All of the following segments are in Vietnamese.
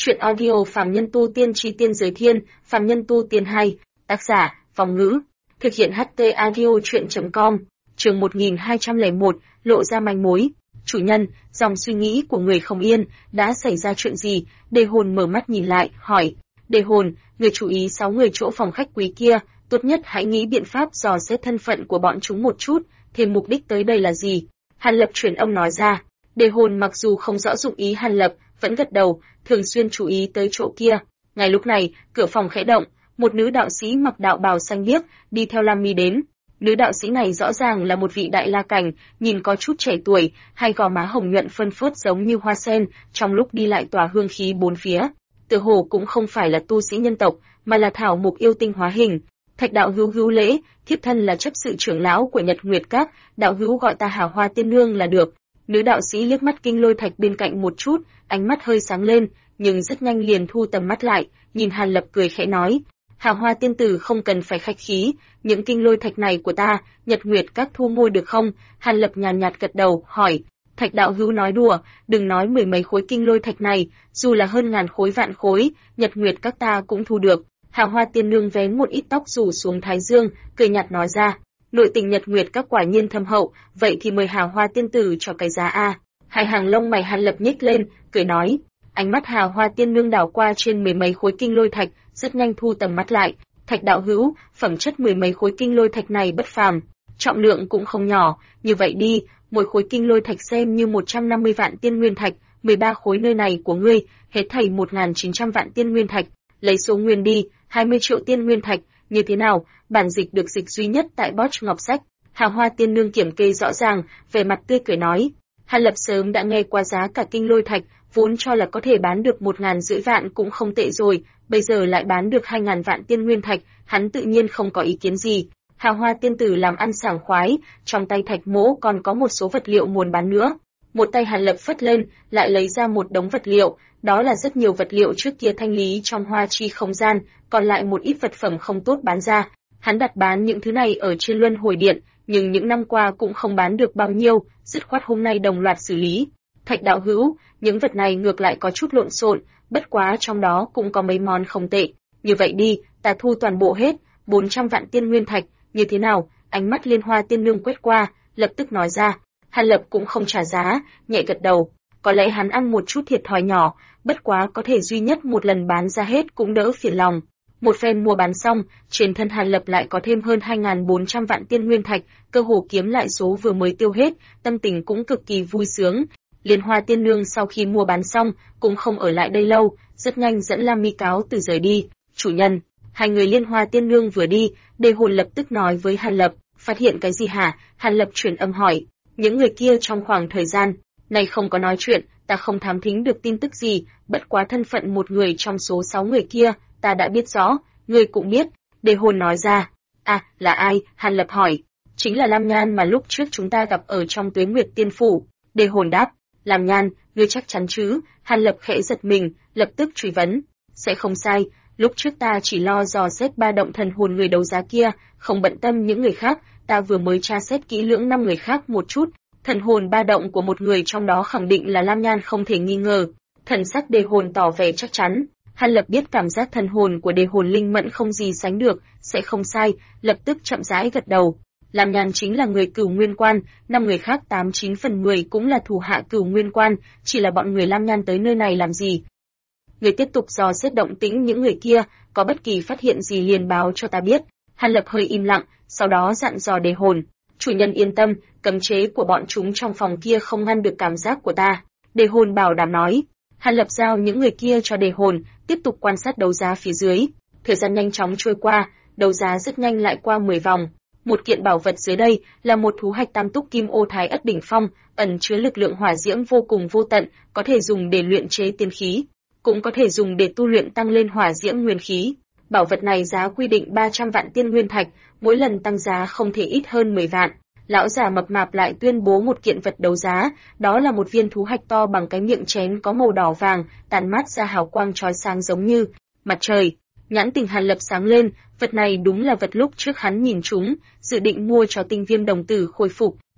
Chuyện audio Phàm Nhân Tu Tiên Chi Tiên Giới Thiên, Phàm Nhân Tu Tiên 2, tác giả, Vong Ngữ, thực hiện HT Audio Chuyện.com, chương 1201, lộ ra manh mối. Chủ nhân, dòng suy nghĩ của người không yên, đã xảy ra chuyện gì? Đề Hồn mở mắt nhìn lại, hỏi. Đề Hồn, người chú ý 6 người chỗ phòng khách quý kia, tốt nhất hãy nghĩ biện pháp dò xét thân phận của bọn chúng một chút, thêm mục đích tới đây là gì? Hàn Lập truyền âm nói ra. Đề Hồn mặc dù không rõ dụng ý Hàn Lập, vẫn gật đầu, thường xuyên chú ý tới chỗ kia. Ngay lúc này, cửa phòng khẽ động, một nữ đạo sĩ mặc đạo bào xanh biếc đi theo Lam Mi đến. Nữ đạo sĩ này rõ ràng là một vị đại la cảnh, nhìn có chút trẻ tuổi, hai gò má hồng nhuận phân phớt giống như hoa sen, trong lúc đi lại tỏa hương khí bốn phía. Tựa hồ cũng không phải là tu sĩ nhân tộc, mà là thảo mục yêu tinh hóa hình. Thạch đạo hữu hữu lễ, thiếp thân là chấp sự trưởng lão của Nhật Nguyệt Các, đạo hữu gọi ta Hào Hoa Tiên Nương là được. Nữ đạo sĩ liếc mắt Kinh Lôi Thạch bên cạnh một chút, ánh mắt hơi sáng lên, nhưng rất nhanh liền thu tầm mắt lại, nhìn Hàn Lập cười khẽ nói: Hào Hoa tiên tử không cần phải khách khí, những Kinh Lôi Thạch này của ta, Nhật Nguyệt Các thu mua được không? Hàn Lập nhàn nhạt gật đầu, hỏi. Thạch đạo hữu nói đùa, đừng nói mười mấy khối Kinh Lôi Thạch này, dù là hơn ngàn khối vạn khối, Nhật Nguyệt Các ta cũng thu được. Hào Hoa tiên nương vén một ít tóc rủ xuống thái dương, cười nhạt nói ra. Nội tình Nhật Nguyệt Các quả nhiên thâm hậu, vậy thì mời Hào Hoa tiên tử cho cái giá a. Hai hàng lông mày Hàn Lập nhếch lên, cười nói. Ánh mắt Hào Hoa tiên nương đảo qua trên mười mấy khối Kinh Lôi Thạch, rất nhanh thu tầm mắt lại. Thạch đạo hữu, phẩm chất mười mấy khối Kinh Lôi Thạch này bất phàm, trọng lượng cũng không nhỏ, như vậy đi, mỗi khối Kinh Lôi Thạch xem như 150 vạn tiên nguyên thạch, 13 khối nơi này của ngươi, hết thảy 1900 vạn tiên nguyên thạch, lấy số nguyên đi, 20 triệu tiên nguyên thạch, như thế nào? Bản dịch được dịch duy nhất tại Bosch Ngọc Sách. Hào Hoa tiên nương kiểm kê rõ ràng, vẻ mặt tươi cười nói. Hàn Lập sớm đã nghe qua giá cả Kinh Lôi Thạch, vốn cho là có thể bán được 1.500 vạn cũng không tệ rồi, bây giờ lại bán được 2.000 vạn tiên nguyên thạch, hắn tự nhiên không có ý kiến gì. Hào Hoa tiên tử làm ăn sảng khoái, trong tay Thạch Mỗ còn có một số vật liệu muốn bán nữa. Một tay Hàn Lập phất lên, lại lấy ra một đống vật liệu, đó là rất nhiều vật liệu trước kia thanh lý trong hoa chi không gian, còn lại một ít vật phẩm không tốt bán ra. Hắn đặt bán những thứ này ở trên luân hồi điện, nhưng những năm qua cũng không bán được bao nhiêu, dứt khoát hôm nay đồng loạt xử lý. Thạch đạo hữu, những vật này ngược lại có chút lộn xộn, bất quá trong đó cũng có mấy món không tệ. Như vậy đi, ta thu toàn bộ hết, 400 vạn tiên nguyên thạch, như thế nào? Ánh mắt Liên Hoa tiên nương quét qua, lập tức nói ra. Hàn Lập cũng không trả giá, nhẹ gật đầu. Có lẽ hắn ăn một chút thiệt thòi nhỏ, bất quá có thể duy nhất một lần bán ra hết cũng đỡ phiền lòng. Một phen mua bán xong, trên thân Hàn Lập lại có thêm hơn 2.400 vạn tiên nguyên thạch, cơ hồ kiếm lại số vừa mới tiêu hết, tâm tình cũng cực kỳ vui sướng. Liên Hoa tiên nương sau khi mua bán xong, cũng không ở lại đây lâu, rất nhanh dẫn Lam Mi cáo từ rời đi. Chủ nhân, hai người Liên Hoa tiên nương vừa đi, Đề Hồn lập tức nói với Hàn Lập, phát hiện cái gì hả? Hàn Lập truyền âm hỏi. Những người kia trong khoảng thời gian này không có nói chuyện, ta không thám thính được tin tức gì, bất quá thân phận một người trong số 6 người kia, ta đã biết rõ, ngươi cũng biết. Đề Hồn nói ra. À, là ai? Hàn Lập hỏi. Chính là Lam Nhan mà lúc trước chúng ta gặp ở trong Tuế Nguyệt Tiên Phủ. Đề Hồn đáp. Lam Nhan, ngươi chắc chắn chứ? Hàn Lập khẽ giật mình, lập tức truy vấn. Sẽ không sai, lúc trước ta chỉ lo dò xét ba động thần hồn người đấu giá kia, không bận tâm những người khác, ta vừa mới tra xét kỹ lưỡng 5 người khác một chút. Thần hồn ba động của một người trong đó khẳng định là Lam Nhan không thể nghi ngờ. Thần sắc Đề Hồn tỏ vẻ chắc chắn. Hàn Lập biết cảm giác thần hồn của Đề Hồn linh mẫn không gì sánh được, sẽ không sai, lập tức chậm rãi gật đầu. Lam Nhan chính là người Cửu Nguyên Quan, 5 người khác 89 phần 10 cũng là thủ hạ Cửu Nguyên Quan, chỉ là bọn người Lam Nhan tới nơi này làm gì? Người tiếp tục dò xét động tĩnh những người kia, có bất kỳ phát hiện gì liền báo cho ta biết. Hàn Lập hơi im lặng, sau đó dặn dò Đề Hồn. Chủ nhân yên tâm, cấm chế của bọn chúng trong phòng kia không ngăn được cảm giác của ta. Đề Hồn bảo đảm nói. Hàn Lập giao những người kia cho Đề Hồn, tiếp tục quan sát đấu giá phía dưới. Thời gian nhanh chóng trôi qua, đấu giá rất nhanh lại qua 10 vòng. Một kiện bảo vật dưới đây là một thú hạch tam túc kim ô thái ất đỉnh phong, ẩn chứa lực lượng hỏa diễm vô cùng vô tận, có thể dùng để luyện chế tiên khí, cũng có thể dùng để tu luyện tăng lên hỏa diễm nguyên khí. Bảo vật này giá quy định 300 vạn tiên nguyên thạch, mỗi lần tăng giá không thể ít hơn 10 vạn. Lão già mập mạp lại tuyên bố một kiện vật đấu giá, đó là một viên thú hạch to bằng cái miệng chén có màu đỏ vàng, tản mát ra hào quang chói sáng giống như mặt trời. Nhãn tình Hàn Lập sáng lên, vật này đúng là vật lúc trước hắn nhìn chúng, dự định mua cho Tinh Viêm đồng tử khôi phục.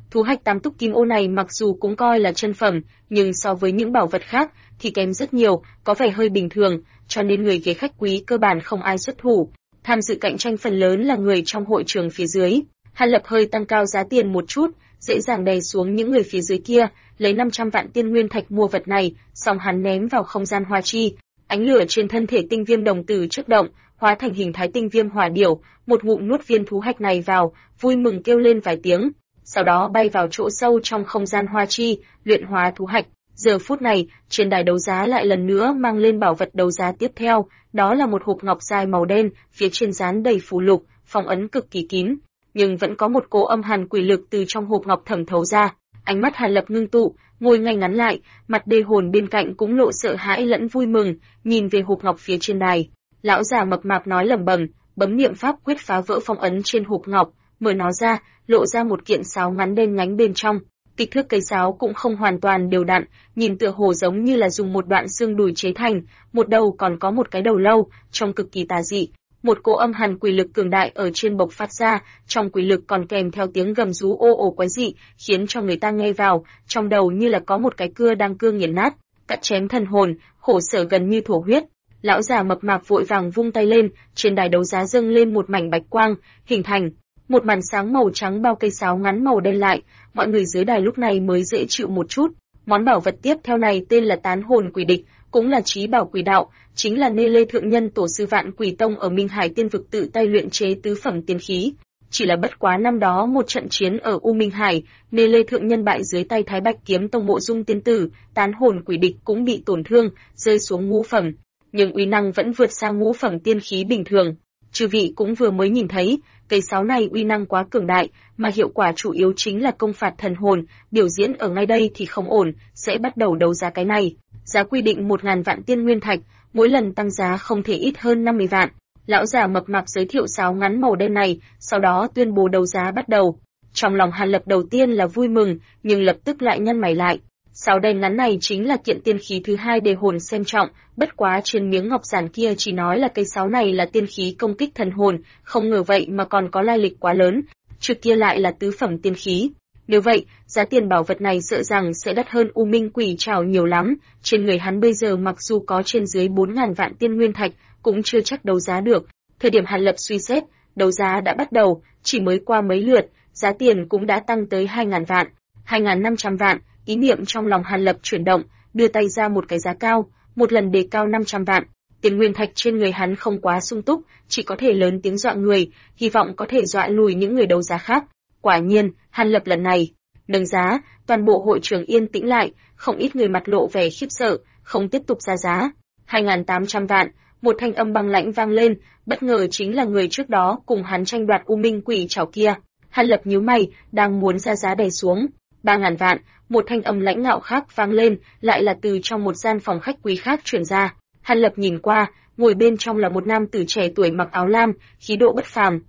Thú hạch tam túc kim ô này mặc dù cũng coi là chân phẩm, nhưng so với những bảo vật khác thì kém rất nhiều, có vẻ hơi bình thường, cho nên người ghế khách quý cơ bản không ai xuất thủ. Tham dự cạnh tranh phần lớn là người trong hội trường phía dưới. Hàn Lập hơi tăng cao giá tiền một chút, dễ dàng đè xuống những người phía dưới kia, lấy 500 vạn tiên nguyên thạch mua vật này, xong hắn ném vào không gian hoa chi. Ánh lửa trên thân thể tinh viêm đồng tử chớp động, hóa thành hình thái tinh viêm hỏa điểu, một ngụm nuốt viên thú hạch này vào, vui mừng kêu lên vài tiếng, sau đó bay vào chỗ sâu trong không gian hoa chi, luyện hóa thú hạch. Giờ phút này, trên đài đấu giá lại lần nữa mang lên bảo vật đấu giá tiếp theo, đó là một hộp ngọc dài màu đen, phía trên dán đầy phù lục, phong ấn cực kỳ kín, nhưng vẫn có một cỗ âm hàn quỷ lực từ trong hộp ngọc thẩm thấu ra. Ánh mắt Hàn Lập ngưng tụ, ngồi ngay ngắn lại, mặt đê hồn bên cạnh cũng lộ sợ hãi lẫn vui mừng, nhìn về hộp ngọc phía trên đài. Lão già mập mạp nói lẩm bẩm, bấm niệm pháp quyết phá vỡ phong ấn trên hộp ngọc, mở nó ra, lộ ra một kiện sáo ngắn đen nhánh bên trong. Kích thước cây sáo cũng không hoàn toàn đều đặn, nhìn tựa hồ giống như là dùng một đoạn xương đùi chế thành, một đầu còn có một cái đầu lâu, trông cực kỳ tà dị. Một cỗ âm hàn quỷ lực cường đại ở trên bộc phát ra, trong quỷ lực còn kèm theo tiếng gầm rú ô ồ quái dị, khiến cho người ta nghe vào, trong đầu như là có một cái cưa đang cưa nghiền nát, cắt chém thần hồn, khổ sở gần như thổ huyết. Lão già mập mạp vội vàng vung tay lên, trên đài đấu giá dâng lên một mảnh bạch quang, hình thành một màn sáng màu trắng bao cây sáo ngắn màu đen lại, mọi người dưới đài lúc này mới dễ chịu một chút. Món bảo vật tiếp theo này tên là Tán hồn quỷ địch, cũng là trí bảo quỷ đạo, chính là Nê Lê thượng nhân tổ sư Vạn Quỷ Tông ở Minh Hải Tiên vực tự tay luyện chế tứ phẩm tiên khí. Chỉ là bất quá năm đó một trận chiến ở U Minh Hải, Nê Lê thượng nhân bại dưới tay Thái Bạch Kiếm Tông Mộ Dung tiên tử, Tán hồn quỷ địch cũng bị tổn thương, rơi xuống ngũ phẩm, nhưng uy năng vẫn vượt xa ngũ phẩm tiên khí bình thường. Chư vị cũng vừa mới nhìn thấy, cây sáo này uy năng quá cường đại, mà hiệu quả chủ yếu chính là công phạt thần hồn, biểu diễn ở ngay đây thì không ổn, sẽ bắt đầu đấu giá cái này. Giá quy định 1000 vạn tiên nguyên thạch, mỗi lần tăng giá không thể ít hơn 50 vạn. Lão già mập mạp giới thiệu sáo ngắn màu đen này, sau đó tuyên bố đấu giá bắt đầu. Trong lòng Hàn Lập đầu tiên là vui mừng, nhưng lập tức lại nhăn mày lại. Sáo đen ngắn này chính là kiện tiên khí thứ hai để hồn xem trọng, bất quá trên miếng ngọc giản kia chỉ nói là cây sáo này là tiên khí công kích thần hồn, không ngờ vậy mà còn có lai lịch quá lớn, trước kia lại là tứ phẩm tiên khí. Nếu vậy, giá tiền bảo vật này sợ rằng sẽ đắt hơn U Minh Quỷ Trảo nhiều lắm, trên người hắn bây giờ mặc dù có trên dưới 4000 vạn tiên nguyên thạch, cũng chưa chắc đấu giá được. Thời điểm Hàn Lập suy xét, đấu giá đã bắt đầu, chỉ mới qua mấy lượt, giá tiền cũng đã tăng tới 2000 vạn, 2500 vạn. Ý niệm trong lòng Hàn Lập chuyển động, đưa tay ra một cái giá cao, một lần đề cao 500 vạn. Tiền nguyên thạch trên người hắn không quá sung túc, chỉ có thể lớn tiếng dọa người, hy vọng có thể dọa lùi những người đấu giá khác. Quả nhiên, Hàn Lập lần này nâng giá, toàn bộ hội trường yên tĩnh lại, không ít người mặt lộ vẻ khiếp sợ, không tiếp tục ra giá. 2800 vạn, một thanh âm băng lãnh vang lên, bất ngờ chính là người trước đó cùng hắn tranh đoạt U Minh Quỷ Trảo kia. Hàn Lập nhíu mày, đang muốn ra giá đè xuống. 3000 vạn, một thanh âm lãnh ngạo khác vang lên, lại là từ trong một gian phòng khách quý khác truyền ra. Hàn Lập nhìn qua, ngồi bên trong là một nam tử trẻ tuổi mặc áo lam, khí độ bất phàm.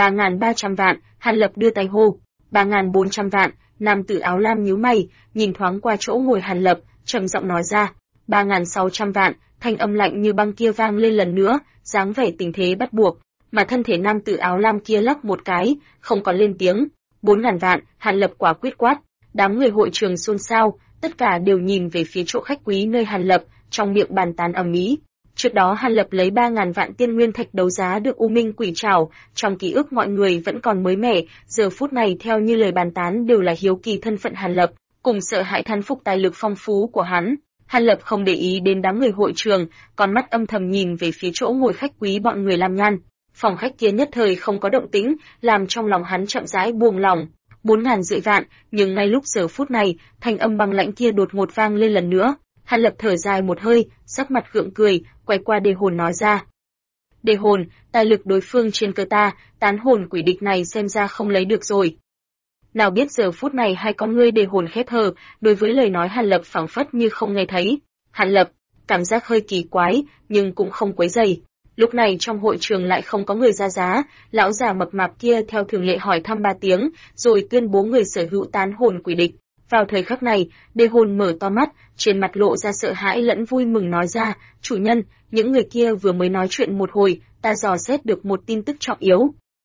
3300 vạn, Hàn Lập đưa tay hô. 3400 vạn, nam tử áo lam nhíu mày, nhìn thoáng qua chỗ ngồi Hàn Lập, trầm giọng nói ra. 3600 vạn, thanh âm lạnh như băng kia vang lên lần nữa, dáng vẻ tình thế bắt buộc, mà thân thể nam tử áo lam kia lắc một cái, không còn lên tiếng. 4000 vạn, Hàn Lập quả quyết quát. Đám người hội trường xôn xao, tất cả đều nhìn về phía chỗ khách quý nơi Hàn Lập, trong miệng bàn tán ầm ĩ. Trước đó Hàn Lập lấy 3000 vạn tiên nguyên thạch đấu giá được U Minh Quỷ Trảo, trong ký ức mọi người vẫn còn mới mẻ, giờ phút này theo như lời bàn tán đều là hiếu kỳ thân phận Hàn Lập, cùng sợ hãi thán phục tài lực phong phú của hắn. Hàn Lập không để ý đến đám người hội trường, còn mắt âm thầm nhìn về phía chỗ ngồi khách quý bọn người làm nhan. Phòng khách kia nhất thời không có động tĩnh, làm trong lòng hắn chậm rãi buông lỏng. 4000 vạn, nhưng ngay lúc giờ phút này, thanh âm băng lãnh kia đột ngột vang lên lần nữa. Hàn Lập thở dài một hơi, sắc mặt gượng cười, quay qua Đề Hồn nói ra. Đề Hồn, tài lực đối phương trên cơ ta, tán hồn quỷ địch này xem ra không lấy được rồi. Nào biết giờ phút này hai con ngươi Đề Hồn khép hờ, đối với lời nói Hàn Lập phảng phất như không nghe thấy. Hàn Lập, cảm giác hơi kỳ quái, nhưng cũng không quấy rầy. Lúc này trong hội trường lại không có người ra giá, lão già mập mạp kia theo thường lệ hỏi thăm 3 tiếng, rồi tuyên bố người sở hữu tán hồn quỷ địch. Vào thời khắc này, Đề Hồn mở to mắt, trên mặt lộ ra sợ hãi lẫn vui mừng nói ra, chủ nhân, những người kia vừa mới nói chuyện một hồi, ta dò xét được một tin tức trọng yếu.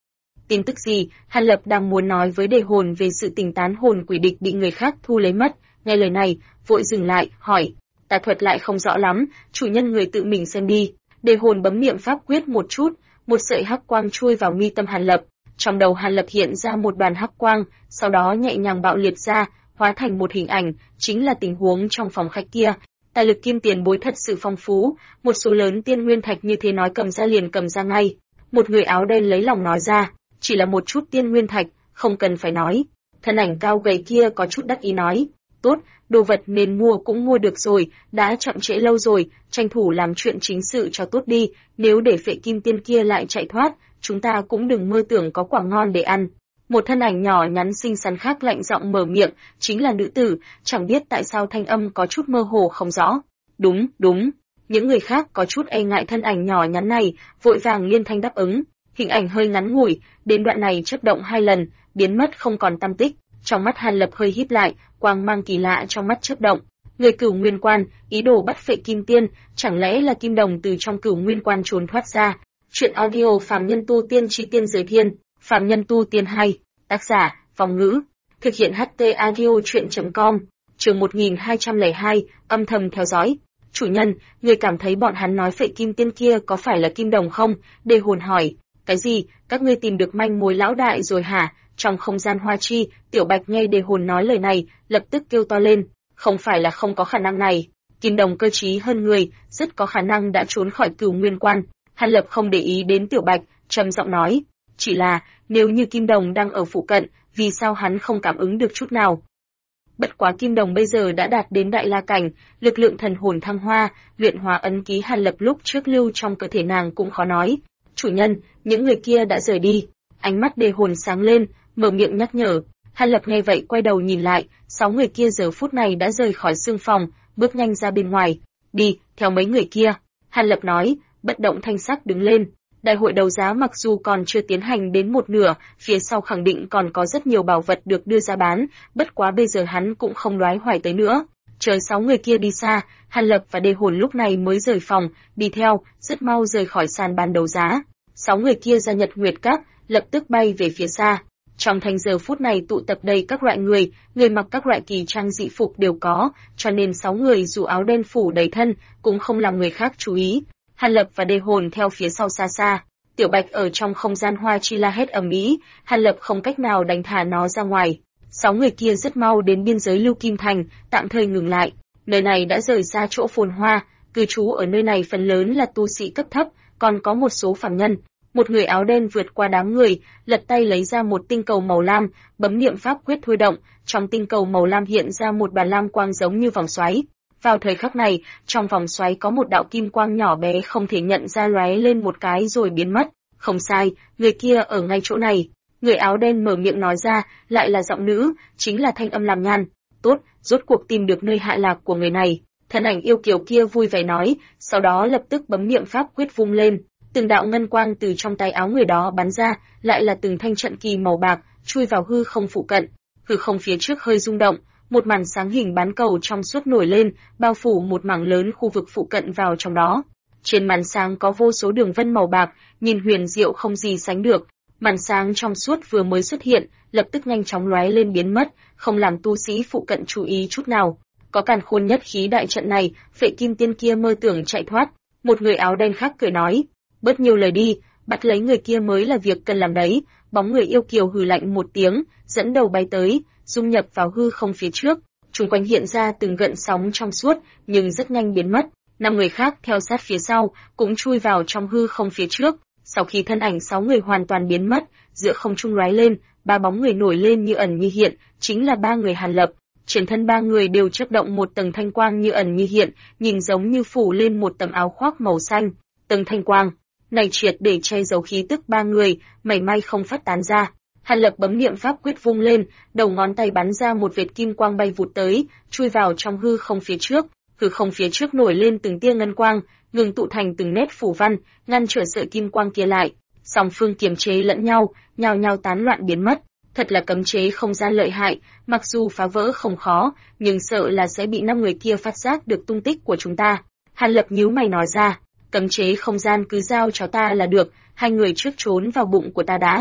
Tin tức gì? Hàn Lập đang muốn nói với Đề Hồn về sự tình tán hồn quỷ địch bị người khác thu lấy mất, nghe lời này, vội dừng lại, hỏi, ta thuật lại không rõ lắm, chủ nhân người tự mình xem đi. Đề Hồn bấm niệm pháp quyết một chút, một sợi hắc quang chui vào mi tâm Hàn Lập, trong đầu Hàn Lập hiện ra một đoàn hắc quang, sau đó nhẹ nhàng bạo liệt ra, hóa thành một hình ảnh, chính là tình huống trong phòng khách kia. Tài lực kim tiền bối thật sự phong phú, một số lớn tiên nguyên thạch như thế nói cầm ra liền cầm ra ngay. Một người áo đen lấy lòng nói ra, chỉ là một chút tiên nguyên thạch, không cần phải nói. Thân ảnh cao gầy kia có chút đắc ý nói, tốt, đồ vật nên mua cũng mua được rồi, đã chậm trễ lâu rồi, tranh thủ làm chuyện chính sự cho tốt đi, nếu để Phệ Kim Tiên kia lại chạy thoát, chúng ta cũng đừng mơ tưởng có quả ngon để ăn. Một thân ảnh nhỏ nhắn xinh xắn khác lạnh giọng mở miệng, chính là nữ tử, chẳng biết tại sao thanh âm có chút mơ hồ không rõ. Đúng, đúng. Những người khác có chút e ngại thân ảnh nhỏ nhắn này, vội vàng liên thanh đáp ứng. Hình ảnh hơi ngắn ngủi, đến đoạn này chớp động 2 lần, biến mất không còn tăm tích. Trong mắt Hàn Lập hơi híp lại, quang mang kỳ lạ trong mắt chớp động. Người Cửu Nguyên Quan, ý đồ bắt Phệ Kim Tiên, chẳng lẽ là Kim Đồng từ trong Cửu Nguyên Quan trốn thoát ra? Chuyện audio Phàm Nhân Tu Tiên Chi Tiên Giới Thiên, Phàm Nhân Tu Tiên 2, tác giả, Vong Ngữ, thực hiện HT audio chuyện.com, chương 1202, âm thầm theo dõi. Chủ nhân, người cảm thấy bọn hắn nói Phệ Kim Tiên kia có phải là Kim Đồng không? Đề Hồn hỏi, cái gì, các ngươi tìm được manh mối lão đại rồi hả? Trong không gian hoa chi, Tiểu Bạch nghe Đề Hồn nói lời này, lập tức kêu to lên, không phải là không có khả năng này. Kim Đồng cơ trí hơn người, rất có khả năng đã trốn khỏi Cửu Nguyên Quan. Hàn Lập không để ý đến Tiểu Bạch, trầm giọng nói, chỉ là, nếu như Kim Đồng đang ở phụ cận, vì sao hắn không cảm ứng được chút nào? Bất quá Kim Đồng bây giờ đã đạt đến đại la cảnh, lực lượng thần hồn thăng hoa, luyện hóa ấn ký Hàn Lập lúc trước lưu trong cơ thể nàng cũng khó nói. Chủ nhân, những người kia đã rời đi. Ánh mắt Đề Hồn sáng lên, mở miệng nhắc nhở. Hàn Lập nghe vậy quay đầu nhìn lại, 6 người kia giờ phút này đã rời khỏi xương phòng, bước nhanh ra bên ngoài. Đi, theo mấy người kia. Hàn Lập nói, bất động thanh sắc đứng lên. Đại hội đấu giá mặc dù còn chưa tiến hành đến một nửa, phía sau khẳng định còn có rất nhiều bảo vật được đưa ra bán, bất quá bây giờ hắn cũng không đoái hoài tới nữa. Chờ 6 người kia đi xa, Hàn Lập và Đề Hồn lúc này mới rời phòng, đi theo, rất mau rời khỏi sàn bán đấu giá. 6 người kia ra Nhật Nguyệt Các, lập tức bay về phía xa. Trong thành giờ phút này tụ tập đầy các loại người mặc các loại kỳ trang dị phục đều có, cho nên 6 người dù áo đen phủ đầy thân, cũng không làm người khác chú ý. Hàn Lập và Đề Hồn theo phía sau xa xa. Tiểu Bạch ở trong không gian hoa chi la hét ầm ĩ, Hàn Lập không cách nào đánh thả nó ra ngoài. 6 người kia rất mau đến biên giới Lưu Kim Thành, tạm thời ngừng lại. Nơi này đã rời xa chỗ phồn hoa, cư trú ở nơi này phần lớn là tu sĩ cấp thấp, còn có một số phàm nhân. Một người áo đen vượt qua đám người, lật tay lấy ra một tinh cầu màu lam, bấm niệm pháp quyết thôi động, trong tinh cầu màu lam hiện ra một đoàn lam quang giống như vòng xoáy. Vào thời khắc này, trong vòng xoáy có một đạo kim quang nhỏ bé không thể nhận ra lóe lên một cái rồi biến mất. Không sai, người kia ở ngay chỗ này. Người áo đen mở miệng nói ra, lại là giọng nữ, chính là thanh âm làm nhan. Tốt, rốt cuộc tìm được nơi hạ lạc của người này. Thân ảnh yêu kiều kia vui vẻ nói, sau đó lập tức bấm niệm pháp quyết vung lên. Từng đạo ngân quang từ trong tay áo người đó bắn ra, lại là từng thanh trận kỳ màu bạc, chui vào hư không phụ cận. Hư không phía trước hơi rung động, một màn sáng hình bán cầu trong suốt nổi lên, bao phủ một mảng lớn khu vực phụ cận vào trong đó. Trên màn sáng có vô số đường vân màu bạc, nhìn huyền diệu không gì sánh được. Màn sáng trong suốt vừa mới xuất hiện, lập tức nhanh chóng lóe lên biến mất, không làm tu sĩ phụ cận chú ý chút nào. Có càn khôn nhất khí đại trận này, Phệ Kim Tiên kia mơ tưởng chạy thoát. Một người áo đen khác cười nói, bớt nhiều lời đi, bắt lấy người kia mới là việc cần làm đấy. Bóng người yêu kiều hừ lạnh một tiếng, dẫn đầu bay tới, dung nhập vào hư không phía trước. Xung quanh hiện ra từng gợn sóng trong suốt, nhưng rất nhanh biến mất. 5 người khác theo sát phía sau, cũng chui vào trong hư không phía trước. Sau khi thân ảnh 6 người hoàn toàn biến mất, giữa không trung lóe lên, 3 bóng người nổi lên như ẩn như hiện, chính là 3 người Hàn Lập. Trên thân 3 người đều chớp động một tầng thanh quang như ẩn như hiện, nhìn giống như phủ lên một tấm áo khoác màu xanh. Tầng thanh quang này triệt để che giấu khí tức 3 người, mảy may không phát tán ra. Hàn Lập bấm niệm pháp quyết vung lên, đầu ngón tay bắn ra một vệt kim quang bay vụt tới, chui vào trong hư không phía trước. Hư không phía trước nổi lên từng tia ngân quang, ngừng tụ thành từng nét phủ văn, ngăn trở sợi kim quang kia lại. Song phương kiềm chế lẫn nhau, nhao nhao tán loạn biến mất. Thật là cấm chế không gian lợi hại, mặc dù phá vỡ không khó, nhưng sợ là sẽ bị 5 người kia phát giác được tung tích của chúng ta. Hàn Lập nhíu mày nói ra, cấm chế không gian cứ giao cho ta là được, 2 người trước trốn vào bụng của ta đã.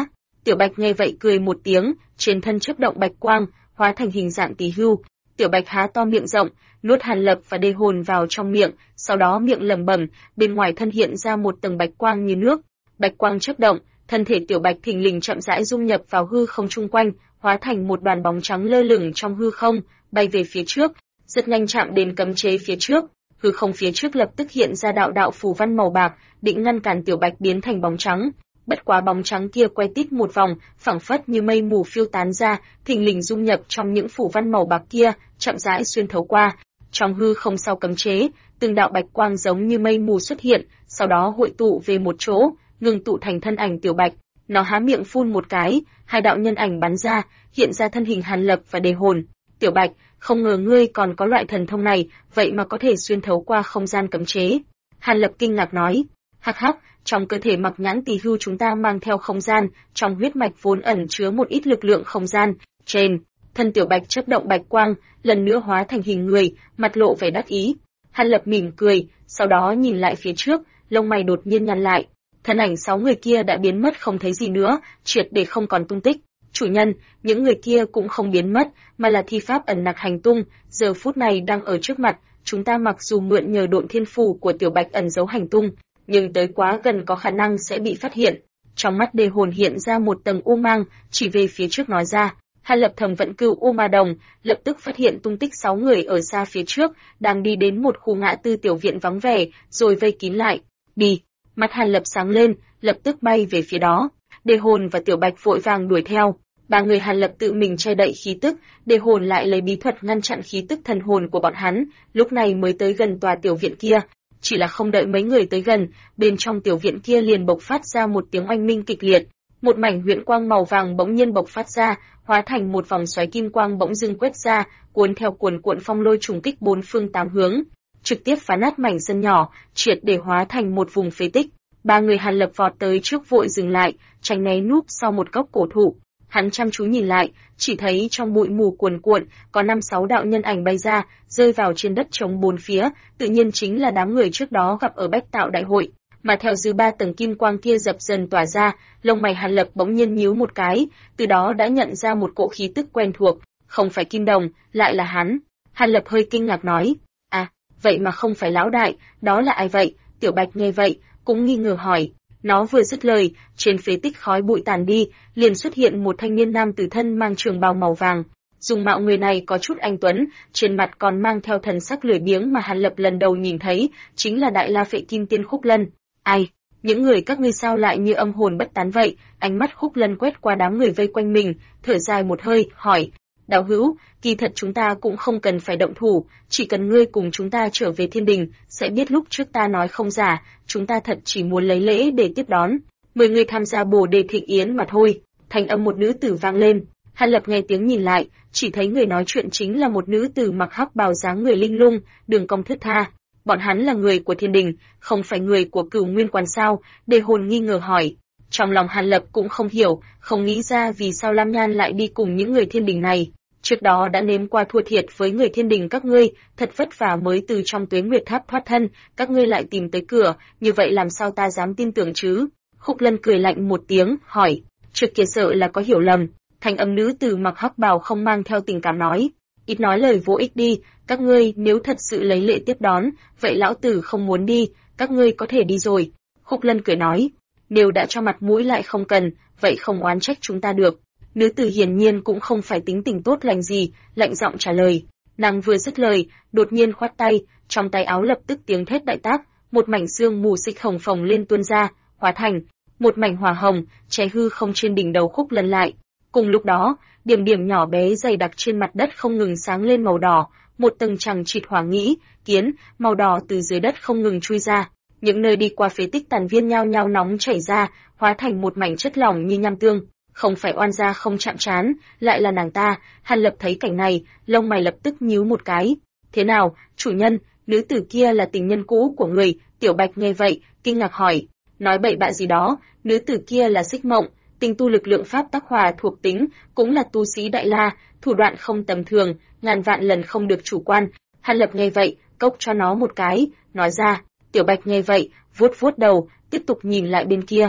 Tiểu Bạch nghe vậy cười một tiếng, trên thân chớp động bạch quang, hóa thành hình dạng tỳ hưu. Tiểu Bạch há to miệng rộng, nuốt Hàn Lập và Đề Hồn vào trong miệng, sau đó miệng lẩm bẩm, bên ngoài thân hiện ra một tầng bạch quang như nước. Bạch quang chớp động, thân thể Tiểu Bạch thình lình chậm rãi dung nhập vào hư không chung quanh, hóa thành một đoàn bóng trắng lơ lửng trong hư không, bay về phía trước, rất nhanh chạm đến cấm chế phía trước. Hư không phía trước lập tức hiện ra đạo đạo phù văn màu bạc, định ngăn cản Tiểu Bạch biến thành bóng trắng. Bất quá bóng trắng kia quay tít một vòng, phảng phất như mây mù phiêu tán ra, thình lình dung nhập trong những phù văn màu bạc kia, chậm rãi xuyên thấu qua. Trong hư không sau cấm chế, từng đạo bạch quang giống như mây mù xuất hiện, sau đó hội tụ về một chỗ, ngưng tụ thành thân ảnh Tiểu Bạch. Nó há miệng phun một cái, hai đạo nhân ảnh bắn ra, hiện ra thân hình Hàn Lập và Đề Hồn. Tiểu Bạch, không ngờ ngươi còn có loại thần thông này, vậy mà có thể xuyên thấu qua không gian cấm chế. Hàn Lập kinh ngạc nói, hắc hắc, trong cơ thể Mặc Nhãn Tỳ Hưu chúng ta mang theo không gian, trong huyết mạch vốn ẩn chứa một ít lực lượng không gian. Trên thân Tiểu Bạch chớp động bạch quang, lần nữa hóa thành hình người, mặt lộ vẻ đắc ý. Hàn Lập mỉm cười, sau đó nhìn lại phía trước, lông mày đột nhiên nhăn lại. Thân ảnh 6 người kia đã biến mất không thấy gì nữa, triệt để không còn tung tích. Chủ nhân, những người kia cũng không biến mất, mà là thi pháp ẩn nặc hành tung, giờ phút này đang ở trước mặt, chúng ta mặc dù mượn nhờ độn thiên phù của Tiểu Bạch ẩn giấu hành tung, nhưng tới quá gần có khả năng sẽ bị phát hiện. Trong mắt Đề Hồn hiện ra một tầng u mang, chỉ về phía trước nói ra. Hàn Lập thầm vận cửu U Ma Đồng, lập tức phát hiện tung tích 6 người ở xa phía trước, đang đi đến một khu ngã tư tiểu viện vắng vẻ, rồi vây kín lại. Đi! Mắt Hàn Lập sáng lên, lập tức bay về phía đó. Đề Hồn và Tiểu Bạch vội vàng đuổi theo. Ba người Hàn Lập tự mình che đậy khí tức, Đề Hồn lại lấy bí thuật ngăn chặn khí tức thần hồn của bọn hắn, lúc này mới tới gần tòa tiểu viện kia. Chỉ là không đợi mấy người tới gần, bên trong tiểu viện kia liền bộc phát ra một tiếng oanh minh kịch liệt. Một mảnh huyễn quang màu vàng bỗng nhiên bộc phát ra, hóa thành một vòng xoáy kim quang bỗng dưng quét ra, cuốn theo cuồn cuộn phong lôi trùng kích bốn phương tám hướng, trực tiếp phá nát mảnh sân nhỏ, triệt để hóa thành một vùng phế tích. Ba người Hàn Lập vọt tới trước vội dừng lại, tránh né núp sau một gốc cổ thụ. Hắn chăm chú nhìn lại, chỉ thấy trong bụi mù cuồn cuộn có 5-6 đạo nhân ảnh bay ra, rơi vào trên đất trống bốn phía, tự nhiên chính là đám người trước đó gặp ở Bách Tạo đại hội. Mà theo dư 3 tầng kim quang kia dập dần tỏa ra, lông mày Hàn Lập bỗng nhiên nhíu một cái, từ đó đã nhận ra một cỗ khí tức quen thuộc, không phải Kim Đồng, lại là hắn. Hàn Lập hơi kinh ngạc nói, à, vậy mà không phải lão đại, đó là ai vậy? Tiểu Bạch nghe vậy, cũng nghi ngờ hỏi. Nó vừa dứt lời, trên phế tích khói bụi tàn đi, liền xuất hiện một thanh niên nam tử thân mang trường bào màu vàng. Dung mạo người này có chút anh tuấn, trên mặt còn mang theo thần sắc lười biếng mà Hàn Lập lần đầu nhìn thấy, chính là Đại La Phệ Kim Tiên Khúc Lân. Ai? Những người các ngươi sao lại như âm hồn bất tán vậy? Ánh mắt Khúc Lân quét qua đám người vây quanh mình, thở dài một hơi, hỏi: Đạo hữu, kỳ thật chúng ta cũng không cần phải động thủ, chỉ cần ngươi cùng chúng ta trở về thiên đình, sẽ biết lúc trước ta nói không giả, chúng ta thật chỉ muốn lấy lễ để tiếp đón 10 người tham gia Bồ Đề thịnh yến mà thôi. Thanh âm một nữ tử vang lên. Hàn Lập nghe tiếng nhìn lại, chỉ thấy người nói chuyện chính là một nữ tử mặc hắc bào dáng người linh lung, đường cong thướt tha. Bọn hắn là người của thiên đình, không phải người của Cửu Nguyên Quan sao? Đề Hồn nghi ngờ hỏi. Trong lòng Hàn Lập cũng không hiểu, không nghĩ ra vì sao Lam Nhan lại đi cùng những người thiên đình này. Trước đó đã nếm qua thua thiệt với người thiên đình các ngươi, thật vất vả mới từ trong Tuế Nguyệt Tháp thoát thân, các ngươi lại tìm tới cửa, như vậy làm sao ta dám tin tưởng chứ? Khúc Lân cười lạnh một tiếng, hỏi, trước kia sợ là có hiểu lầm. Thanh âm nữ tử mặc hắc bào không mang theo tình cảm nói, ít nói lời vô ích đi, các ngươi nếu thật sự lấy lễ tiếp đón, vậy lão tử không muốn đi, các ngươi có thể đi rồi. Khúc Lân cười nói, nếu đã cho mặt mũi lại không cần, vậy không oán trách chúng ta được. Nữ tử hiển nhiên cũng không phải tính tình tốt lành gì, lạnh giọng trả lời. Nàng vừa dứt lời, đột nhiên khoát tay, trong tay áo lập tức tiếng thét đại tác, một mảnh sương mù xích hồng phồng lên tuôn ra, hóa thành một mảnh hỏa hồng, che hư không trên đỉnh đầu Khúc Lân lại. Cùng lúc đó, điểm điểm nhỏ bé dày đặc trên mặt đất không ngừng sáng lên màu đỏ, một tầng chằng chịt hỏa nghĩ, kiến, màu đỏ từ dưới đất không ngừng chui ra. Những nơi đi qua phế tích tàn viên nhao nhao nóng chảy ra, hóa thành một mảnh chất lỏng như nham tương. Không phải oan gia không chạm trán, lại là nàng ta. Hàn Lập thấy cảnh này, lông mày lập tức nhíu một cái. Thế nào, chủ nhân, nữ tử kia là tình nhân cũ của người? Tiểu Bạch nghe vậy, kinh ngạc hỏi. Nói bậy bạ gì đó, nữ tử kia là Xích Mộng, tinh tu lực lượng pháp tắc hòa thuộc tính, cũng là tu sĩ Đại La, thủ đoạn không tầm thường, ngàn vạn lần không được chủ quan. Hàn Lập nghe vậy, cốc cho nó một cái, nói ra. Tiểu Bạch nghe vậy, vuốt vuốt đầu, tiếp tục nhìn lại bên kia.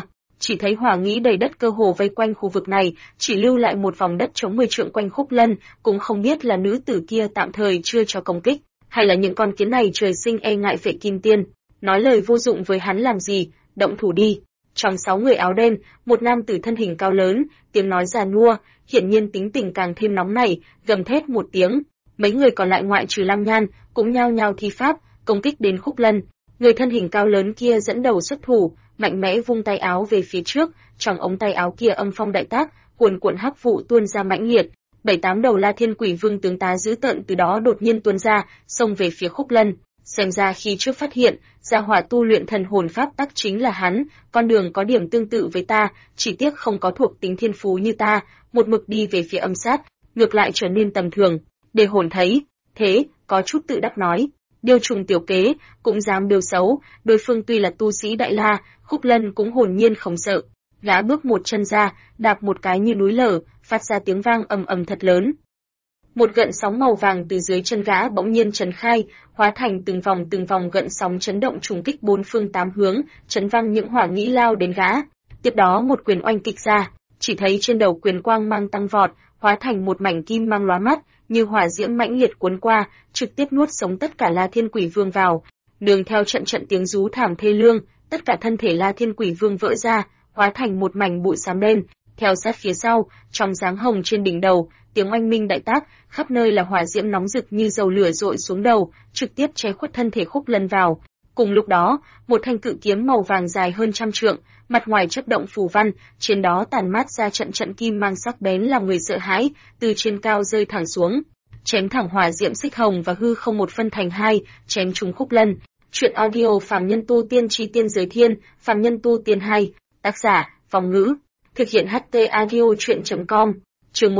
chỉ thấy hỏa nghĩ đầy đất cơ hồ vây quanh khu vực này, chỉ lưu lại một vòng đất trống 10 trượng quanh Khúc Lân, cũng không biết là nữ tử kia tạm thời chưa cho công kích, hay là những con kiến này trời sinh e ngại Phệ Kim Tiên, nói lời vô dụng với hắn làm gì, động thủ đi. Trong 6 người áo đen, một nam tử thân hình cao lớn, tiếng nói già nua, hiển nhiên tính tình càng thêm nóng nảy, gầm thét một tiếng. Mấy người còn lại ngoại trừ Lam Nhan, cũng nhao nhao thi pháp, công kích đến Khúc Lân. Người thân hình cao lớn kia dẫn đầu xuất thủ, mạnh mẽ vung tay áo về phía trước, trong ống tay áo kia âm phong đại tác, cuồn cuộn hắc vụ tuôn ra mãnh liệt. 7-8 đầu La Thiên Quỷ Vương tướng tá dữ tợn từ đó đột nhiên tuôn ra, xông về phía Khúc Lân. Xem ra khi trước phát hiện, gia hỏa tu luyện thần hồn pháp tắc chính là hắn, con đường có điểm tương tự với ta, chỉ tiếc không có thuộc tính thiên phú như ta, một mực đi về phía âm sát, ngược lại trở nên tầm thường. Để hồn thấy, thế, có chút tự đắc nói, điều trùng tiểu kế, cũng dám điều xấu, đối phương tuy là tu sĩ đại la, Khúc Lân cũng hồn nhiên không sợ. Gã bước một chân ra, đạp một cái như núi lở, phát ra tiếng vang ầm ầm thật lớn. Một gợn sóng màu vàng từ dưới chân gã bỗng nhiên trấn khai, hóa thành từng vòng gợn sóng chấn động trùng kích bốn phương tám hướng, chấn văng những hỏa nghĩ lao đến gã. Tiếp đó một quyền oanh kích ra, chỉ thấy trên đầu quyền quang mang tăng vọt, hóa thành một mảnh kim mang lóa mắt, như hỏa diễm mãnh liệt cuốn qua, trực tiếp nuốt sống tất cả La Thiên Quỷ Vương vào. Nương theo trận tiếng rú thảm thê lương, tất cả thân thể La Thiên Quỷ Vương vỡ ra, hóa thành một mảnh bụi xám đen. Theo sát phía sau, trong dáng hồng trên đỉnh đầu, tiếng oanh minh đại tác, khắp nơi là hỏa diễm nóng rực như dầu lửa dội xuống đầu, trực tiếp che khuất thân thể Khúc Lân vào. Cùng lúc đó, một thanh cự kiếm màu vàng dài hơn 100 trượng, mặt ngoài chớp động phù văn, trên đó tản mát ra trận kim mang sắc bén làm người sợ hãi, từ trên cao rơi thẳng xuống, chém thẳng hỏa diễm xích hồng và hư không một phân thành hai, chém trúng Khúc Lân. Truyện audio Phàm Nhân Tu Tiên Chi Tiên Giới Thiên, Phàm Nhân Tu Tiên 2, tác giả, Vong Ngữ, thực hiện HT audio truyện.com. Chương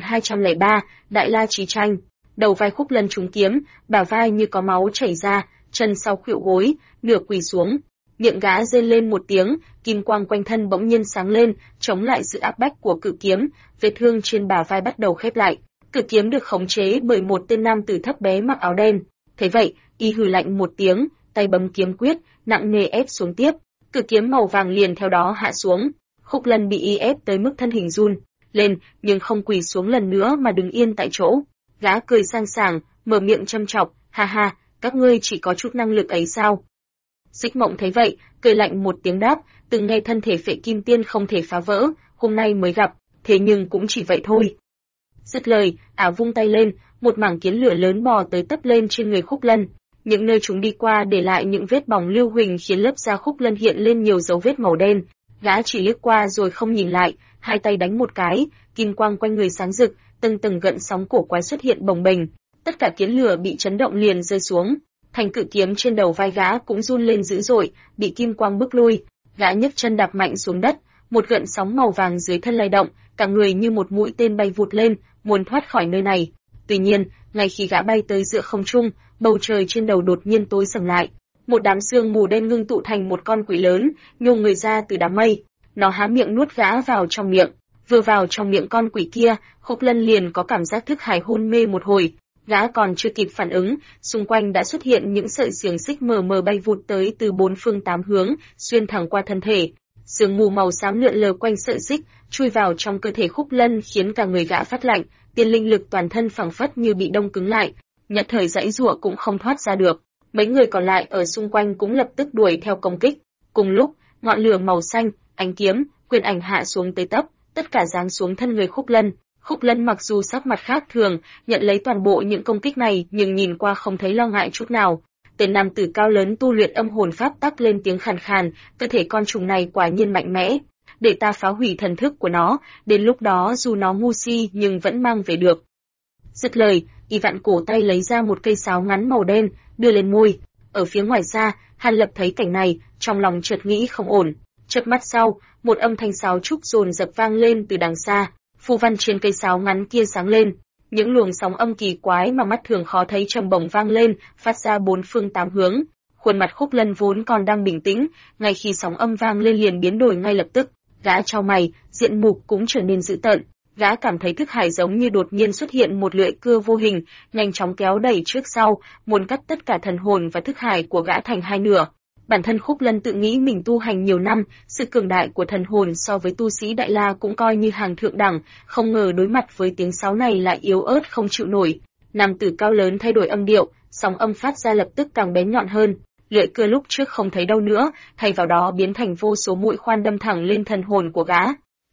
1203, Đại La Chí Tranh. Đầu vai Khúc Lân trúng kiếm, bả vai như có máu chảy ra, chân sau khuỵu gối, nửa quỳ xuống. Miệng gã rên lên một tiếng, kim quang quanh thân bỗng nhiên sáng lên, chống lại sự áp bách của cự kiếm, vết thương trên bả vai bắt đầu khép lại. Cự kiếm được khống chế bởi một tên nam tử thấp bé mặc áo đen. Thế vậy, y hừ lạnh một tiếng, tay bấm kiếm quyết, nặng nề ép xuống tiếp. Cự kiếm màu vàng liền theo đó hạ xuống. Khúc Lân bị y ép tới mức thân hình run lên, nhưng không quỳ xuống lần nữa mà đứng yên tại chỗ. Gã cười sang sảng, mở miệng châm chọc, ha ha, các ngươi chỉ có chút năng lực ấy sao? Xích Mộng thấy vậy, cười lạnh một tiếng đáp, từng nghe thân thể Phệ Kim Tiên không thể phá vỡ, hôm nay mới gặp, thế nhưng cũng chỉ vậy thôi. Dứt lời, ảo vung tay lên, một mảng kiến lửa lớn bò tới tấp lên trên người Khúc Lân. Những nơi chúng đi qua để lại những vết bỏng lưu huỳnh khiến lớp da Khúc Lân hiện lên nhiều dấu vết màu đen. Gã chỉ liếc qua rồi không nhìn lại, hai tay đánh một cái, kim quang quanh người sáng rực, từng gợn sóng cổ quái xuất hiện bồng bềnh. Tất cả kiến lửa bị chấn động liền rơi xuống. Thanh cự kiếm trên đầu vai gã cũng run lên dữ dội, bị kim quang bức lui. Gã nhấc chân đạp mạnh xuống đất, một gợn sóng màu vàng dưới thân lay động, cả người như một mũi tên bay vụt lên, muốn thoát khỏi nơi này. Tuy nhiên, ngay khi gã bay tới giữa không trung, bầu trời trên đầu đột nhiên tối sầm lại. Một đám sương mù đen ngưng tụ thành một con quỷ lớn, nhô người ra từ đám mây. Nó há miệng nuốt gã vào trong miệng. Vừa vào trong miệng con quỷ kia, Khúc Lân liền có cảm giác thức hải hôn mê một hồi. Gã còn chưa kịp phản ứng, xung quanh đã xuất hiện những sợi xiềng xích mờ mờ bay vụt tới từ bốn phương tám hướng, xuyên thẳng qua thân thể. Sương mù màu xám lượn lờ quanh sợi xích, chui vào trong cơ thể Khúc Lân khiến cả người gã phát lạnh, tiên linh lực toàn thân phảng phất như bị đông cứng lại, nhất thời giãy giụa cũng không thoát ra được. Mấy người còn lại ở xung quanh cũng lập tức đuổi theo công kích. Cùng lúc, ngọn lửa màu xanh, ánh kiếm, quyền ảnh hạ xuống tới tấp, tất cả giáng xuống thân người Khúc Lân. Khúc Lân mặc dù sắc mặt khác thường, nhận lấy toàn bộ những công kích này nhưng nhìn qua không thấy lo ngại chút nào. Tên nam tử cao lớn tu luyện âm hồn pháp tắc lên tiếng khàn khàn, cơ thể con trùng này quả nhiên mạnh mẽ. Để ta phá hủy thần thức của nó, đến lúc đó dù nó ngu si nhưng vẫn mang về được. Dứt lời, y vặn cổ tay lấy ra một cây sáo ngắn màu đen, đưa lên môi. Ở phía ngoài xa, Hàn Lập thấy cảnh này, trong lòng chợt nghĩ không ổn. Chớp mắt sau, một âm thanh sáo trúc dồn dập vang lên từ đằng xa. Phù văn trên cây sáo ngắn kia sáng lên, những luồng sóng âm kỳ quái mà mắt thường khó thấy trầm bổng vang lên, phát ra bốn phương tám hướng. Khuôn mặt Khúc Lân vốn còn đang bình tĩnh, ngay khi sóng âm vang lên liền biến đổi ngay lập tức. Gã chau mày, diện mục cũng trở nên dữ tợn. Gã cảm thấy thức hải giống như đột nhiên xuất hiện một lưỡi cưa vô hình, nhanh chóng kéo đẩy trước sau, muốn cắt tất cả thần hồn và thức hải của gã thành hai nửa. Bản thân Khúc Lân tự nghĩ mình tu hành nhiều năm, sự cường đại của thần hồn so với tu sĩ Đại La cũng coi như hàng thượng đẳng, không ngờ đối mặt với tiếng sáo này lại yếu ớt không chịu nổi. Nam tử cao lớn thay đổi âm điệu, sóng âm phát ra lập tức càng bén nhọn hơn. Lưỡi cưa lúc trước không thấy đâu nữa, thay vào đó biến thành vô số mũi khoan đâm thẳng lên thần hồn của gã.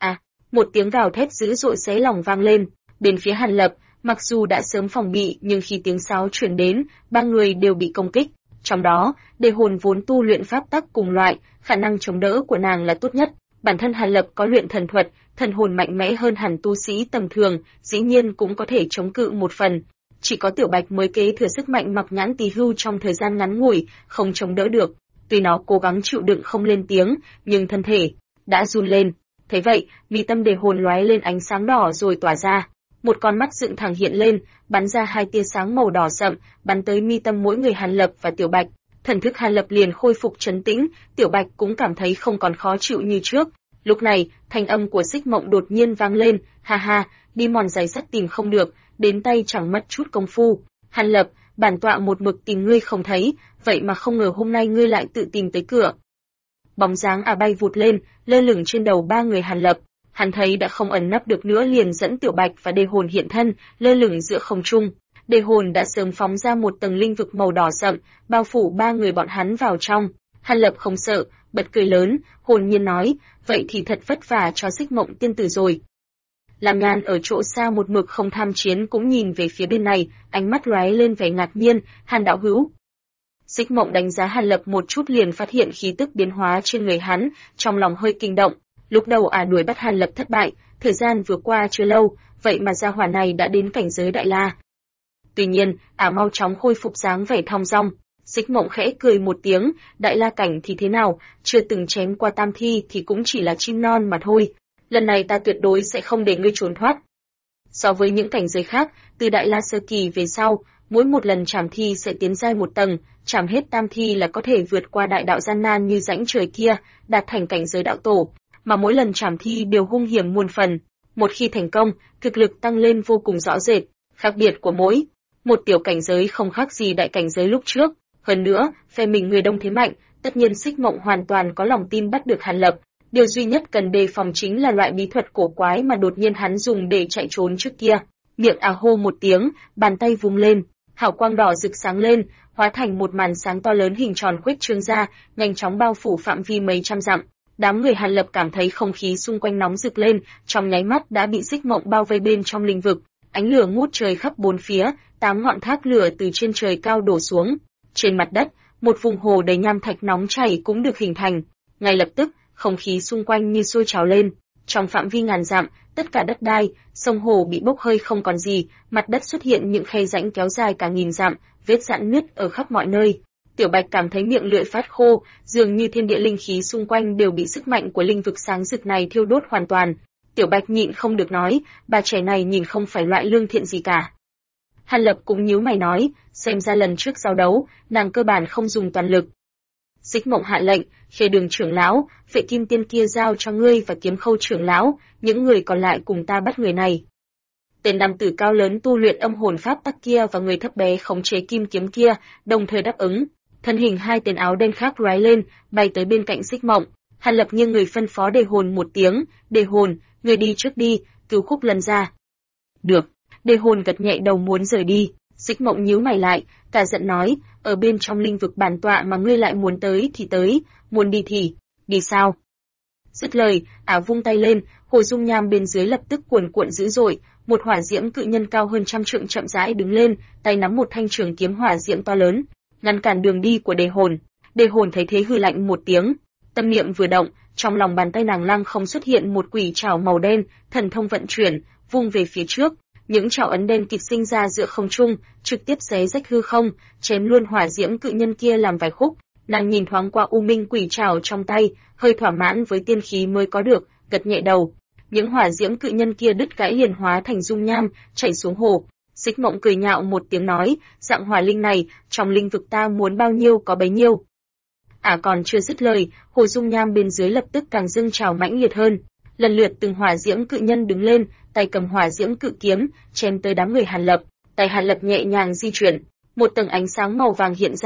Một tiếng gào thét dữ dội xé lòng vang lên. Bên phía Hàn Lập, mặc dù đã sớm phòng bị, nhưng khi tiếng sáo truyền đến, ba người đều bị công kích. Trong đó, Đề Hồn vốn tu luyện pháp tắc cùng loại, khả năng chống đỡ của nàng là tốt nhất. Bản thân Hàn Lập có luyện thần thuật, thần hồn mạnh mẽ hơn hẳn tu sĩ tầm thường, dĩ nhiên cũng có thể chống cự một phần. Chỉ có Tiểu Bạch mới kế thừa sức mạnh Mặc Nhãn Tỳ Hưu trong thời gian ngắn ngủi, không chống đỡ được. Tuy nó cố gắng chịu đựng không lên tiếng, nhưng thân thể đã run lên. Thế vậy, mi tâm Đề Hồn lóe lên ánh sáng đỏ rồi tỏa ra. Một con mắt dựng thẳng hiện lên, bắn ra hai tia sáng màu đỏ sậm, bắn tới mi tâm mỗi người Hàn Lập và Tiểu Bạch. Thần thức Hàn Lập liền khôi phục trấn tĩnh, Tiểu Bạch cũng cảm thấy không còn khó chịu như trước. Lúc này, thanh âm của Xích Mộng đột nhiên vang lên, ha ha, đi mòn giày sắt tìm không được, đến tay chẳng mất chút công phu. Hàn Lập, bản tọa một mực tìm ngươi không thấy, vậy mà không ngờ hôm nay ngươi lại tự tìm tới cửa. Bóng dáng bay vụt lên, lơ lửng trên đầu ba người Hàn Lập. Hắn thấy đã không ẩn nấp được nữa liền dẫn Tiểu Bạch và Đề Hồn hiện thân, lơ lửng giữa không trung. Đề Hồn đã sớm phóng ra một tầng linh vực màu đỏ sậm, bao phủ ba người bọn hắn vào trong. Hàn Lập không sợ, bật cười lớn, hồn nhiên nói, vậy thì thật vất vả cho Xích Mộng tiên tử rồi. Lam Nhan ở chỗ xa một mực không tham chiến cũng nhìn về phía bên này, ánh mắt lóe lên vẻ ngạc nhiên, Hàn đạo hữu. Xích Mộng đánh giá Hàn Lập một chút liền phát hiện khí tức biến hóa trên người hắn, trong lòng hơi kinh động. Lúc đầu đuổi bắt Hàn Lập thất bại, thời gian vừa qua chưa lâu, vậy mà gia hỏa này đã đến cảnh giới Đại La. Tuy nhiên, mau chóng khôi phục dáng vẻ thong dong. Xích Mộng khẽ cười một tiếng, Đại La cảnh thì thế nào, chưa từng chém qua tam thi thì cũng chỉ là chim non mà thôi. Lần này ta tuyệt đối sẽ không để ngươi trốn thoát. So với những cảnh giới khác, từ Đại La sơ kỳ về sau, mỗi một lần trảm thi sẽ tiến giai một tầng, trảm hết tam thi là có thể vượt qua đại đạo gian nan như rãnh trời kia, đạt thành cảnh giới đạo tổ. Mà mỗi lần trảm thi đều hung hiểm muôn phần. Một khi thành công, thực lực tăng lên vô cùng rõ rệt, khác biệt của mỗi một tiểu cảnh giới không khác gì đại cảnh giới lúc trước. Hơn nữa, phe mình người đông thế mạnh, tất nhiên Xích Mộng hoàn toàn có lòng tin bắt được Hàn Lập. Điều duy nhất cần đề phòng chính là loại bí thuật cổ quái mà đột nhiên hắn dùng để chạy trốn trước kia. Miệng hô một tiếng, bàn tay vung lên, hào quang đỏ rực sáng lên, hóa thành một màn sáng to lớn hình tròn khuếch trương ra, nhanh chóng bao phủ phạm vi mấy trăm dặm. Đám người Hàn Lập cảm thấy không khí xung quanh nóng rực lên, trong nháy mắt đã bị Xích Mộng bao vây bên trong linh vực. Ánh lửa ngút trời khắp bốn phía, 8 ngọn thác lửa từ trên trời cao đổ xuống. Trên mặt đất, một vùng hồ đầy nham thạch nóng chảy cũng được hình thành. Ngay lập tức, không khí xung quanh như sôi trào lên. Trong phạm vi ngàn dặm, tất cả đất đai, sông hồ bị bốc hơi không còn gì, mặt đất xuất hiện những khe rãnh kéo dài cả nghìn dặm, vết rạn nứt ở khắp mọi nơi. Tiểu Bạch cảm thấy miệng lưỡi phát khô, dường như thiên địa linh khí xung quanh đều bị sức mạnh của linh vực sáng rực này thiêu đốt hoàn toàn. Tiểu Bạch nhịn không được nói, bà trẻ này nhìn không phải loại lương thiện gì cả. Hàn Lập cũng nhíu mày nói, xem ra lần trước giao đấu, nàng cơ bản không dùng toàn lực. Xích Mộng hạ lệnh, Khê Đường trưởng lão, Phệ Kim Tiên kia giao cho ngươi và Kiếm Khâu trưởng lão, những người còn lại cùng ta bắt người này. Tên nam tử cao lớn tu luyện âm hồn pháp tắc kia và người thấp bé khống chế kim kiếm kia, đồng thời đáp ứng. Thân hình hai tên áo đen khác lóe lên, bay tới bên cạnh Xích Mộng. Hàn Lập nghiêng người phân phó Đề Hồn một tiếng, Đề Hồn, người đi trước đi, cứu Khúc Lân ra. Được. Đề Hồn gật nhẹ đầu muốn rời đi. Xích Mộng nhíu mày lại, cả giận nói, ở bên trong linh vực bản tọa mà ngươi lại muốn tới thì tới, muốn đi thì đi sao? Dứt lời, vung tay lên, hồ dung nham bên dưới lập tức cuồn cuộn dữ dội, một hỏa diễm cự nhân cao hơn 100 trượng chậm rãi đứng lên, tay nắm một thanh trường kiếm hỏa diễm to lớn, ngăn cản đường đi của Đề Hồn. Đề Hồn thấy thế hừ lạnh một tiếng, tâm niệm vừa động, trong lòng bàn tay nàng lăng không xuất hiện một quỷ trảo màu đen, thần thông vận chuyển, vung về phía trước. Những trảo ấn đen kịt sinh ra giữa không trung, trực tiếp xé rách hư không, chém luôn hỏa diễm cự nhân kia làm vài khúc. Nàng nhìn thoáng qua u minh quỷ trảo trong tay, hơi thỏa mãn với tiên khí mới có được, gật nhẹ đầu. Những hỏa diễm cự nhân kia đứt gãy liền hóa thành dung nham, chảy xuống hồ. Xích Mộng cười nhạo một tiếng nói, dạng hỏa linh này, trong linh vực ta muốn bao nhiêu có bấy nhiêu. Còn chưa dứt lời, hồ dung nham bên dưới lập tức càng dâng trào mãnh liệt hơn. Lần lượt từng hỏa diễm cự nhân đứng lên, tay cầm hỏa diễm cự kiếm, chém tới đám người Hàn Lập. Tay Hàn Lập nhẹ nhàng di chuyển, một tầng ánh sáng màu vàng hiện ra,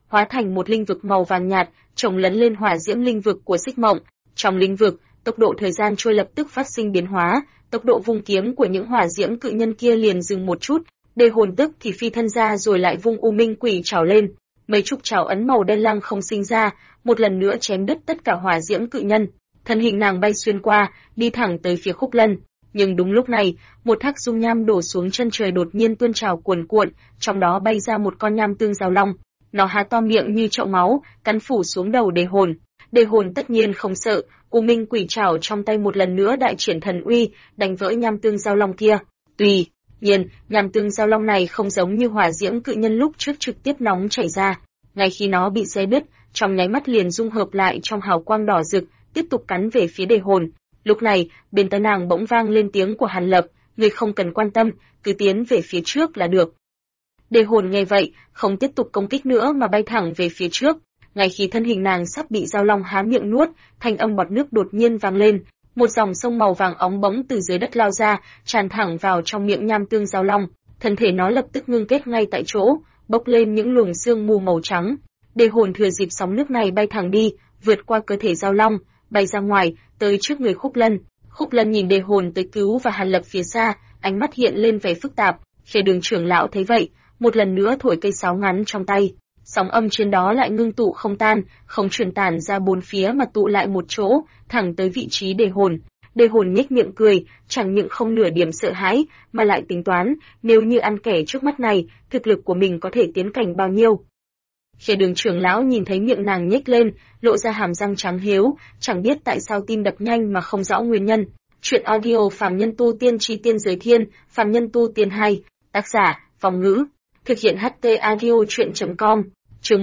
hóa thành một linh vực màu vàng nhạt, chồng lấn lên hỏa diễm linh vực của Xích Mộng. Trong linh vực, tốc độ thời gian trôi lập tức phát sinh biến hóa, tốc độ vung kiếm của những hỏa diễm cự nhân kia liền dừng một chút, Đề Hồn tức thì phi thân ra rồi lại vung U Minh Quỷ trảo lên, mấy chục trảo ấn màu đen lăng không sinh ra, một lần nữa chém đứt tất cả hỏa diễm cự nhân. Thân hình nàng bay xuyên qua, đi thẳng tới phía Khúc Lân. Nhưng đúng lúc này, một thác dung nham đổ xuống chân trời đột nhiên tuôn trào cuồn cuộn, trong đó bay ra một con nham tương giao long. Nó há to miệng như chậu máu, cắn phủ xuống đầu Đề Hồn. Đề Hồn tất nhiên không sợ, U Minh Quỷ trảo trong tay một lần nữa đại triển thần uy, đánh vỡ nham tương giao long kia. Tuy nhiên, nham tương giao long này không giống như hỏa diễm cự nhân lúc trước trực tiếp nóng chảy ra. Ngay khi nó bị xé đứt, trong nháy mắt liền dung hợp lại trong hào quang đỏ rực, tiếp tục cắn về phía Đề Hồn. Lúc này, bên tai nàng bỗng vang lên tiếng của Hàn Lập, "Ngươi không cần quan tâm, cứ tiến về phía trước là được." Đề Hồn nghe vậy, không tiếp tục công kích nữa mà bay thẳng về phía trước. Ngay khi thân hình nàng sắp bị giao long há miệng nuốt, thanh âm bọt nước đột nhiên vang lên, một dòng sông màu vàng óng bỗng từ dưới đất lao ra, tràn thẳng vào trong miệng nham tương giao long. Thân thể nó lập tức ngưng kết ngay tại chỗ, bốc lên những luồng sương mù màu trắng. Đề Hồn thừa dịp sóng nước này bay thẳng đi, vượt qua cơ thể giao long, bay ra ngoài, tới trước người Khúc Lân. Khúc Lân nhìn Đề Hồn tới cứu và Hàn Lập phía xa, ánh mắt hiện lên vẻ phức tạp. Khê Đường trưởng lão thấy vậy, một lần nữa thổi cây sáo ngắn trong tay. Sóng âm trên đó lại ngưng tụ không tan, không truyền tản ra bốn phía mà tụ lại một chỗ, thẳng tới vị trí Đề Hồn. Đề Hồn nhếch miệng cười, chẳng những không nửa điểm sợ hãi, mà lại tính toán, nếu như ăn kẻ trước mắt này, thực lực của mình có thể tiến cảnh bao nhiêu. Khê Đường trưởng lão nhìn thấy miệng nàng nhếch lên, lộ ra hàm răng trắng hiếu, chẳng biết tại sao tim đập nhanh mà không rõ nguyên nhân. Chuyện audio Phàm Nhân Tu Tiên Chi Tiên Giới Thiên, Phàm Nhân Tu Tiên 2, tác giả, Vong Ngữ, thực hiện HT audio truyện.com. Chương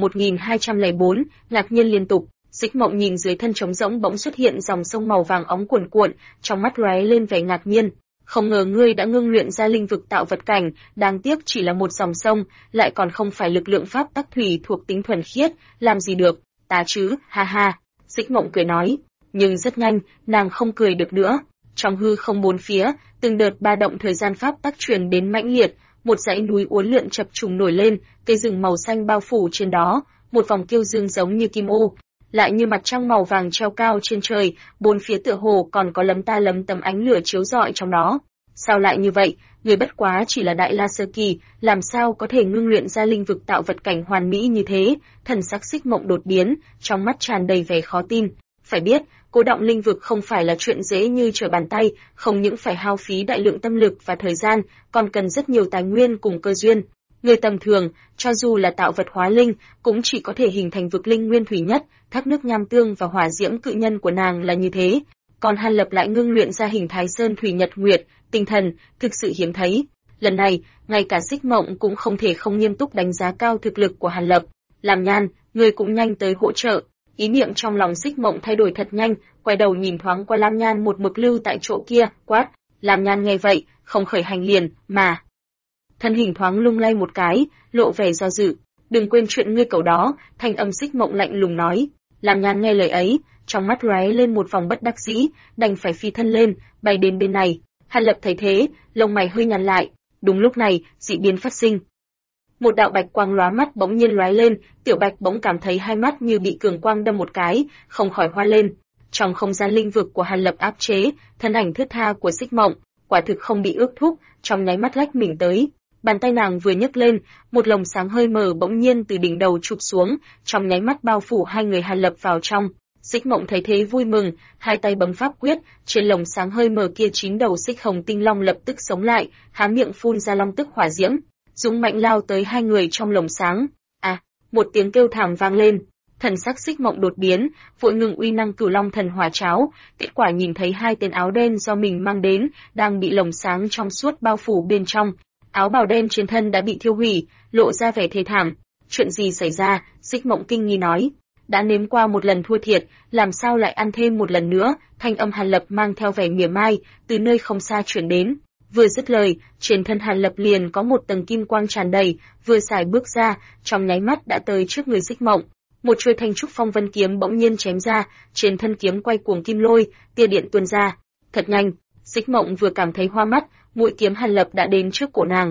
1204, ngạc nhiên liên tục. Xích Mộng nhìn dưới thân trống rỗng bỗng xuất hiện dòng sông màu vàng óng cuồn cuộn, trong mắt lóe lên vẻ ngạc nhiên. Không ngờ ngươi đã ngưng luyện ra linh vực tạo vật cảnh, đáng tiếc chỉ là một dòng sông, lại còn không phải lực lượng pháp tắc thủy thuộc tính thuần khiết, làm gì được, ta chứ, ha ha. Xích Mộng cười nói, nhưng rất nhanh, nàng không cười được nữa. Trong hư không bốn phía, từng đợt ba động thời gian pháp tắc truyền đến mãnh liệt, một dãy núi uốn lượn chập trùng nổi lên, cây rừng màu xanh bao phủ trên đó, một vòng kiêu dương giống như kim ô, lại như mặt trăng màu vàng treo cao trên trời, bốn phía tựa hồ còn có lấm ta lấm tấm ánh lửa chiếu rọi trong đó. Sao lại như vậy, người bất quá chỉ là đại la sơ kỳ, làm sao có thể ngưng luyện ra linh vực tạo vật cảnh hoàn mỹ như thế? Thần sắc Xích Mộng đột biến, trong mắt tràn đầy vẻ khó tin. Phải biết, cô động linh vực không phải là chuyện dễ như trở bàn tay, không những phải hao phí đại lượng tâm lực và thời gian, còn cần rất nhiều tài nguyên cùng cơ duyên. Người tầm thường, cho dù là tạo vật hóa linh, cũng chỉ có thể hình thành vực linh nguyên thủy nhất, thác nước nham tương và hỏa diễm cự nhân của nàng là như thế. Còn Hàn Lập lại ngưng luyện ra hình thái sơn thủy nhật nguyệt, tinh thần, thực sự hiếm thấy. Lần này, ngay cả Xích Mộng cũng không thể không nghiêm túc đánh giá cao thực lực của Hàn Lập. Làm Nhan, người cũng nhanh tới hỗ trợ. Ý niệm trong lòng Xích Mộng thay đổi thật nhanh, quay đầu nhìn thoáng qua Lam Nhan một mực lưu tại chỗ kia, quát. Lam Nhan nghe vậy, không khởi hành liền, mà thân hình thoáng lung lay một cái, lộ vẻ do dự. Đừng quên chuyện ngươi cẩu đó, thanh âm Xích Mộng lạnh lùng nói. Lam Nhan nghe lời ấy, trong mắt lóe lên một vòng bất đắc dĩ, đành phải phi thân lên, bay đến bên này. Hàn Lập thấy thế, lông mày hơi nhăn lại. Đúng lúc này, dị biến phát sinh. Một đạo bạch quang lóa mắt bỗng nhiên lóe lên, Tiểu Bạch bỗng cảm thấy hai mắt như bị cường quang đâm một cái, không khỏi hoa lên. Trong không gian linh vực của Hàn Lập áp chế, thân ảnh thướt tha của Xích Mộng, quả thực không bị ước thúc, trong nháy mắt lách mình tới. Bàn tay nàng vừa nhấc lên, một lồng sáng hơi mờ bỗng nhiên từ đỉnh đầu chụp xuống, trong nháy mắt bao phủ hai người Hàn Lập vào trong. Xích Mộng thấy thế vui mừng, hai tay bấm pháp quyết, trên lồng sáng hơi mờ kia 9 đầu xích hồng tinh long lập tức sống lại, há miệng phun ra long tức hỏa diễm, dũng mạnh lao tới hai người trong lồng sáng. À, một tiếng kêu thảm vang lên, thần sắc Xích Mộng đột biến, vội ngừng uy năng Cửu Long Thần Hỏa Cháo, kết quả nhìn thấy hai tên áo đen do mình mang đến, đang bị lồng sáng trong suốt bao phủ bên trong. Áo bào đen trên thân đã bị thiêu hủy, lộ ra vẻ thê thảm. Chuyện gì xảy ra? Xích Mộng kinh nghi nói. Đã nếm qua một lần thua thiệt, làm sao lại ăn thêm một lần nữa? Thanh âm Hàn Lập mang theo vẻ mỉa mai, từ nơi không xa truyền đến. Vừa dứt lời, trên thân Hàn Lập liền có một tầng kim quang tràn đầy, vừa xài bước ra, trong nháy mắt đã tới trước người Xích Mộng. Một chuôi thanh trúc phong vân kiếm bỗng nhiên chém ra, trên thân kiếm quay cuồng kim lôi, tia điện tuôn ra. Thật nhanh, Xích Mộng vừa cảm thấy hoa mắt, mũi kiếm Hàn Lập đã đến trước cổ nàng.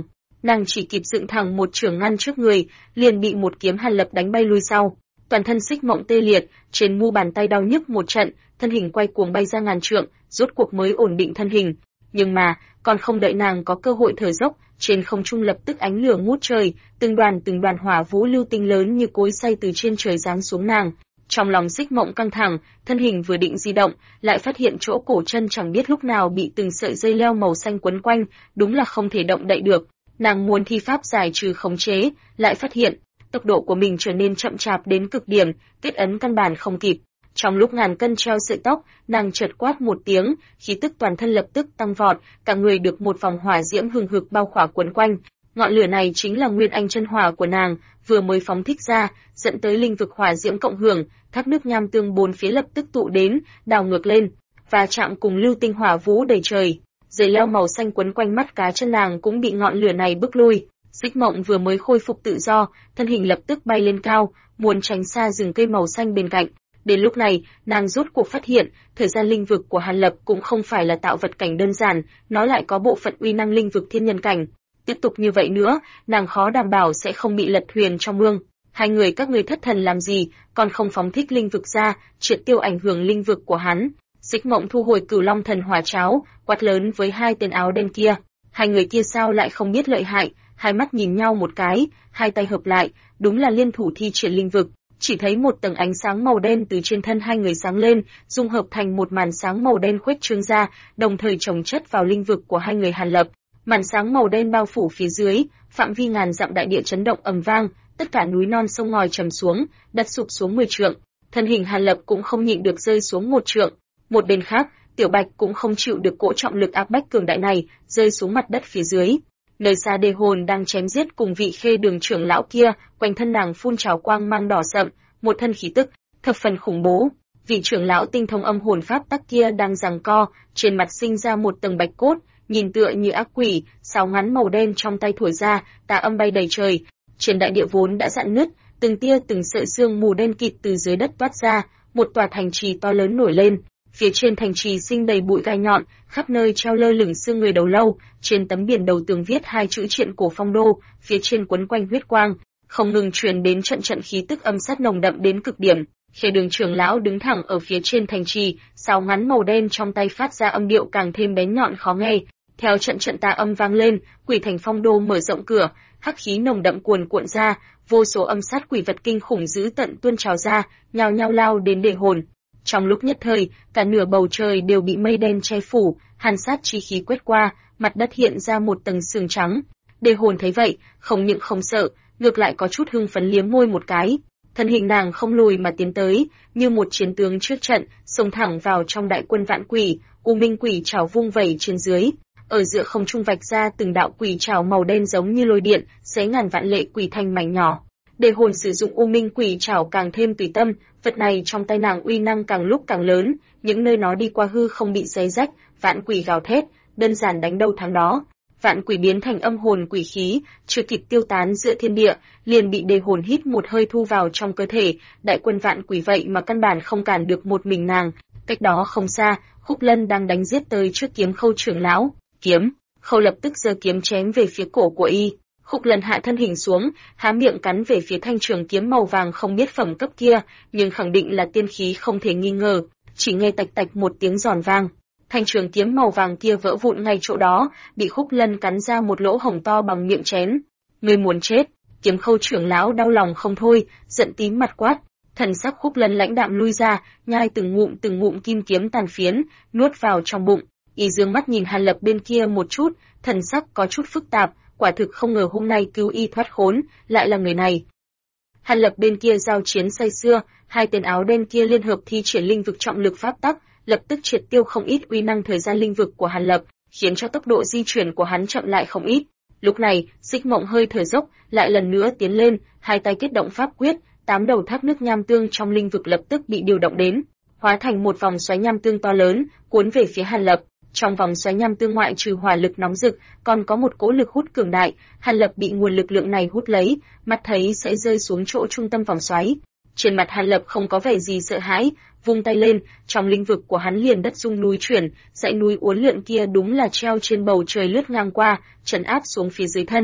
nàng chỉ kịp dựng thẳng một chưởng ngăn trước người, liền bị một kiếm Hàn Lập đánh bay lui sau. Toàn thân Xích Mộng tê liệt, trên mu bàn tay đau nhức một trận, thân hình quay cuồng bay ra ngàn trượng, rốt cuộc mới ổn định thân hình. Nhưng mà, còn không đợi nàng có cơ hội thở dốc, trên không trung lập tức ánh lửa ngút trời, từng đoàn hỏa vũ lưu tinh lớn như cối xay từ trên trời giáng xuống nàng. Trong lòng Xích Mộng căng thẳng, thân hình vừa định di động, lại phát hiện chỗ cổ chân chẳng biết lúc nào bị từng sợi dây leo màu xanh quấn quanh, đúng là không thể động đậy được. Nàng muốn thi pháp giải trừ khống chế, lại phát hiện tốc độ của mình trở nên chậm chạp đến cực điểm, kết ấn căn bản không kịp. Trong lúc ngàn cân treo sợi tóc, nàng chợt quát một tiếng, khí tức toàn thân lập tức tăng vọt, cả người được một vòng hỏa diễm hừng hực bao khỏa quấn quanh. Ngọn lửa này chính là nguyên anh chân hỏa của nàng, vừa mới phóng thích ra, dẫn tới linh vực hỏa diễm cộng hưởng, thác nước nham tương bốn phía lập tức tụ đến, đào ngược lên, và chạm cùng lưu tinh hỏa vũ đầy trời. Dây leo màu xanh quấn quanh mắt cá chân nàng cũng bị ngọn lửa này bức lui. Xích Mộng vừa mới khôi phục tự do, thân hình lập tức bay lên cao, muốn tránh xa rừng cây màu xanh bên cạnh. Đến lúc này, nàng rốt cuộc phát hiện, thời gian linh vực của Hàn Lập cũng không phải là tạo vật cảnh đơn giản, nó lại có bộ phận uy năng linh vực thiên nhân cảnh. Tiếp tục như vậy nữa, nàng khó đảm bảo sẽ không bị lật thuyền trong mương. Hai người các ngươi thất thần làm gì, còn không phóng thích linh vực ra, triệt tiêu ảnh hưởng linh vực của hắn. Xích Mộng thu hồi Cửu Long Thần Hỏa Cháo, quát lớn với hai tên áo đen kia. Hai người kia sao lại không biết lợi hại, hai mắt nhìn nhau một cái, hai tay hợp lại, đúng là liên thủ thi triển linh vực. Chỉ thấy một tầng ánh sáng màu đen từ trên thân hai người sáng lên, dung hợp thành một màn sáng màu đen khuếch trương ra, đồng thời chồng chất vào linh vực của hai người Hàn Lập. Màn sáng màu đen bao phủ phía dưới, phạm vi ngàn dặm đại địa chấn động ầm vang, tất cả núi non sông ngòi trầm xuống, đất sụp xuống 10 trượng. Thân hình Hàn Lập cũng không nhịn được rơi xuống 1 trượng. Một bên khác, Tiểu Bạch cũng không chịu được cỗ trọng lực áp bách cường đại này, rơi xuống mặt đất phía dưới. Nơi xa Đề Hồn đang chém giết cùng vị Khê Đường trưởng lão kia, quanh thân nàng phun trào quang mang đỏ sậm, một thân khí tức thập phần khủng bố. Vị trưởng lão tinh thông âm hồn pháp tắc kia đang giằng co, trên mặt sinh ra một tầng bạch cốt, nhìn tựa như ác quỷ, sáo ngắn màu đen trong tay thổi ra, tà âm bay đầy trời. Trên đại địa vốn đã rạn nứt, từng tia từng sợi sương mù đen kịt từ dưới đất toát ra, một tòa thành trì to lớn nổi lên. Phía trên thành trì sinh đầy bụi gai nhọn, khắp nơi treo lơ lửng xương người đầu lâu, trên tấm biển đầu tường viết hai chữ Triện Cổ Phong Đô, phía trên quấn quanh huyết quang, không ngừng truyền đến trận trận khí tức âm sát nồng đậm đến cực điểm. Khê Đường trưởng lão đứng thẳng ở phía trên thành trì, sáo ngắn màu đen trong tay phát ra âm điệu càng thêm bén nhọn khó nghe. Theo trận trận tà âm vang lên, Quỷ Thành Phong Đô mở rộng cửa, hắc khí nồng đậm cuồn cuộn ra, vô số âm sát quỷ vật kinh khủng dữ tận tuôn trào ra, nhao nhao lao đến Đề Hồn. Trong lúc nhất thời, cả nửa bầu trời đều bị mây đen che phủ, hàn sát chi khí quét qua, mặt đất hiện ra một tầng sương trắng. Đề Hồn thấy vậy, không những không sợ, ngược lại có chút hưng phấn liếm môi một cái. Thân hình nàng không lùi mà tiến tới, như một chiến tướng trước trận, xông thẳng vào trong đại quân vạn quỷ, U Minh Quỷ trảo vung vẩy trên dưới. Ở giữa không trung vạch ra từng đạo quỷ trảo màu đen giống như lôi điện, xé ngàn vạn lệ quỷ thành mảnh nhỏ. Đề Hồn sử dụng U Minh Quỷ trảo càng thêm tùy tâm, vật này trong tay nàng uy năng càng lúc càng lớn, những nơi nó đi qua hư không bị xé rách, vạn quỷ gào thét, đơn giản đánh đâu thắng đó. Vạn quỷ biến thành âm hồn quỷ khí, chưa kịp tiêu tán giữa thiên địa, liền bị Đề Hồn hít một hơi thu vào trong cơ thể, đại quân vạn quỷ vậy mà căn bản không cản được một mình nàng. Cách đó không xa, Khúc Lân đang đánh giết tới trước Kiếm Khâu trưởng lão. Kiếm Khâu lập tức giơ kiếm chém về phía cổ của y. Khúc Lân hạ thân hình xuống, há miệng cắn về phía thanh trường kiếm màu vàng không biết phẩm cấp kia, nhưng khẳng định là tiên khí không thể nghi ngờ. Chỉ nghe tạch tạch một tiếng giòn vang, thanh trường kiếm màu vàng kia vỡ vụn ngay chỗ đó, bị Khúc Lân cắn ra một lỗ hổng to bằng miệng chén. Ngươi muốn chết? Kiếm Khâu trưởng lão đau lòng không thôi, giận tím mặt quát. Thần sắc Khúc Lân lãnh đạm lui ra, nhai từng ngụm kim kiếm tàn phiến, nuốt vào trong bụng. Y dương mắt nhìn Hàn Lập bên kia một chút, thần sắc có chút phức tạp, quả thực không ngờ hôm nay cứu y thoát khốn, lại là người này. Hàn Lập bên kia giao chiến say sưa, hai tên áo đen kia liên hợp thi triển linh vực trọng lực pháp tắc, lập tức triệt tiêu không ít uy năng thời gian linh vực của Hàn Lập, khiến cho tốc độ di chuyển của hắn chậm lại không ít. Lúc này, Xích Mộng hơi thở dốc, lại lần nữa tiến lên, hai tay kết động pháp quyết, 8 đầu thác nước nham tương trong linh vực lập tức bị điều động đến, hóa thành một vòng xoáy nham tương to lớn, cuốn về phía Hàn Lập. Trong vòng xoáy nham tương ngoại trừ hỏa lực nóng rực, còn có một cỗ lực hút cường đại, Hàn Lập bị nguồn lực lượng này hút lấy, mắt thấy sẽ rơi xuống chỗ trung tâm vòng xoáy. Trên mặt Hàn Lập không có vẻ gì sợ hãi, vung tay lên, trong lĩnh vực của hắn liền đất rung núi chuyển, dãy núi uốn lượn kia đúng là treo trên bầu trời lướt ngang qua, trấn áp xuống phía dưới thân.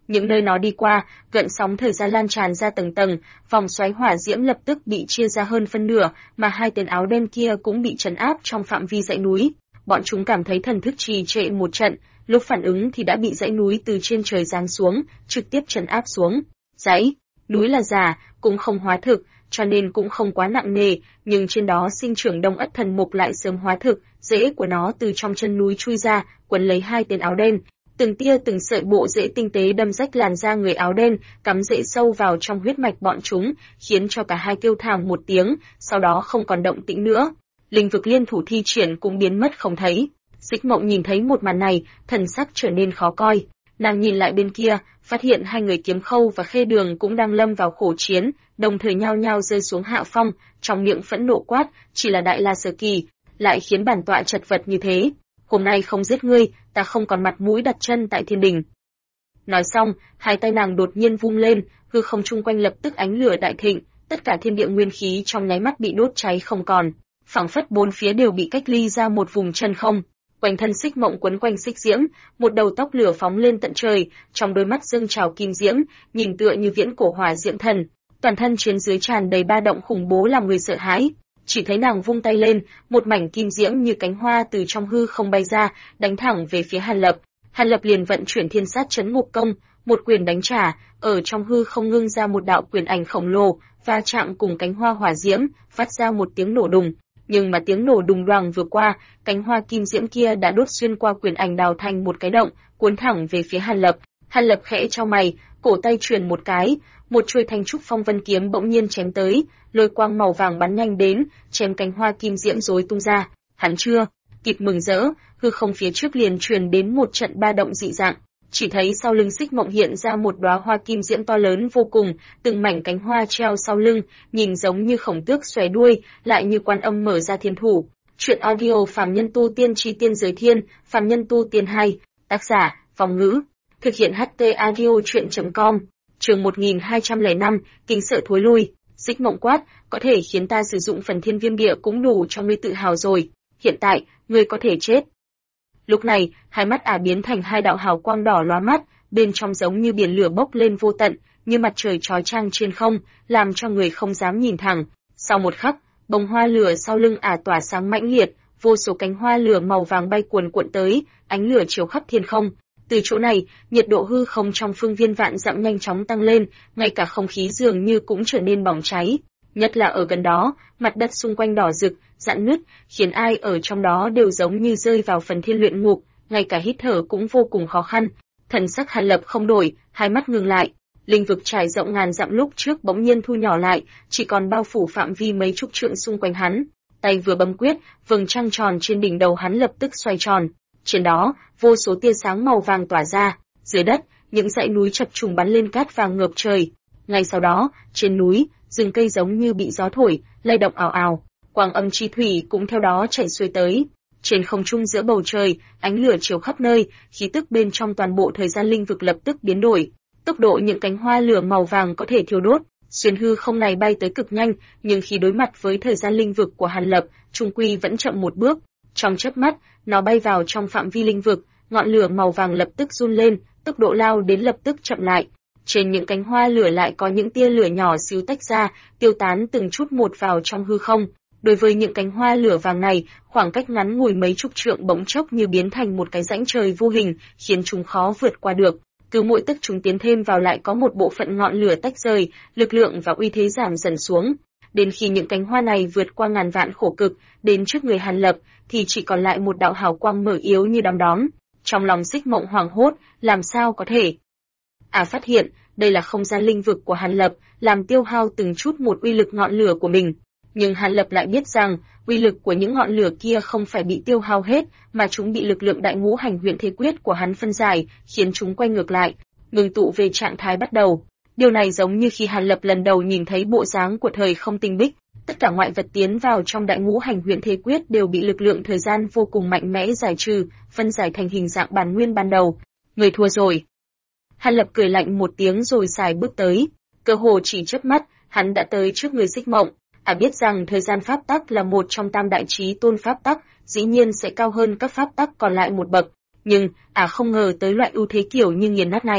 Những nơi nó đi qua, gợn sóng thời gian lan tràn ra tầng tầng, vòng xoáy hỏa diễm lập tức bị chia ra hơn phân nửa, mà hai tên áo đen kia cũng bị trấn áp trong phạm vi dãy núi. Bọn chúng cảm thấy thần thức trì trệ một trận, lúc phản ứng thì đã bị dãy núi từ trên trời giáng xuống, trực tiếp trấn áp xuống. Dãy núi là giả, cũng không hóa thực, cho nên cũng không quá nặng nề, nhưng trên đó sinh trưởng đông ất thần mục lại sớm hóa thực, rễ của nó từ trong chân núi chui ra, quấn lấy hai tên áo đen. Từng tia từng sợi bộ rễ tinh tế đâm rách làn da người áo đen, cắm rễ sâu vào trong huyết mạch bọn chúng, khiến cho cả hai kêu thảm một tiếng, sau đó không còn động tĩnh nữa. Linh vực liên thủ thi triển cũng biến mất không thấy. Xích Mộng nhìn thấy một màn này, thần sắc trở nên khó coi. Nàng nhìn lại bên kia, phát hiện hai người Kiếm Khâu và Khê Đường cũng đang lâm vào khổ chiến, đồng thời nhao nhao rơi xuống hạ phong, trong miệng phẫn nộ quát, chỉ là Đại La Sơ Kỳ, lại khiến bản tọa chật vật như thế. Hôm nay không giết ngươi, ta không còn mặt mũi đặt chân tại thiên đình. Nói xong, hai tay nàng đột nhiên vung lên, hư không chung quanh lập tức ánh lửa đại thịnh, tất cả thiên địa nguyên khí trong nháy mắt bị đốt cháy không còn, phảng phất bốn phía đều bị cách ly ra một vùng chân không. Quanh thân Xích Mộng quấn quanh xích diễm, một đầu tóc lửa phóng lên tận trời, trong đôi mắt dâng trào kim diễm, nhìn tựa như viễn cổ hỏa diễm thần, toàn thân trên dưới tràn đầy ba động khủng bố làm người sợ hãi. Chỉ thấy nàng vung tay lên, một mảnh kim diễm như cánh hoa từ trong hư không bay ra, đánh thẳng về phía Hàn Lập. Hàn Lập liền vận chuyển Thiên Sát Chấn Ngục Công, một quyền đánh trả, ở trong hư không ngưng ra một đạo quyền ảnh khổng lồ, va chạm cùng cánh hoa hỏa diễm, phát ra một tiếng nổ đùng. Nhưng mà tiếng nổ đùng đoàng vừa qua, cánh hoa kim diễm kia đã đốt xuyên qua quyền ảnh đào thành một cái động, cuốn thẳng về phía Hàn Lập. Hàn Lập khẽ chau mày, cổ tay truyền một cái, một chuôi thanh trúc phong vân kiếm bỗng nhiên chém tới, lôi quang màu vàng bắn nhanh đến, chém cánh hoa kim diễm rối tung ra. Hắn chưa kịp mừng rỡ, hư không phía trước liền truyền đến một trận ba động dị dạng. Chỉ thấy sau lưng Xích Mộng hiện ra một đóa hoa kim diễm to lớn vô cùng, từng mảnh cánh hoa treo sau lưng, nhìn giống như khổng tước xòe đuôi, lại như Quan Âm mở ra thiên thủ. Truyện audio Phàm Nhân Tu Tiên Chi Tiên Giới Thiên, Phàm Nhân Tu Tiên 2, tác giả Vong Ngữ, thực hiện HT audio truyện.com. Chương 1205, kính sợ thối lui. Xích Mộng quát, có thể khiến ta sử dụng phần Thiên Viêm Địa cũng đủ cho ngươi tự hào rồi. Hiện tại, ngươi có thể chết. Lúc này, hai mắt ả biến thành hai đạo hào quang đỏ lóa mắt, bên trong giống như biển lửa bốc lên vô tận, như mặt trời chói chang trên không, làm cho người không dám nhìn thẳng. Sau một khắc, bông hoa lửa sau lưng ả tỏa sáng mãnh liệt, vô số cánh hoa lửa màu vàng bay cuồn cuộn tới, ánh lửa chiếu khắp thiên không. Từ chỗ này, nhiệt độ hư không trong phương viên vạn dặm nhanh chóng tăng lên, ngay cả không khí dường như cũng trở nên bỏng cháy. Nhất là ở gần đó, mặt đất xung quanh đỏ rực, rạn nứt, khiến ai ở trong đó đều giống như rơi vào phần thiên luyện ngục, ngay cả hít thở cũng vô cùng khó khăn. Thần sắc Hàn Lập không đổi, hai mắt ngừng lại. Linh vực trải rộng ngàn dặm lúc trước bỗng nhiên thu nhỏ lại, chỉ còn bao phủ phạm vi mấy chục trượng xung quanh hắn. Tay vừa bấm quyết, vầng trăng tròn trên đỉnh đầu hắn lập tức xoay tròn. Trên đó, vô số tia sáng màu vàng tỏa ra. Dưới đất, những dãy núi chập trùng bắn lên cát vàng ngập trời. Ngay sau đó, trên núi, rừng cây giống như bị gió thổi, lay động ào ào. Quang âm chi thủy cũng theo đó chảy xuôi tới. Trên không trung giữa bầu trời, ánh lửa chiếu khắp nơi, khí tức bên trong toàn bộ thời gian linh vực lập tức biến đổi. Tốc độ những cánh hoa lửa màu vàng có thể thiêu đốt, xuyên hư không này bay tới cực nhanh, nhưng khi đối mặt với thời gian linh vực của Hàn Lập, trung quy vẫn chậm một bước. Trong chớp mắt, nó bay vào trong phạm vi linh vực, ngọn lửa màu vàng lập tức run lên, tốc độ lao đến lập tức chậm lại. Trên những cánh hoa lửa lại có những tia lửa nhỏ xíu tách ra, tiêu tán từng chút một vào trong hư không. Đối với những cánh hoa lửa vàng này, khoảng cách ngắn ngủi mấy chục trượng bỗng chốc như biến thành một cái rãnh trời vô hình, khiến chúng khó vượt qua được. Cứ mỗi tức chúng tiến thêm vào lại có một bộ phận ngọn lửa tách rời, lực lượng và uy thế giảm dần xuống. Đến khi những cánh hoa này vượt qua ngàn vạn khổ cực, đến trước người Hàn Lập, thì chỉ còn lại một đạo hào quang mờ yếu như đom đóm. Trong lòng Xích Mộng hoảng hốt, làm sao có thể? Phát hiện, đây là không gian linh vực của Hàn Lập, làm tiêu hao từng chút một uy lực ngọn lửa của mình. Nhưng Hàn Lập lại biết rằng, uy lực của những ngọn lửa kia không phải bị tiêu hao hết, mà chúng bị lực lượng đại ngũ hành huyền thế quyết của hắn phân giải, khiến chúng quay ngược lại, ngừng tụ về trạng thái bắt đầu. Điều này giống như khi Hàn Lập lần đầu nhìn thấy bộ dáng của thời không tinh bích, tất cả ngoại vật tiến vào trong đại ngũ hành huyền thế quyết đều bị lực lượng thời gian vô cùng mạnh mẽ giải trừ, phân giải thành hình dạng bản nguyên ban đầu. Người thua rồi. Hàn Lập cười lạnh một tiếng rồi xài bước tới, cơ hồ chỉ chớp mắt, hắn đã tới trước người Xích Mộng. Biết rằng thời gian pháp tắc là một trong tam đại chí tôn pháp tắc, dĩ nhiên sẽ cao hơn các pháp tắc còn lại một bậc, nhưng không ngờ tới loại ưu thế kiểu như nghiền nát này.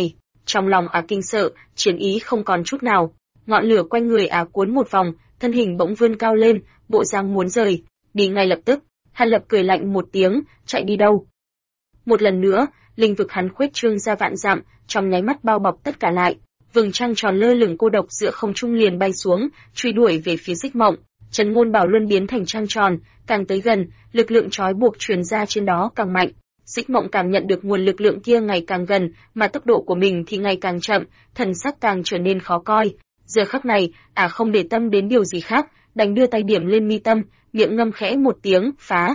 Trong lòng kinh sợ, chiến ý không còn chút nào. Ngọn lửa quanh người cuốn một vòng, thân hình bỗng vươn cao lên, bộ dáng muốn rời đi ngay lập tức. Hàn Lập cười lạnh một tiếng, chạy đi đâu? Một lần nữa, linh vực hắn khuếch trương ra vạn dặm, trong nháy mắt bao bọc tất cả lại. Vầng trăng tròn lơ lửng cô độc giữa không trung liền bay xuống, truy đuổi về phía Xích Mộng. Trấn Ngôn Bảo Luân biến thành trăng tròn, càng tới gần, lực lượng trói buộc truyền ra trên đó càng mạnh. Xích Mộng cảm nhận được nguồn lực lượng kia ngày càng gần, mà tốc độ của mình thì ngày càng chậm, thần sắc càng trở nên khó coi. Giờ khắc này, không để tâm đến điều gì khác, đành đưa tay điểm lên mi tâm, miệng ngâm khẽ một tiếng, phá.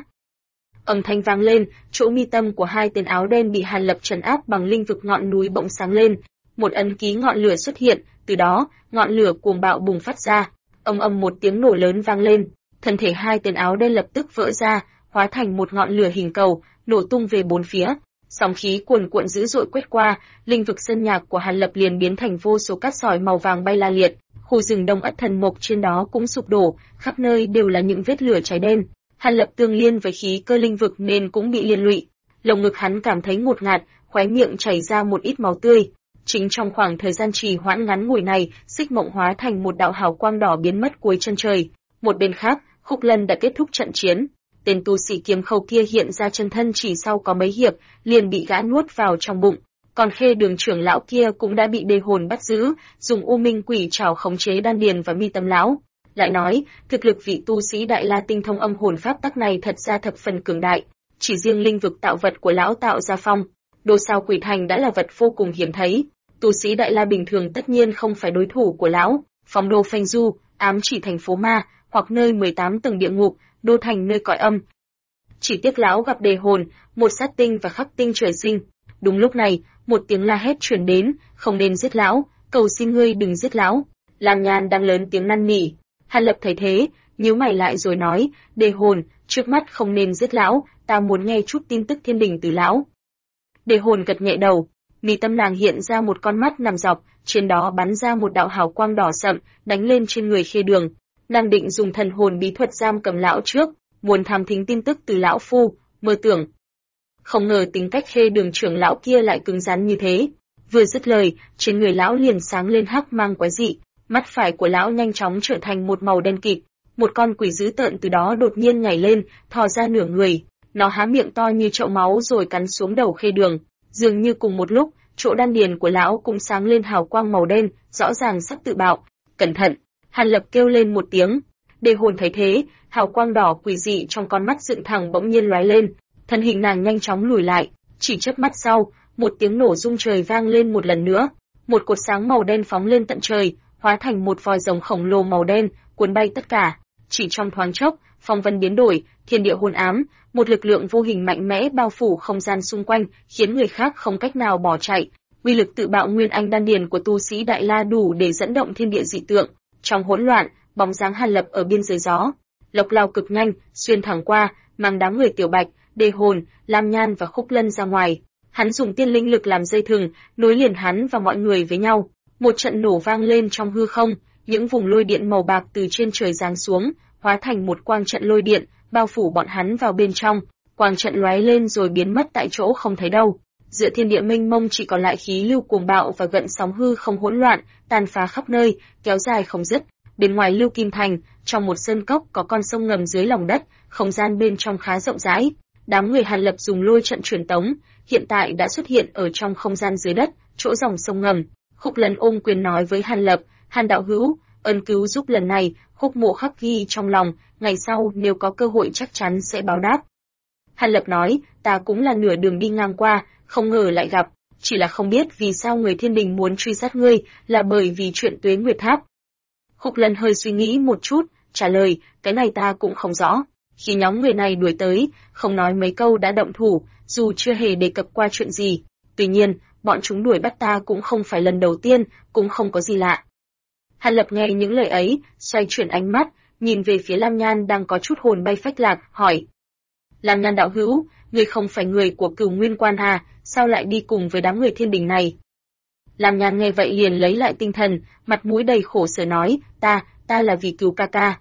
Âm thanh vang lên, chỗ mi tâm của hai tên áo đen bị Hàn Lập trấn áp bằng linh vực ngọn núi bỗng sáng lên, một ấn ký ngọn lửa xuất hiện, từ đó, ngọn lửa cuồng bạo bùng phát ra. Ầm một tiếng nổ lớn vang lên, thân thể hai tên áo đen lập tức vỡ ra, hóa thành một ngọn lửa hình cầu, nổ tung về bốn phía. Sóng khí cuồn cuộn dữ dội quét qua, linh vực sơn nhạc của Hàn Lập liền biến thành vô số cát sỏi màu vàng bay la liệt, khu rừng đông ất thần mộc trên đó cũng sụp đổ, khắp nơi đều là những vết lửa cháy đen. Hàn Lập tương liên với khí cơ linh vực nên cũng bị liên lụy. Lồng ngực hắn cảm thấy ngột ngạt, khóe miệng chảy ra một ít máu tươi. Chính trong khoảng thời gian trì hoãn ngắn ngủi này, Xích Mộng hóa thành một đạo hào quang đỏ biến mất cuối chân trời. Một bên khác, Khúc Lân đã kết thúc trận chiến. Tên tu sĩ kiếm khâu kia hiện ra chân thân chỉ sau có mấy hiệp, liền bị gã nuốt vào trong bụng. Còn Khê Đường trưởng lão kia cũng đã bị đê hồn bắt giữ, dùng U Minh Quỷ trảo khống chế đan điền và mi tâm lão. Lại nói, thực lực vị tu sĩ Đại La tinh thông âm hồn pháp tắc này thật ra thập phần cường đại. Chỉ riêng linh vực tạo vật của lão tạo ra phong đồ sao quỷ thành đã là vật vô cùng hiếm thấy. Tu sĩ Đại La bình thường tất nhiên không phải đối thủ của lão. Phong đô phanh du, ám chỉ thành phố ma, hoặc nơi 18 tầng địa ngục, đô thành nơi cõi âm. Chỉ tiếc lão gặp đề hồn, một sát tinh và khắc tinh trời sinh. Đúng lúc này, một tiếng la hét truyền đến, không nên giết lão, cầu xin ngươi đừng giết lão. Lam Nhan đang lớn tiếng năn nỉ. Hàn Lập thấy thế, nhíu mày lại rồi nói, đề hồn, trước mắt không nên giết lão, ta muốn nghe chút tin tức thiên đình từ lão. Đề hồn gật nhẹ đầu, mi tâm nàng hiện ra một con mắt nằm dọc, trên đó bắn ra một đạo hào quang đỏ sậm, đánh lên trên người Khê Đường. Nàng định dùng thần hồn bí thuật giam cầm lão trước, muốn tham thính tin tức từ lão phu, mơ tưởng. Không ngờ tính cách Khê Đường trưởng lão kia lại cứng rắn như thế. Vừa dứt lời, trên người lão liền sáng lên hắc mang quái dị, mắt phải của lão nhanh chóng trở thành một màu đen kịt. Một con quỷ dữ tợn từ đó đột nhiên nhảy lên, thò ra nửa người, nó há miệng to như chậu máu rồi cắn xuống đầu Khê Đường. Dường như cùng một lúc, chỗ đan điền của lão cũng sáng lên hào quang màu đen, rõ ràng sắp tự bạo. Cẩn thận! Hàn Lập kêu lên một tiếng. Đề hồn thấy thế, hào quang đỏ quỷ dị trong con mắt dựng thẳng bỗng nhiên lóe lên, thân hình nàng nhanh chóng lùi lại, chỉ chớp mắt sau, một tiếng nổ rung trời vang lên một lần nữa, một cột sáng màu đen phóng lên tận trời, hóa thành một vòi rồng khổng lồ màu đen, cuốn bay tất cả. Chỉ trong thoáng chốc, phong vân biến đổi, thiên địa hôn ám, một lực lượng vô hình mạnh mẽ bao phủ không gian xung quanh, khiến người khác không cách nào bỏ chạy. Uy lực tự bạo nguyên anh đan điền của tu sĩ Đại La đủ để dẫn động thiên địa dị tượng. Trong hỗn loạn, bóng dáng Hàn Lập ở biên giới gió, lộc lao cực nhanh, xuyên thẳng qua, mang đám người Tiểu Bạch, Đề Hồn, Lam Nhan và Khúc Lân ra ngoài. Hắn dùng tiên linh lực làm dây thừng, nối liền hắn và mọi người với nhau. Một trận nổ vang lên trong hư không, những vùng lôi điện màu bạc từ trên trời giáng xuống, hóa thành một quang trận lôi điện, bao phủ bọn hắn vào bên trong. Quang trận lóe lên rồi biến mất tại chỗ không thấy đâu. Giữa thiên địa mênh mông chỉ còn lại khí lưu cuồng bạo và gợn sóng hư không hỗn loạn, tàn phá khắp nơi, kéo dài không dứt. Bên ngoài Lưu Kim Thành, trong một sơn cốc có con sông ngầm dưới lòng đất, không gian bên trong khá rộng rãi. Đám người Hàn Lập dùng lôi trận truyền tống, hiện tại đã xuất hiện ở trong không gian dưới đất, chỗ dòng sông ngầm. Khúc Lân ôm quyền nói với Hàn Lập, Hàn đạo hữu, ơn cứu giúp lần này, Khúc Mộ khắc ghi trong lòng, ngày sau nếu có cơ hội chắc chắn sẽ báo đáp. Hàn Lập nói, ta cũng là nửa đường đi ngang qua, không ngờ lại gặp, chỉ là không biết vì sao người thiên đình muốn truy sát ngươi, là bởi vì chuyện Tuế Nguyệt Tháp. Khúc Lân hơi suy nghĩ một chút, trả lời, cái này ta cũng không rõ. Khi nhóm người này đuổi tới, không nói mấy câu đã động thủ, dù chưa hề đề cập qua chuyện gì. Tuy nhiên, bọn chúng đuổi bắt ta cũng không phải lần đầu tiên, cũng không có gì lạ. Hàn Lập nghe những lời ấy, xoay chuyển ánh mắt, nhìn về phía Lam Nhan đang có chút hồn bay phách lạc, hỏi. Lam Nhan đạo hữu, ngươi không phải người của Cửu Nguyên Quan à, sao lại đi cùng với đám người thiên đình này? Lam Nhan nghe vậy liền lấy lại tinh thần, mặt mũi đầy khổ sở nói, ta là vì cứu ca ca.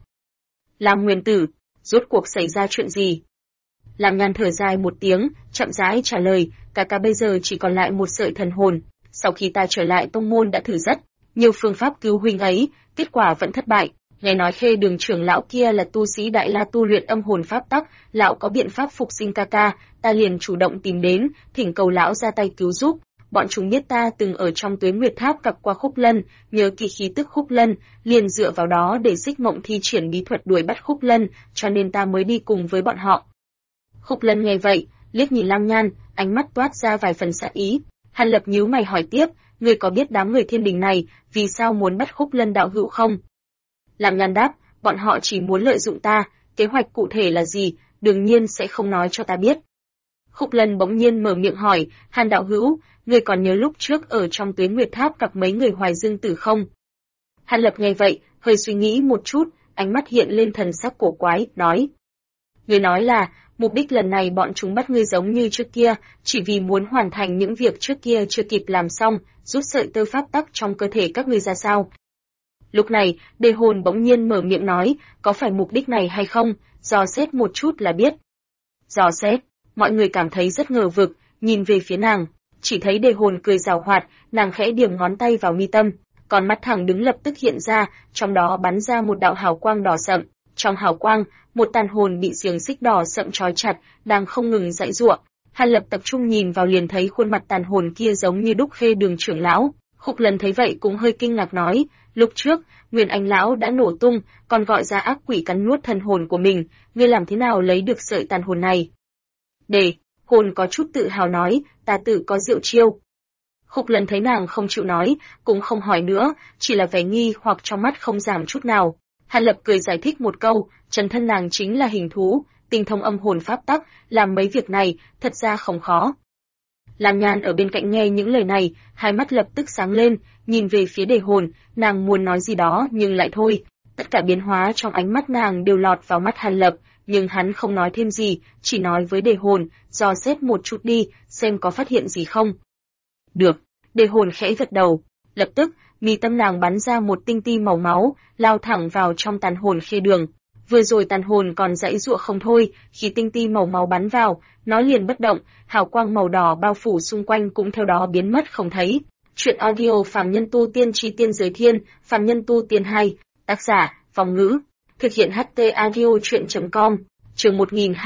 Lam Nguyên Tử, rốt cuộc xảy ra chuyện gì? Lam Nhan thở dài một tiếng, chậm rãi trả lời, ca ca bây giờ chỉ còn lại một sợi thần hồn, sau khi ta trở lại tông môn đã thử rất nhiều phương pháp cứu huynh ấy, kết quả vẫn thất bại. Nghe nói Khê Đường trưởng lão kia là tu sĩ Đại La tu luyện âm hồn pháp tắc, lão có biện pháp phục sinh ca ca, ta liền chủ động tìm đến, thỉnh cầu lão ra tay cứu giúp. Bọn chúng biết ta từng ở trong Tuế Nguyệt Tháp gặp qua Khúc Lân, nhớ kỹ khí tức Khúc Lân, liền dựa vào đó để Xích Mộng thi triển bí thuật đuổi bắt Khúc Lân, cho nên ta mới đi cùng với bọn họ. Khúc Lân nghe vậy, liếc nhìn Lam Nhan, ánh mắt toát ra vài phần sát ý. Hàn Lập nhíu mày hỏi tiếp, ngươi có biết đám người Thiên Đình này vì sao muốn bắt Khúc Lân đạo hữu không? Lam Nhan đáp, bọn họ chỉ muốn lợi dụng ta, kế hoạch cụ thể là gì, đương nhiên sẽ không nói cho ta biết. Khúc Lân bỗng nhiên mở miệng hỏi, Hàn đạo hữu, ngươi còn nhớ lúc trước ở trong Tuế Nguyệt Tháp gặp mấy người Hoài Dương Tử không? Hàn Lập nghe vậy, hơi suy nghĩ một chút, ánh mắt hiện lên thần sắc cổ quái, nói. Ngươi nói là, mục đích lần này bọn chúng bắt ngươi giống như trước kia, chỉ vì muốn hoàn thành những việc trước kia chưa kịp làm xong, rút sợi tơ pháp tắc trong cơ thể các ngươi ra sao? Lúc này, Đề Hồn bỗng nhiên mở miệng nói, có phải mục đích này hay không, dò xét một chút là biết. Dò xét, mọi người cảm thấy rất ngờ vực, nhìn về phía nàng, chỉ thấy Đề Hồn cười giảo hoạt, nàng khẽ điểm ngón tay vào mi tâm, còn mắt thẳng đứng lập tức hiện ra, trong đó bắn ra một đạo hào quang đỏ sậm, trong hào quang, một tàn hồn bị xiềng xích đỏ sậm trói chặt, đang không ngừng giãy giụa. Hàn Lập tập trung nhìn vào liền thấy khuôn mặt tàn hồn kia giống như đúc Khê Đường trưởng lão. Khúc Lân thấy vậy cũng hơi kinh ngạc nói, lúc trước, Nguyên Anh lão đã nổ tung, còn gọi ra ác quỷ cắn nuốt thần hồn của mình, ngươi làm thế nào lấy được sợi tàn hồn này? Đề Hồn có chút tự hào nói, ta tự có diệu chiêu. Khúc Lân thấy nàng không chịu nói, cũng không hỏi nữa, chỉ là vẻ nghi hoặc trong mắt không giảm chút nào. Hàn Lập cười giải thích một câu, chân thân nàng chính là hình thú, tinh thông âm hồn pháp tắc, làm mấy việc này, thật ra không khó. Lam Nhan ở bên cạnh nghe những lời này, hai mắt lập tức sáng lên, nhìn về phía Đề Hồn, nàng muốn nói gì đó nhưng lại thôi. Tất cả biến hóa trong ánh mắt nàng đều lọt vào mắt Hàn Lập, nhưng hắn không nói thêm gì, chỉ nói với Đề Hồn, dò xét một chút đi, xem có phát hiện gì không. Được, Đề Hồn khẽ gật đầu, lập tức, mi tâm nàng bắn ra một tinh ti màu máu, lao thẳng vào trong tàn hồn Khê Đường. Vừa rồi tàn hồn còn giãy giụa không thôi, khi tinh ti màu máu bắn vào, nó liền bất động, hào quang màu đỏ bao phủ xung quanh cũng theo đó biến mất không thấy. Chuyện audio Phàm Nhân Tu Tiên Chi Tiên Giới Thiên, Phàm Nhân Tu Tiên 2, tác giả, Vong Ngữ, thực hiện HT audio chuyện.com, chương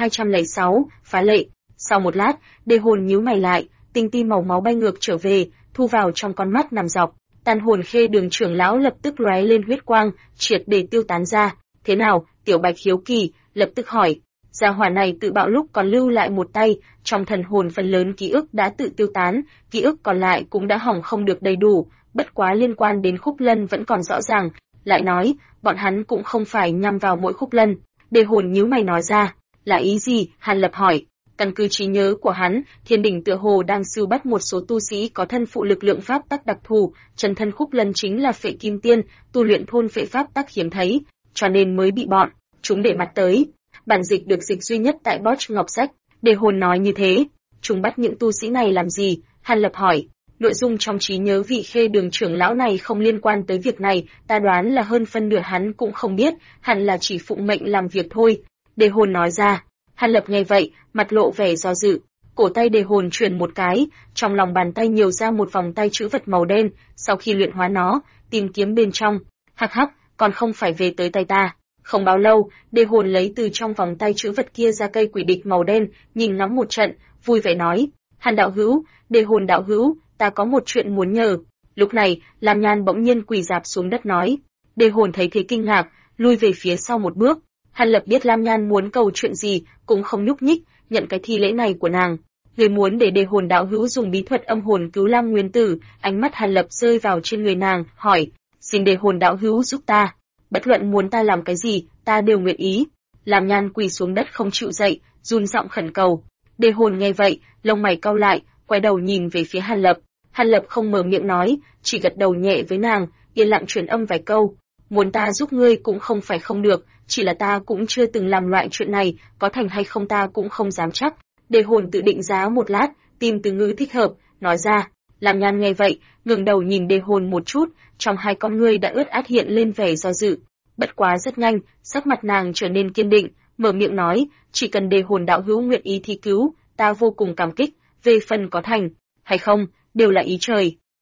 1206, phá lệ. Sau một lát, Đề Hồn nhíu mày lại, tinh ti màu máu bay ngược trở về, thu vào trong con mắt nằm dọc. Tàn hồn Khê Đường trưởng lão lập tức lóe lên huyết quang, triệt để tiêu tán ra. Thế nào? Tiểu Bạch hiếu kỳ, lập tức hỏi. Gia hỏa này tự bạo lúc còn lưu lại một tay, trong thần hồn phần lớn ký ức đã tự tiêu tán, ký ức còn lại cũng đã hỏng không được đầy đủ, bất quá liên quan đến Khúc Lân vẫn còn rõ ràng. Lại nói, bọn hắn cũng không phải nhằm vào mỗi Khúc Lân. Đề Hồn nhíu mày nói ra, là ý gì? Hàn Lập hỏi. Căn cứ trí nhớ của hắn, Thiên Đình tựa hồ đang sưu bắt một số tu sĩ có thân phụ lực lượng pháp tắc đặc thù, chân thân Khúc Lân chính là Phệ Kim Tiên, tu luyện thôn phệ pháp tắc hiếm thấy, cho nên mới bị bọn chúng để mắt tới. Bản dịch được dịch duy nhất tại Bosch Ngọc Sách. Đề Hồn nói như thế. Chúng bắt những tu sĩ này làm gì? Hàn Lập hỏi. Nội dung trong trí nhớ vị Khê Đường trưởng lão này không liên quan tới việc này, ta đoán là hơn phân nửa hắn cũng không biết, hẳn là chỉ phụng mệnh làm việc thôi. Đề Hồn nói ra. Hàn Lập nghe vậy, mặt lộ vẻ do dự. Cổ tay Đề Hồn chuyển một cái, trong lòng bàn tay nhiều ra một vòng tay chữ vật màu đen, sau khi luyện hóa nó, tìm kiếm bên trong. Hắc hắc, còn không phải về tới tay ta. Không bao lâu, Đề Hồn lấy từ trong vòng tay chữ vật kia ra cây quỷ địch màu đen, nhìn ngắm một trận, vui vẻ nói, Hàn đạo hữu, Đề Hồn đạo hữu, ta có một chuyện muốn nhờ. Lúc này, Lam Nhan bỗng nhiên quỳ rạp xuống đất nói. Đề Hồn thấy thế kinh ngạc, lui về phía sau một bước. Hàn Lập biết Lam Nhan muốn cầu chuyện gì, cũng không nhúc nhích, nhận cái thi lễ này của nàng. Người muốn để Đề Hồn đạo hữu dùng bí thuật âm hồn cứu Lam Nguyên Tử, ánh mắt Hàn Lập rơi vào trên người nàng, hỏi, xin Đề Hồn đạo hữu giúp ta. Bất luận muốn ta làm cái gì, ta đều nguyện ý. Lam Nhan quỳ xuống đất không chịu dậy, run giọng khẩn cầu. Đề Hồn nghe vậy, lông mày cau lại, quay đầu nhìn về phía Hàn Lập. Hàn Lập không mở miệng nói, chỉ gật đầu nhẹ với nàng, yên lặng truyền âm vài câu. Muốn ta giúp ngươi cũng không phải không được, chỉ là ta cũng chưa từng làm loại chuyện này, có thành hay không ta cũng không dám chắc. Đề Hồn tự định giá một lát, tìm từ ngữ thích hợp, nói ra. Lam Nhan nghe vậy, ngẩng đầu nhìn Đề Hồn một chút, trong hai con ngươi đã ướt át hiện lên vẻ do dự. Bất quá rất nhanh, sắc mặt nàng trở nên kiên định, mở miệng nói, chỉ cần Đề Hồn đạo hữu nguyện ý thi cứu, ta vô cùng cảm kích, về phần có thành hay không, đều là ý trời.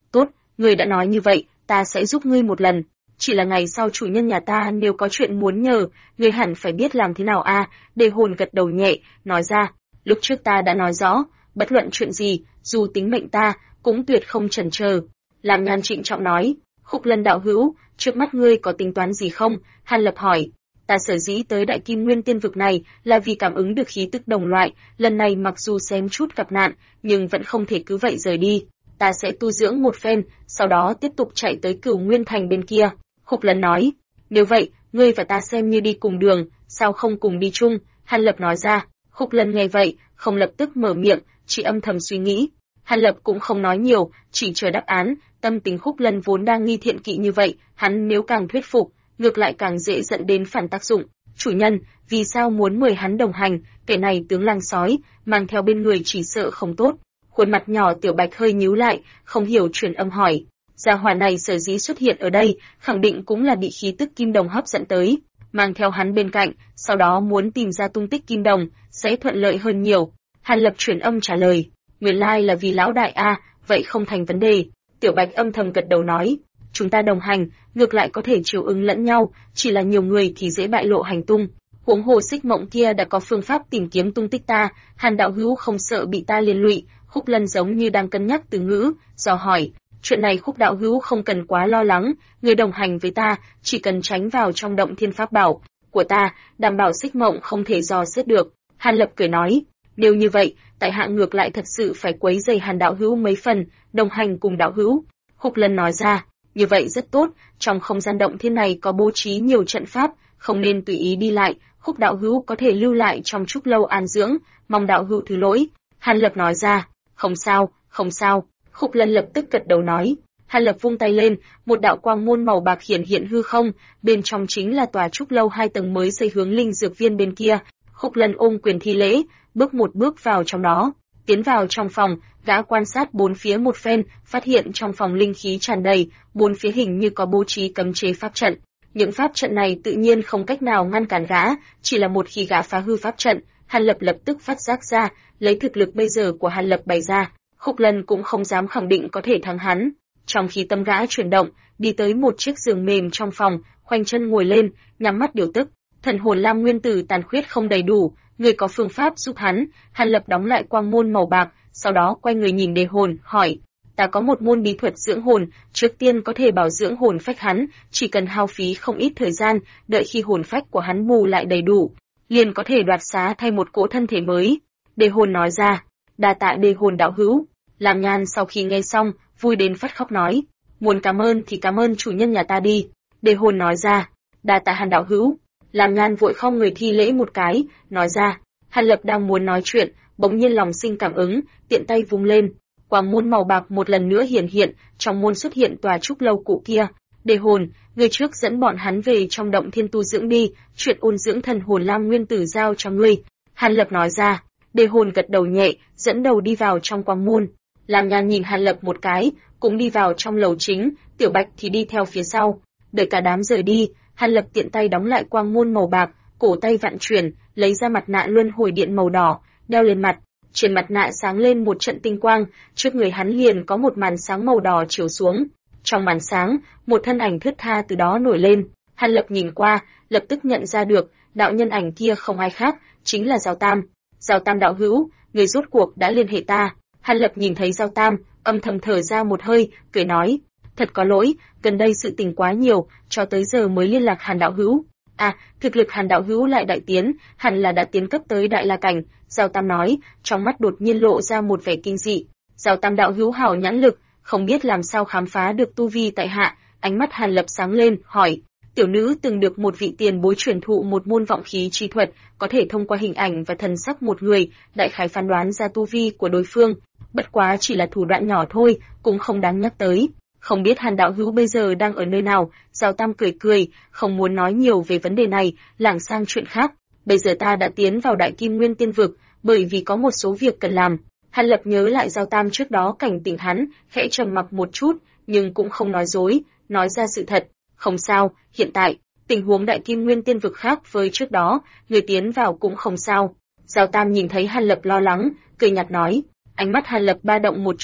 Tốt, ngươi đã nói như vậy, ta sẽ giúp ngươi một lần. Chỉ là ngày sau chủ nhân nhà ta nếu có chuyện muốn nhờ, ngươi hẳn phải biết làm thế nào a. Đề Hồn gật đầu nhẹ, nói ra, lúc trước ta đã nói rõ, bất luận chuyện gì, dù tính mệnh ta, cũng tuyệt không chần chờ. Lam Nhan trịnh trọng nói, Khúc Lân đạo hữu, trước mắt ngươi có tính toán gì không? Hàn Lập hỏi. Ta sở dĩ tới Đại Kim Nguyên Tiên vực này là vì cảm ứng được khí tức đồng loại, lần này mặc dù xém chút gặp nạn, nhưng vẫn không thể cứ vậy rời đi. Ta sẽ tu dưỡng một phen, sau đó tiếp tục chạy tới Cửu Nguyên Thành bên kia. Khúc Lân nói, nếu vậy, ngươi và ta xem như đi cùng đường, sao không cùng đi chung? Hàn Lập nói ra. Khúc Lân nghe vậy, không lập tức mở miệng, chỉ âm thầm suy nghĩ. Hàn Lập cũng không nói nhiều, chỉ chờ đáp án. Tâm tính Khúc Lân vốn đang nghi thiện kỵ như vậy, hắn nếu càng thuyết phục, ngược lại càng dễ dẫn đến phản tác dụng. Chủ nhân, vì sao muốn mời hắn đồng hành? Kẻ này tướng lang sói, mang theo bên người chỉ sợ không tốt. Khuôn mặt nhỏ Tiểu Bạch hơi nhíu lại, không hiểu truyền âm hỏi. Gia hỏa này sở dĩ xuất hiện ở đây, khẳng định cũng là bị khí tức kim đồng hấp dẫn tới, mang theo hắn bên cạnh, sau đó muốn tìm ra tung tích kim đồng, sẽ thuận lợi hơn nhiều. Hàn Lập truyền âm trả lời, nguyên lai là vì lão đại a, vậy không thành vấn đề. Tiểu Bạch âm thầm gật đầu nói, chúng ta đồng hành, ngược lại có thể chiều ứng lẫn nhau, chỉ là nhiều người thì dễ bại lộ hành tung. Huống hồ Xích Mộng kia đã có phương pháp tìm kiếm tung tích ta, Hàn đạo hữu không sợ bị ta liên lụy. Khúc Lân giống như đang cân nhắc từ ngữ, dò hỏi, chuyện này Khúc đạo hữu không cần quá lo lắng, người đồng hành với ta, chỉ cần tránh vào trong động thiên pháp bảo của ta, đảm bảo Xích Mộng không thể dò xét được. Hàn Lập cười nói, nếu như vậy, tại hạ ngược lại thật sự phải quấy rầy Hàn đạo hữu mấy phần, đồng hành cùng đạo hữu. Khúc Lân nói ra, như vậy rất tốt, trong không gian động thiên này có bố trí nhiều trận pháp, không nên tùy ý đi lại, Khúc đạo hữu có thể lưu lại trong trúc lâu an dưỡng, mong đạo hữu thứ lỗi. Hàn Lập nói ra, không sao, không sao. Khúc Lân lập tức gật đầu nói. Hàn Lập vung tay lên, một đạo quang môn màu bạc hiện hư không, bên trong chính là tòa trúc lâu 2 tầng mới xây hướng linh dược viên bên kia. Khúc Lân ôm quyền thi lễ, bước một bước vào trong đó. Tiến vào trong phòng, gã quan sát bốn phía một phen, phát hiện trong phòng linh khí tràn đầy, bốn phía hình như có bố trí cấm chế pháp trận. Những pháp trận này tự nhiên không cách nào ngăn cản gã, chỉ là một khi gã phá hư pháp trận, Hàn Lập lập tức phát giác ra, lấy thực lực bây giờ của Hàn Lập bày ra, Khúc Lân cũng không dám khẳng định có thể thắng hắn. Trong khi tâm gã chuyển động, đi tới một chiếc giường mềm trong phòng, khoanh chân ngồi lên, nhắm mắt điều tức. Thần hồn lam nguyên tử tàn khuyết không đầy đủ, người có phương pháp giúp hắn. Hàn Lập đóng lại quang môn màu bạc, sau đó quay người nhìn Đề Hồn, hỏi: "Ta có một môn bí thuật dưỡng hồn, trước tiên có thể bảo dưỡng hồn phách hắn, chỉ cần hao phí không ít thời gian, đợi khi hồn phách của hắn bù lại đầy đủ, liền có thể đoạt xá thay một cỗ thân thể mới." Đề Hồn nói ra. "Đa tạ Đề Hồn đạo hữu." Lam Nhan sau khi nghe xong, vui đến phát khóc nói: "Muốn cảm ơn thì cảm ơn chủ nhân nhà ta đi." Đề Hồn nói ra. "Đa tạ Hàn đạo hữu." Lam Nhan vội khom người thi lễ một cái, nói ra. Hàn Lập đang muốn nói chuyện, bỗng nhiên lòng sinh cảm ứng, tiện tay vung lên, quang môn màu bạc một lần nữa hiện, trong môn xuất hiện tòa trúc lâu cũ kia. "Đề Hồn, ngươi trước dẫn bọn hắn về trong động thiên tu dưỡng đi, chuyện ôn dưỡng thần hồn lam nguyên tử giao cho ngươi." Hàn Lập nói ra. Đề Hồn gật đầu nhẹ, dẫn đầu đi vào trong quang môn. Lam Nhan nhìn Hàn Lập một cái, cũng đi vào trong lầu chính, Tiểu Bạch thì đi theo phía sau. Đợi cả đám rời đi, Hàn Lập tiện tay đóng lại quang môn màu bạc, cổ tay vặn chuyển, lấy ra mặt nạ luân hồi điện màu đỏ, đeo lên mặt. Trên mặt nạ sáng lên một trận tinh quang, trước người hắn liền có một màn sáng màu đỏ chiếu xuống. Trong màn sáng, một thân ảnh thướt tha từ đó nổi lên. Hàn Lập nhìn qua, lập tức nhận ra được, đạo nhân ảnh kia không ai khác, chính là Giao Tam. "Giao Tam đạo hữu, người rốt cuộc đã liên hệ ta." Hàn Lập nhìn thấy Giao Tam, âm thầm thở ra một hơi, cười nói: "Thật có lỗi, gần đây sự tình quá nhiều, cho tới giờ mới liên lạc Hàn đạo hữu." "À, thực lực Hàn đạo hữu lại đại tiến, hẳn là đã tiến cấp tới đại la cảnh." Giao Tam nói, trong mắt đột nhiên lộ ra một vẻ kinh dị. "Giao Tam đạo hữu hảo nhãn lực, không biết làm sao khám phá được tu vi tại hạ." Ánh mắt Hàn Lập sáng lên, hỏi: "Tiểu nữ từng được một vị tiền bối truyền thụ một môn vọng khí chi thuật, có thể thông qua hình ảnh và thần sắc một người, đại khái phán đoán ra tu vi của đối phương. Bất quá chỉ là thủ đoạn nhỏ thôi, cũng không đáng nhắc tới. Không biết Hàn đạo hữu bây giờ đang ở nơi nào?" Giao Tam cười cười, không muốn nói nhiều về vấn đề này, lảng sang chuyện khác. "Bây giờ ta đã tiến vào Đại Kim Nguyên Tiên vực, bởi vì có một số việc cần làm." Hàn Lập nhớ lại Giao Tam trước đó cảnh tỉnh hắn, khẽ trầm mặc một chút, nhưng cũng không nói dối, nói ra sự thật. "Không sao, hiện tại, tình huống Đại Kim Nguyên Tiên vực khác với trước đó, người tiến vào cũng không sao." Giao Tam nhìn thấy Hàn Lập lo lắng, cười nhạt nói. Ánh mắt Hàn Lập ba động một chút,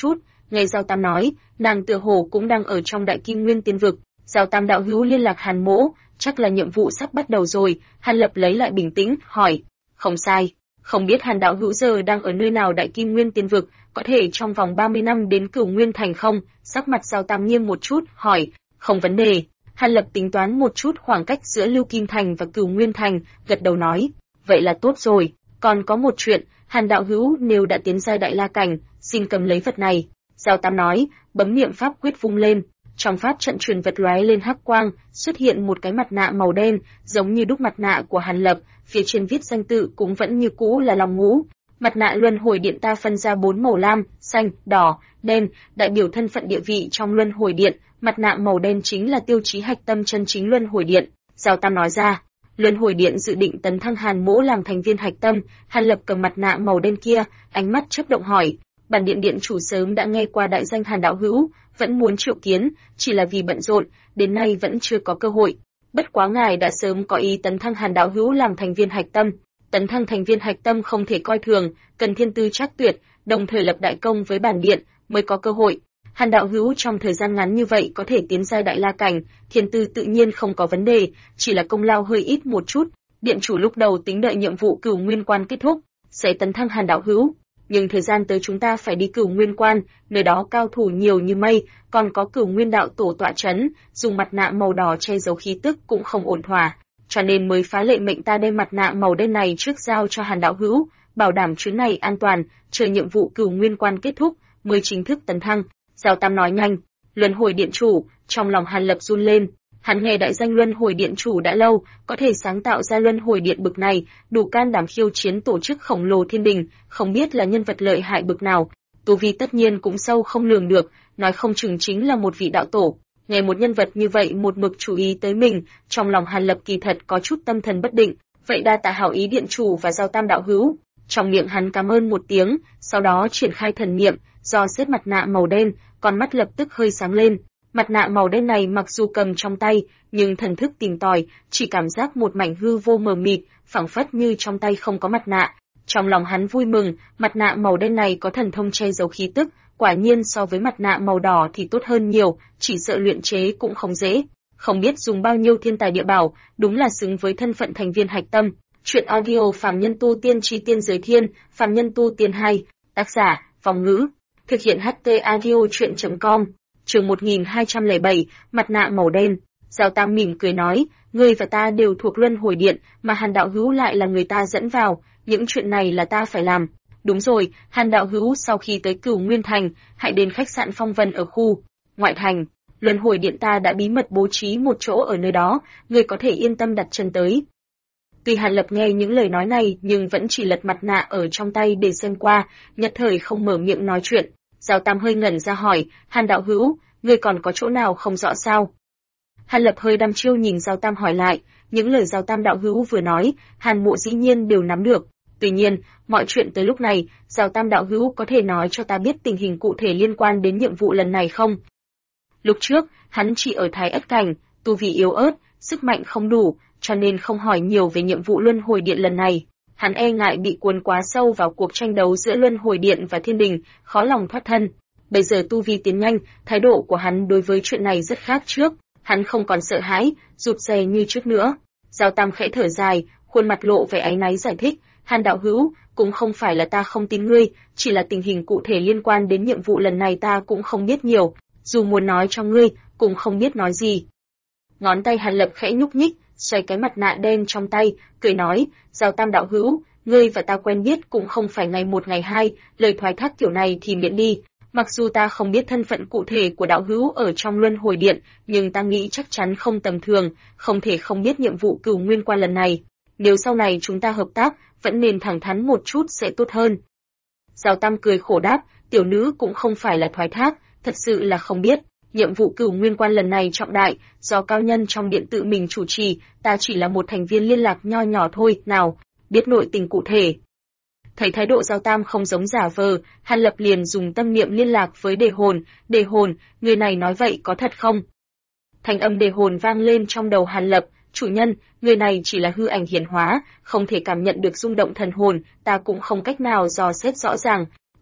Nghe Giao Tam nói, nàng tựa hồ cũng đang ở trong Đại Kim Nguyên Tiên Vực. Giao Tam đạo hữu liên lạc Hàn Mỗ, chắc là nhiệm vụ sắp bắt đầu rồi. Hàn Lập lấy lại bình tĩnh, hỏi. Không sai, không biết Hàn đạo hữu giờ đang ở nơi nào Đại Kim Nguyên Tiên Vực, có thể trong vòng 30 năm đến Cửu Nguyên Thành không? Sắc mặt Giao Tam nghiêm một chút, hỏi. Không vấn đề. Hàn Lập tính toán một chút khoảng cách giữa Lưu Kim Thành và Cửu Nguyên Thành, gật đầu nói. Vậy là tốt rồi, còn có một chuyện, Hàn đạo hữu nếu đã tiến giai Đại La Cảnh, xin cầm lấy vật này. Giao Tam nói, bấm niệm pháp quyết vung lên. Trong pháp trận truyền vật lóe lên hắc quang, xuất hiện một cái mặt nạ màu đen, giống như đúc mặt nạ của Hàn Lập, phía trên viết danh tự cũng vẫn như cũ là Long Ngũ. Mặt nạ luân hồi điện ta phân ra 4 màu lam, xanh, đỏ, đen, đại biểu thân phận địa vị trong luân hồi điện, mặt nạ màu đen chính là tiêu chí hạch tâm chân chính luân hồi điện. Giao Tam nói ra, luân hồi điện dự định tấn thăng Hàn Mỗ làm thành viên hạch tâm. Hàn Lập cầm mặt nạ màu đen kia, ánh mắt chớp động hỏi, bản điện điện chủ sớm đã nghe qua đại danh Hàn đạo hữu, vẫn muốn triệu kiến, chỉ là vì bận rộn, đến nay vẫn chưa có cơ hội. Bất quá ngài đã sớm có ý tấn thăng Hàn đạo hữu làm thành viên hạch tâm. Tấn thăng thành viên hạch tâm không thể coi thường, cần thiên tư trắc tuyệt, đồng thời lập đại công với bản điện mới có cơ hội. Hàn đạo hữu trong thời gian ngắn như vậy có thể tiến giai Đại La Cảnh, thiên tư tự nhiên không có vấn đề, chỉ là công lao hơi ít một chút. Điện chủ lúc đầu tính đợi nhiệm vụ Cửu Nguyên Quan kết thúc, sẽ tấn thăng Hàn đạo hữu. Nhưng thời gian tới chúng ta phải đi Cửu Nguyên Quan, nơi đó cao thủ nhiều như mây, còn có Cửu Nguyên đạo tổ tọa trấn, dùng mặt nạ màu đỏ che giấu khí tức cũng không ổn thỏa, cho nên mới phá lệ mệnh ta đem mặt nạ màu đen này trước giao cho Hàn đạo hữu, bảo đảm chuyến này an toàn, chờ nhiệm vụ Cửu Nguyên Quan kết thúc mới chính thức tấn thăng. Giao Tam nói nhanh, luân hồi điện chủ, trong lòng Hàn Lập run lên. Hắn nghe đại danh luân hồi điện chủ đã lâu, có thể sáng tạo ra luân hồi điện bực này, đủ can đảm khiêu chiến tổ chức khổng lồ thiên đình, không biết là nhân vật lợi hại bực nào. Tu vi tất nhiên cũng sâu không lường được, nói không chừng chính là một vị đạo tổ. Nghe một nhân vật như vậy một mực chú ý tới mình, trong lòng Hàn Lập kỳ thật có chút tâm thần bất định. Vậy đa tạ hảo ý điện chủ và Giao Tam đạo hữu. Trong miệng hắn cảm ơn một tiếng, sau đó triển khai thần niệm, do xếp mặt nạ màu đen, con mắt lập tức hơi sáng lên. Mặt nạ màu đen này mặc dù cầm trong tay, nhưng thần thức tìm tòi, chỉ cảm giác một mảnh hư vô mờ mịt, phảng phất như trong tay không có mặt nạ. Trong lòng hắn vui mừng, mặt nạ màu đen này có thần thông che giấu khí tức, quả nhiên so với mặt nạ màu đỏ thì tốt hơn nhiều, chỉ sợ luyện chế cũng không dễ. Không biết dùng bao nhiêu thiên tài địa bảo, đúng là xứng với thân phận thành viên hạch tâm. Chuyện audio Phàm Nhân Tu Tiên Chi Tiên Giới Thiên, Phàm Nhân Tu Tiên 2, tác giả, Vong Ngữ, thực hiện HT audio chuyện.com. Chương 1207, mặt nạ màu đen. Giao Tam mỉm cười nói, ngươi và ta đều thuộc luân hồi điện, mà Hàn đạo hữu lại là người ta dẫn vào, những chuyện này là ta phải làm. Đúng rồi, Hàn đạo hữu sau khi tới Cửu Nguyên Thành, hãy đến khách sạn Phong Vân ở khu ngoại thành. Luân hồi điện ta đã bí mật bố trí một chỗ ở nơi đó, ngươi có thể yên tâm đặt chân tới. Tuy Hàn Lập nghe những lời nói này nhưng vẫn chỉ lật mặt nạ ở trong tay để xem qua, nhất thời không mở miệng nói chuyện. Giao Tam hơi ngẩn ra hỏi, Hàn đạo hữu, ngươi còn có chỗ nào không rõ sao? Hàn Lập hơi đăm chiêu nhìn Giao Tam hỏi lại, những lời Giao Tam đạo hữu vừa nói, Hàn Mộ dĩ nhiên đều nắm được. Tuy nhiên, mọi chuyện tới lúc này, Giao Tam đạo hữu có thể nói cho ta biết tình hình cụ thể liên quan đến nhiệm vụ lần này không? Lúc trước, hắn chỉ ở Thái Ất Cảnh, tu vi yếu ớt, sức mạnh không đủ, cho nên không hỏi nhiều về nhiệm vụ luân hồi điện lần này. Hắn e ngại bị cuốn quá sâu vào cuộc tranh đấu giữa luân hồi điện và thiên đình, khó lòng thoát thân. Bây giờ tu vi tiến nhanh, thái độ của hắn đối với chuyện này rất khác trước, hắn không còn sợ hãi, rụt rè như trước nữa. Giao Tam khẽ thở dài, khuôn mặt lộ vẻ áy náy giải thích, Hàn đạo hữu, cũng không phải là ta không tin ngươi, chỉ là tình hình cụ thể liên quan đến nhiệm vụ lần này ta cũng không biết nhiều, dù muốn nói cho ngươi, cũng không biết nói gì. Ngón tay Hàn Lập khẽ nhúc nhích, xoay cái mặt nạ đen trong tay, cười nói, Giao Tam đạo hữu, ngươi và ta quen biết cũng không phải ngày một ngày hai, lời thoái thác kiểu này thì miễn đi. Mặc dù ta không biết thân phận cụ thể của đạo hữu ở trong luân hồi điện, nhưng ta nghĩ chắc chắn không tầm thường, không thể không biết nhiệm vụ Cửu Nguyên Quan lần này. Nếu sau này chúng ta hợp tác, vẫn nên thẳng thắn một chút sẽ tốt hơn. Giao Tam cười khổ đáp, tiểu nữ cũng không phải là thoái thác, thật sự là không biết. Nhiệm vụ Cửu Nguyên Quan lần này trọng đại, do cao nhân trong điện tự mình chủ trì, ta chỉ là một thành viên liên lạc nho nhỏ thôi, nào, biết nội tình cụ thể. Thấy thái độ Giao Tam không giống giả vờ, Hàn Lập liền dùng tâm niệm liên lạc với Đề Hồn, người này nói vậy có thật không? Thanh âm Đề Hồn vang lên trong đầu Hàn Lập, chủ nhân, người này chỉ là hư ảnh hiển hóa, không thể cảm nhận được rung động thần hồn, ta cũng không cách nào dò xét rõ ràng.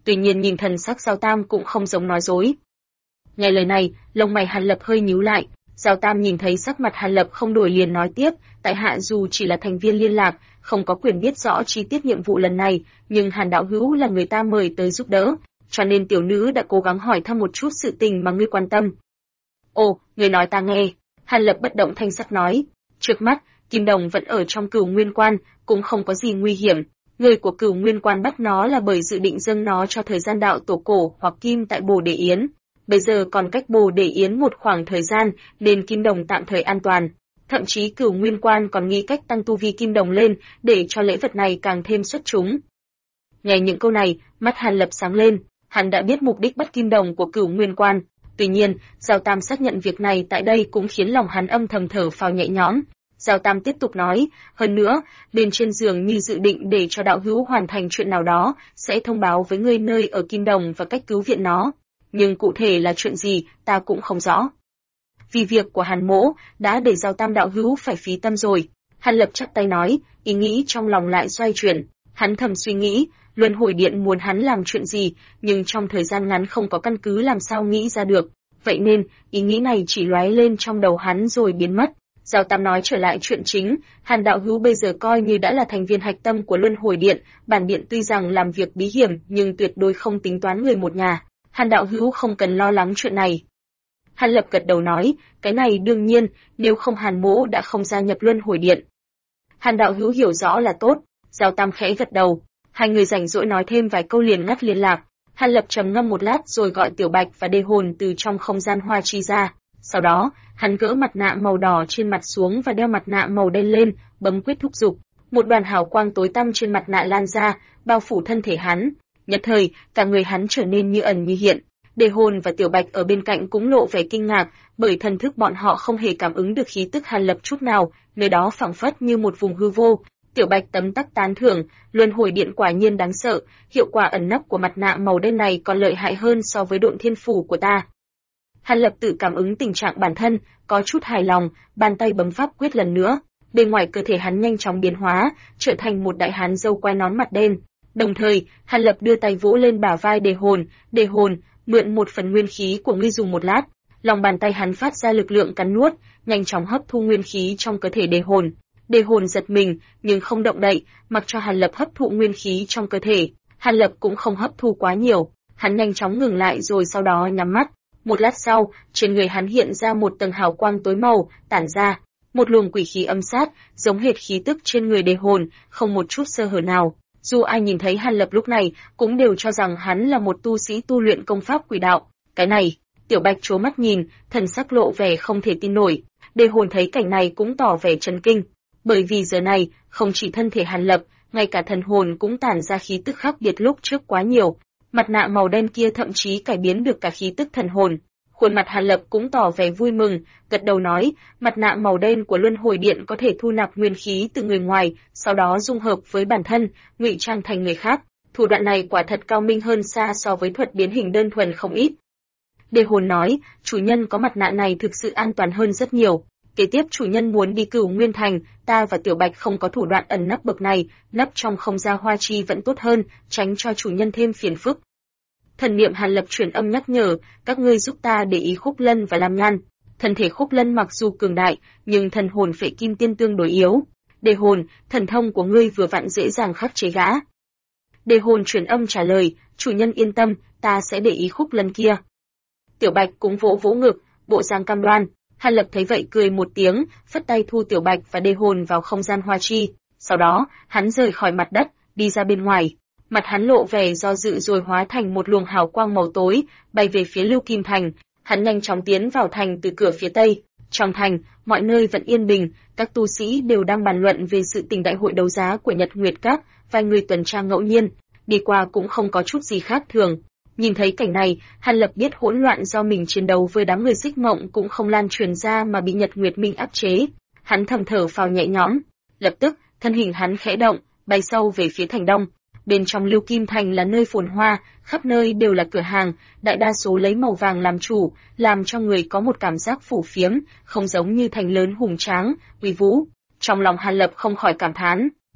Tuy nhiên nhìn thần sắc Giao Tam cũng không giống nói dối. Nghe lời này, lông mày Hàn Lập hơi nhíu lại. Giao Tam nhìn thấy sắc mặt Hàn Lập không đổi liền nói tiếp, tại hạ dù chỉ là thành viên liên lạc, không có quyền biết rõ chi tiết nhiệm vụ lần này, nhưng Hàn đạo hữu là người ta mời tới giúp đỡ, cho nên tiểu nữ đã cố gắng hỏi thăm một chút sự tình mà ngươi quan tâm. Ồ, ngươi nói ta nghe. Hàn Lập bất động thanh sắc nói, trước mắt, Kim Đồng vẫn ở trong Cửu Nguyên Quan, cũng không có gì nguy hiểm. Người của Cửu Nguyên Quan bắt nó là bởi dự định dâng nó cho thời gian đạo tổ cổ hoặc Kim tại Bồ Đề Yến. Bây giờ còn cách Bồ Đề Yến một khoảng thời gian, nên Kim Đồng tạm thời an toàn. Thậm chí Cửu Nguyên Quan còn nghĩ cách tăng tu vi Kim Đồng lên, để cho lễ vật này càng thêm xuất chúng. Nghe những câu này, mắt Hàn Lập sáng lên, hắn đã biết mục đích bắt Kim Đồng của Cửu Nguyên Quan. Tuy nhiên, Giao Tam xác nhận việc này tại đây cũng khiến lòng hắn âm thầm thở phào nhẹ nhõm. Giao Tam tiếp tục nói, hơn nữa, bên trên giường như dự định để cho đạo hữu hoàn thành chuyện nào đó, sẽ thông báo với ngươi nơi ở Kim Đồng và cách cứu viện nó. Nhưng cụ thể là chuyện gì, ta cũng không rõ. Vì việc của Hàn Mỗ, đã để Giao Tam đạo hữu phải phí tâm rồi. Hàn Lập chắp tay nói, ý nghĩ trong lòng lại xoay chuyển. Hắn thầm suy nghĩ, Luân Hồi Điện muốn hắn làm chuyện gì, nhưng trong thời gian ngắn không có căn cứ làm sao nghĩ ra được. Vậy nên, ý nghĩ này chỉ lóe lên trong đầu hắn rồi biến mất. Giao Tam nói trở lại chuyện chính, Hàn đạo hữu bây giờ coi như đã là thành viên hạch tâm của Luân Hồi Điện, bản điện tuy rằng làm việc bí hiểm nhưng tuyệt đối không tính toán người một nhà. Hàn đạo hữu không cần lo lắng chuyện này. Hàn Lập gật đầu nói, cái này đương nhiên, nếu không Hàn Mỗ đã không gia nhập Luân Hồi Điện. Hàn đạo hữu hiểu rõ là tốt. Giao Tam khẽ gật đầu. Hai người rảnh rỗi nói thêm vài câu liền ngắt liên lạc. Hàn Lập trầm ngâm một lát rồi gọi Tiểu Bạch và Đê Hồn từ trong không gian hoa chi ra. Sau đó, hắn gỡ mặt nạ màu đỏ trên mặt xuống và đeo mặt nạ màu đen lên, bấm quyết thúc giục. Một đoàn hào quang tối tăm trên mặt nạ lan ra, bao phủ thân thể hắn. Nhất thời, cả người hắn trở nên như ẩn như hiện. Đê Hồn và Tiểu Bạch ở bên cạnh cũng lộ vẻ kinh ngạc, bởi thần thức bọn họ không hề cảm ứng được khí tức Hàn Lập chút nào, nơi đó phảng phất như một vùng hư vô. Tiểu Bạch tấm tắc tán thưởng, Luân Hồi Điện quả nhiên đáng sợ, hiệu quả ẩn nấp của mặt nạ màu đen này còn lợi hại hơn so với Độn Thiên Phủ của ta. Hàn Lập tự cảm ứng tình trạng bản thân, có chút hài lòng, bàn tay bấm pháp quyết lần nữa, bên ngoài cơ thể hắn nhanh chóng biến hóa, trở thành một đại hán râu quai nón mặt đen. Đồng thời, Hàn Lập đưa tay vỗ lên bả vai Đề Hồn, mượn một phần nguyên khí của ngươi dùng một lát. Lòng bàn tay hắn phát ra lực lượng cắn nuốt, nhanh chóng hấp thu nguyên khí trong cơ thể Đề Hồn. Đề Hồn giật mình, nhưng không động đậy, mặc cho Hàn Lập hấp thụ nguyên khí trong cơ thể. Hàn Lập cũng không hấp thu quá nhiều, hắn nhanh chóng ngừng lại rồi sau đó nhắm mắt. Một lát sau, trên người hắn hiện ra một tầng hào quang tối màu, tản ra một luồng quỷ khí âm sát, giống hệt khí tức trên người Đề Hồn, không một chút sơ hở nào. Dù ai nhìn thấy Hàn Lập lúc này, cũng đều cho rằng hắn là một tu sĩ tu luyện công pháp quỷ đạo. Cái này, Tiểu Bạch trố mắt nhìn, thần sắc lộ vẻ không thể tin nổi. Đề Hồn thấy cảnh này cũng tỏ vẻ chấn kinh, bởi vì giờ này, không chỉ thân thể Hàn Lập, ngay cả thần hồn cũng tản ra khí tức khác biệt lúc trước quá nhiều. Mặt nạ màu đen kia thậm chí cải biến được cả khí tức thần hồn. Khuôn mặt Hàn Lập cũng tỏ vẻ vui mừng, gật đầu nói, mặt nạ màu đen của Luân Hồi Điện có thể thu nạp nguyên khí từ người ngoài, sau đó dung hợp với bản thân, ngụy trang thành người khác. Thủ đoạn này quả thật cao minh hơn xa so với thuật biến hình đơn thuần không ít. Đề Hồn nói, chủ nhân có mặt nạ này thực sự an toàn hơn rất nhiều. Kế tiếp chủ nhân muốn đi Cửu Nguyên Thành, ta và Tiểu Bạch không có thủ đoạn ẩn nấp bậc này, nấp trong không gian hoa chi vẫn tốt hơn, tránh cho chủ nhân thêm phiền phức. Thần niệm Hàn Lập truyền âm nhắc nhở, các ngươi giúp ta để ý Khúc Lân và Lam Nhan. Thân thể Khúc Lân mặc dù cường đại, nhưng thần hồn Phệ Kim Tiên tương đối yếu. Đề Hồn, thần thông của ngươi vừa vặn dễ dàng khắc chế gã. Đề Hồn truyền âm trả lời, chủ nhân yên tâm, ta sẽ để ý Khúc Lân kia. Tiểu Bạch cũng vỗ vỗ ngực, bộ dáng cam đoan. Hàn Lập thấy vậy cười một tiếng, phất tay thu Tiểu Bạch và Đề Hồn vào không gian hoa chi. Sau đó, hắn rời khỏi mặt đất, đi ra bên ngoài. Mặt hắn lộ vẻ do dự rồi hóa thành một luồng hào quang màu tối, bay về phía Lưu Kim Thành. Hắn nhanh chóng tiến vào thành từ cửa phía tây. Trong thành, mọi nơi vẫn yên bình, các tu sĩ đều đang bàn luận về sự tình đại hội đấu giá của Nhật Nguyệt Các, vài người tuần tra ngẫu nhiên, đi qua cũng không có chút gì khác thường. Nhìn thấy cảnh này, Hàn Lập biết hỗn loạn do mình chiến đấu với đám người Xích Mộng cũng không lan truyền ra mà bị Nhật Nguyệt Minh áp chế. Hắn thầm thở phào nhẹ nhõm, lập tức, thân hình hắn khẽ động, bay sâu về phía thành đông. Bên trong Lưu Kim Thành là nơi phồn hoa, khắp nơi đều là cửa hàng, đại đa số lấy màu vàng làm chủ, làm cho người có một cảm giác phủ phiếm, không giống như thành lớn hùng tráng, uy vũ. Trong lòng Hàn Lập không khỏi cảm thán,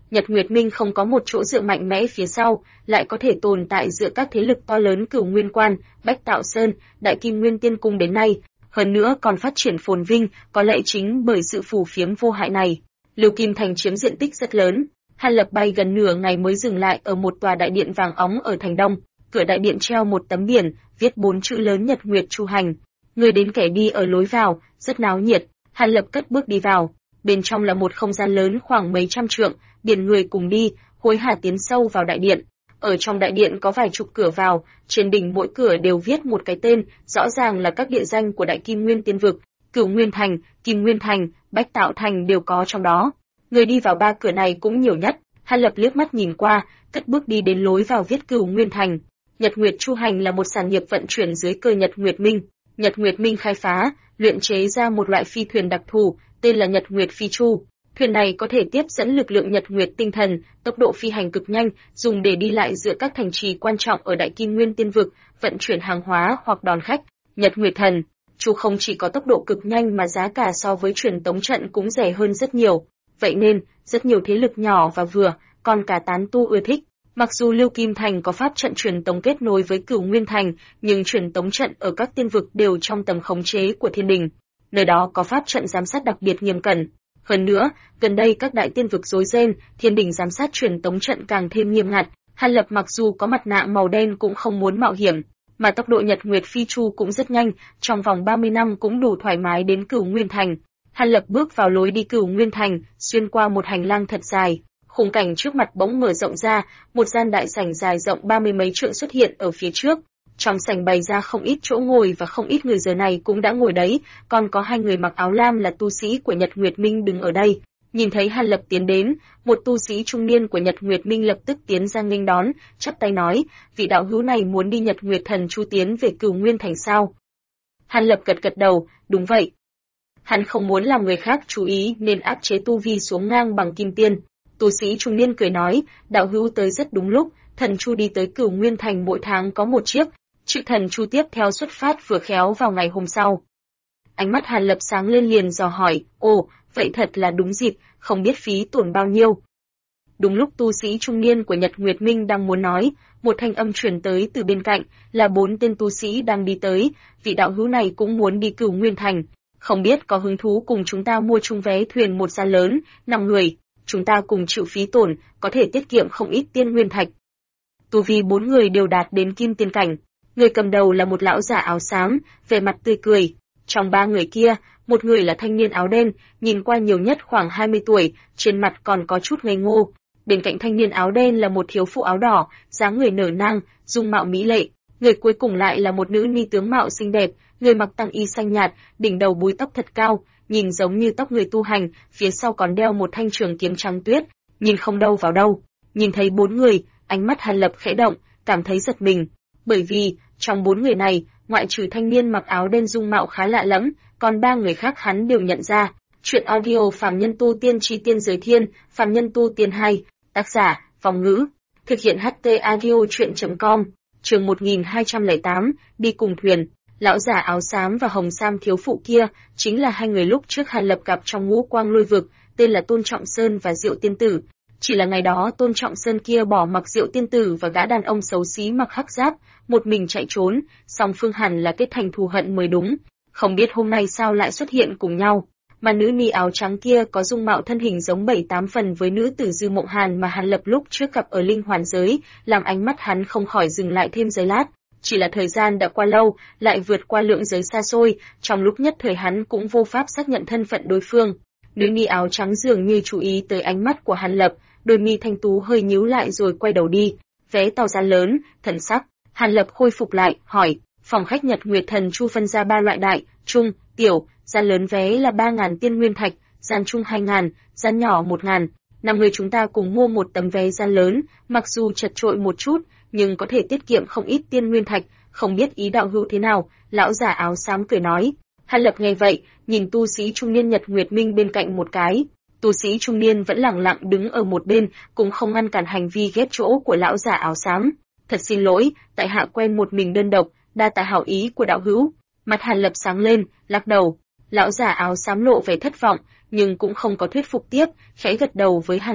Nhật Nguyệt Minh không có một chỗ dựa mạnh mẽ phía sau, lại có thể tồn tại giữa các thế lực to lớn Cửu Nguyên Quan, Bách Tạo Sơn, Đại Kim Nguyên Tiên Cung đến nay, hơn nữa còn phát triển phồn vinh, có lẽ chính bởi sự phù phiếm vô hại này. Lưu Kim Thành chiếm diện tích rất lớn. Hàn Lập bay gần nửa ngày mới dừng lại ở một tòa đại điện vàng óng ở thành đông. Cửa đại điện treo một tấm biển, viết 4 chữ lớn Nhật Nguyệt Chu Hành. Người đến kẻ đi ở lối vào, rất náo nhiệt. Hàn Lập cất bước đi vào. Bên trong là một không gian lớn khoảng mấy trăm trượng, biển người cùng đi, hối hả tiến sâu vào đại điện. Ở trong đại điện có vài chục cửa vào, trên đỉnh mỗi cửa đều viết một cái tên, rõ ràng là các địa danh của Đại Kim Nguyên Tiên Vực, Cửu Nguyên Thành, Kim Nguyên Thành, Bách Tạo Thành đều có trong đó. Người đi vào 3 cửa này cũng nhiều nhất. Hàn Lập liếc mắt nhìn qua, cất bước đi đến lối vào viết Cửu Nguyên Thành. Nhật Nguyệt Chu Hành là một sản nghiệp vận chuyển dưới cờ Nhật Nguyệt Minh. Nhật Nguyệt Minh khai phá, luyện chế ra một loại phi thuyền đặc thù, tên là Nhật Nguyệt Phi Chu. Thuyền này có thể tiếp dẫn lực lượng Nhật Nguyệt tinh thần, tốc độ phi hành cực nhanh, dùng để đi lại giữa các thành trì quan trọng ở Đại Kim Nguyên Tiên Vực, vận chuyển hàng hóa hoặc đón khách. Nhật Nguyệt Thần Chu không chỉ có tốc độ cực nhanh mà giá cả so với truyền tống trận cũng rẻ hơn rất nhiều. Vậy nên, rất nhiều thế lực nhỏ và vừa, còn cả tán tu ưa thích. Mặc dù Lưu Kim Thành có pháp trận truyền tống kết nối với Cửu Nguyên Thành, nhưng truyền tống trận ở các tiên vực đều trong tầm khống chế của thiên đình. Nơi đó có pháp trận giám sát đặc biệt nghiêm cẩn. Hơn nữa, gần đây các đại tiên vực rối ren, thiên đình giám sát truyền tống trận càng thêm nghiêm ngặt. Hàn Lập mặc dù có mặt nạ màu đen cũng không muốn mạo hiểm, mà tốc độ Nhật Nguyệt Phi Chu cũng rất nhanh, trong vòng 30 năm cũng đủ thoải mái đến Cửu Nguyên Thành. Hàn Lập bước vào lối đi Cửu Nguyên Thành, xuyên qua một hành lang thật dài. Khung cảnh trước mặt bỗng mở rộng ra, một gian đại sảnh dài rộng 30 mấy trượng xuất hiện ở phía trước. Trong sảnh bày ra không ít chỗ ngồi và không ít người giờ này cũng đã ngồi đấy, còn có 2 người mặc áo lam là tu sĩ của Nhật Nguyệt Minh đứng ở đây. Nhìn thấy Hàn Lập tiến đến, một tu sĩ trung niên của Nhật Nguyệt Minh lập tức tiến ra nghênh đón, chắp tay nói, vị đạo hữu này muốn đi Nhật Nguyệt Thần Chu tiến về Cửu Nguyên Thành sao? Hàn Lập gật gật đầu, đúng vậy. Hắn không muốn làm người khác chú ý nên áp chế tu vi xuống ngang bằng kim tiên. Tu sĩ trung niên cười nói, đạo hữu tới rất đúng lúc, thần chu đi tới Cửu Nguyên Thành mỗi tháng có một chiếc, chữ thần chu tiếp theo xuất phát vừa khéo vào ngày hôm sau. Ánh mắt Hàn Lập sáng lên liền dò hỏi, ồ, vậy thật là đúng dịp, không biết phí tổn bao nhiêu. Đúng lúc tu sĩ trung niên của Nhật Nguyệt Minh đang muốn nói, một thanh âm truyền tới từ bên cạnh, là 4 tên tu sĩ đang đi tới, vị đạo hữu này cũng muốn đi Cửu Nguyên Thành, không biết có hứng thú cùng chúng ta mua chung vé thuyền một gian lớn, 5 người, chúng ta cùng chịu phí tổn, có thể tiết kiệm không ít tiên nguyên thạch. Tu vi 4 người đều đạt đến kim tiên cảnh, người cầm đầu là một lão giả áo xám, vẻ mặt tươi cười. Trong 3 người kia, một người là thanh niên áo đen, nhìn qua nhiều nhất khoảng 20 tuổi, trên mặt còn có chút ngây ngô. Bên cạnh thanh niên áo đen là một thiếu phụ áo đỏ, dáng người nở nang, dung mạo mỹ lệ. Người cuối cùng lại là một nữ ni tướng mạo xinh đẹp, người mặc tăng y xanh nhạt, đỉnh đầu búi tóc thật cao, nhìn giống như tóc người tu hành, phía sau còn đeo một thanh trường kiếm trắng tuyết, nhìn không đâu vào đâu. Nhìn thấy 4 người, ánh mắt Hàn Lập khẽ động, cảm thấy giật mình, bởi vì trong 4 người này, ngoại trừ thanh niên mặc áo đen dung mạo khá lạ lẫm, còn 3 người khác hắn đều nhận ra. Chuyện audio Phàm Nhân Tu Tiên Chi Tiên Giới Thiên, Phàm Nhân Tu Tiên 2, tác giả, Phong Ngữ, thực hiện HT audio chuyện.com, chương 1208, đi cùng thuyền. Lão giả áo xám và hồng sam thiếu phụ kia, chính là 2 người lúc trước Hàn Lập gặp trong Ngũ Quang Lôi Vực, tên là Tôn Trọng Sơn và Diệu Tiên Tử. Chỉ là ngày đó Tôn Trọng Sơn kia bỏ mặc Diệu Tiên Tử và gã đàn ông xấu xí mặc hắc giáp, một mình chạy trốn, song phương hẳn là kết thành thù hận mới đúng. Không biết hôm nay sao lại xuất hiện cùng nhau. Mà nữ ni áo trắng kia có dung mạo thân hình giống 7-8 phần với nữ tử Dư Mộng Hàn mà Hàn Lập lúc trước gặp ở Linh Hoàn Giới, làm ánh mắt hắn không khỏi dừng lại thêm giây lát. Chỉ là thời gian đã qua lâu, lại vượt qua lượng giới xa xôi, trong lúc nhất thời hắn cũng vô pháp xác nhận thân phận đối phương. Nữ ni áo trắng dường như chú ý tới ánh mắt của Hàn Lập, đôi mi thanh tú hơi nhíu lại rồi quay đầu đi. Vé tàu giá lớn, thần sắc. Hàn Lập khôi phục lại, hỏi, phòng khách Nhật Nguyệt Thần Chu phân ra 3 loại đại, trung, tiểu, gian lớn vé là 3.000 tiên nguyên thạch, gian trung 2.000, gian nhỏ 1.000. 5 người chúng ta cùng mua một tấm vé gian lớn, mặc dù chật chội một chút, nhưng có thể tiết kiệm không ít tiên nguyên thạch, không biết ý đạo hữu thế nào, lão giả áo xám cười nói. Hàn Lập nghe vậy, nhìn tu sĩ trung niên Nhật Nguyệt Minh bên cạnh một cái. Tu sĩ trung niên vẫn lẳng lặng đứng ở một bên, cũng không ngăn cản hành vi ghét chỗ của lão giả áo xám. Thật xin lỗi, tại hạ quen một mình đơn độc, đa tạ hảo ý của đạo hữu. Mặt Hàn Lập sáng lên, lắc đầu. Lão giả áo xám lộ vẻ thất vọng, nhưng cũng không có thuyết phục tiếp, khẽ gật đầu với Hàn Lập,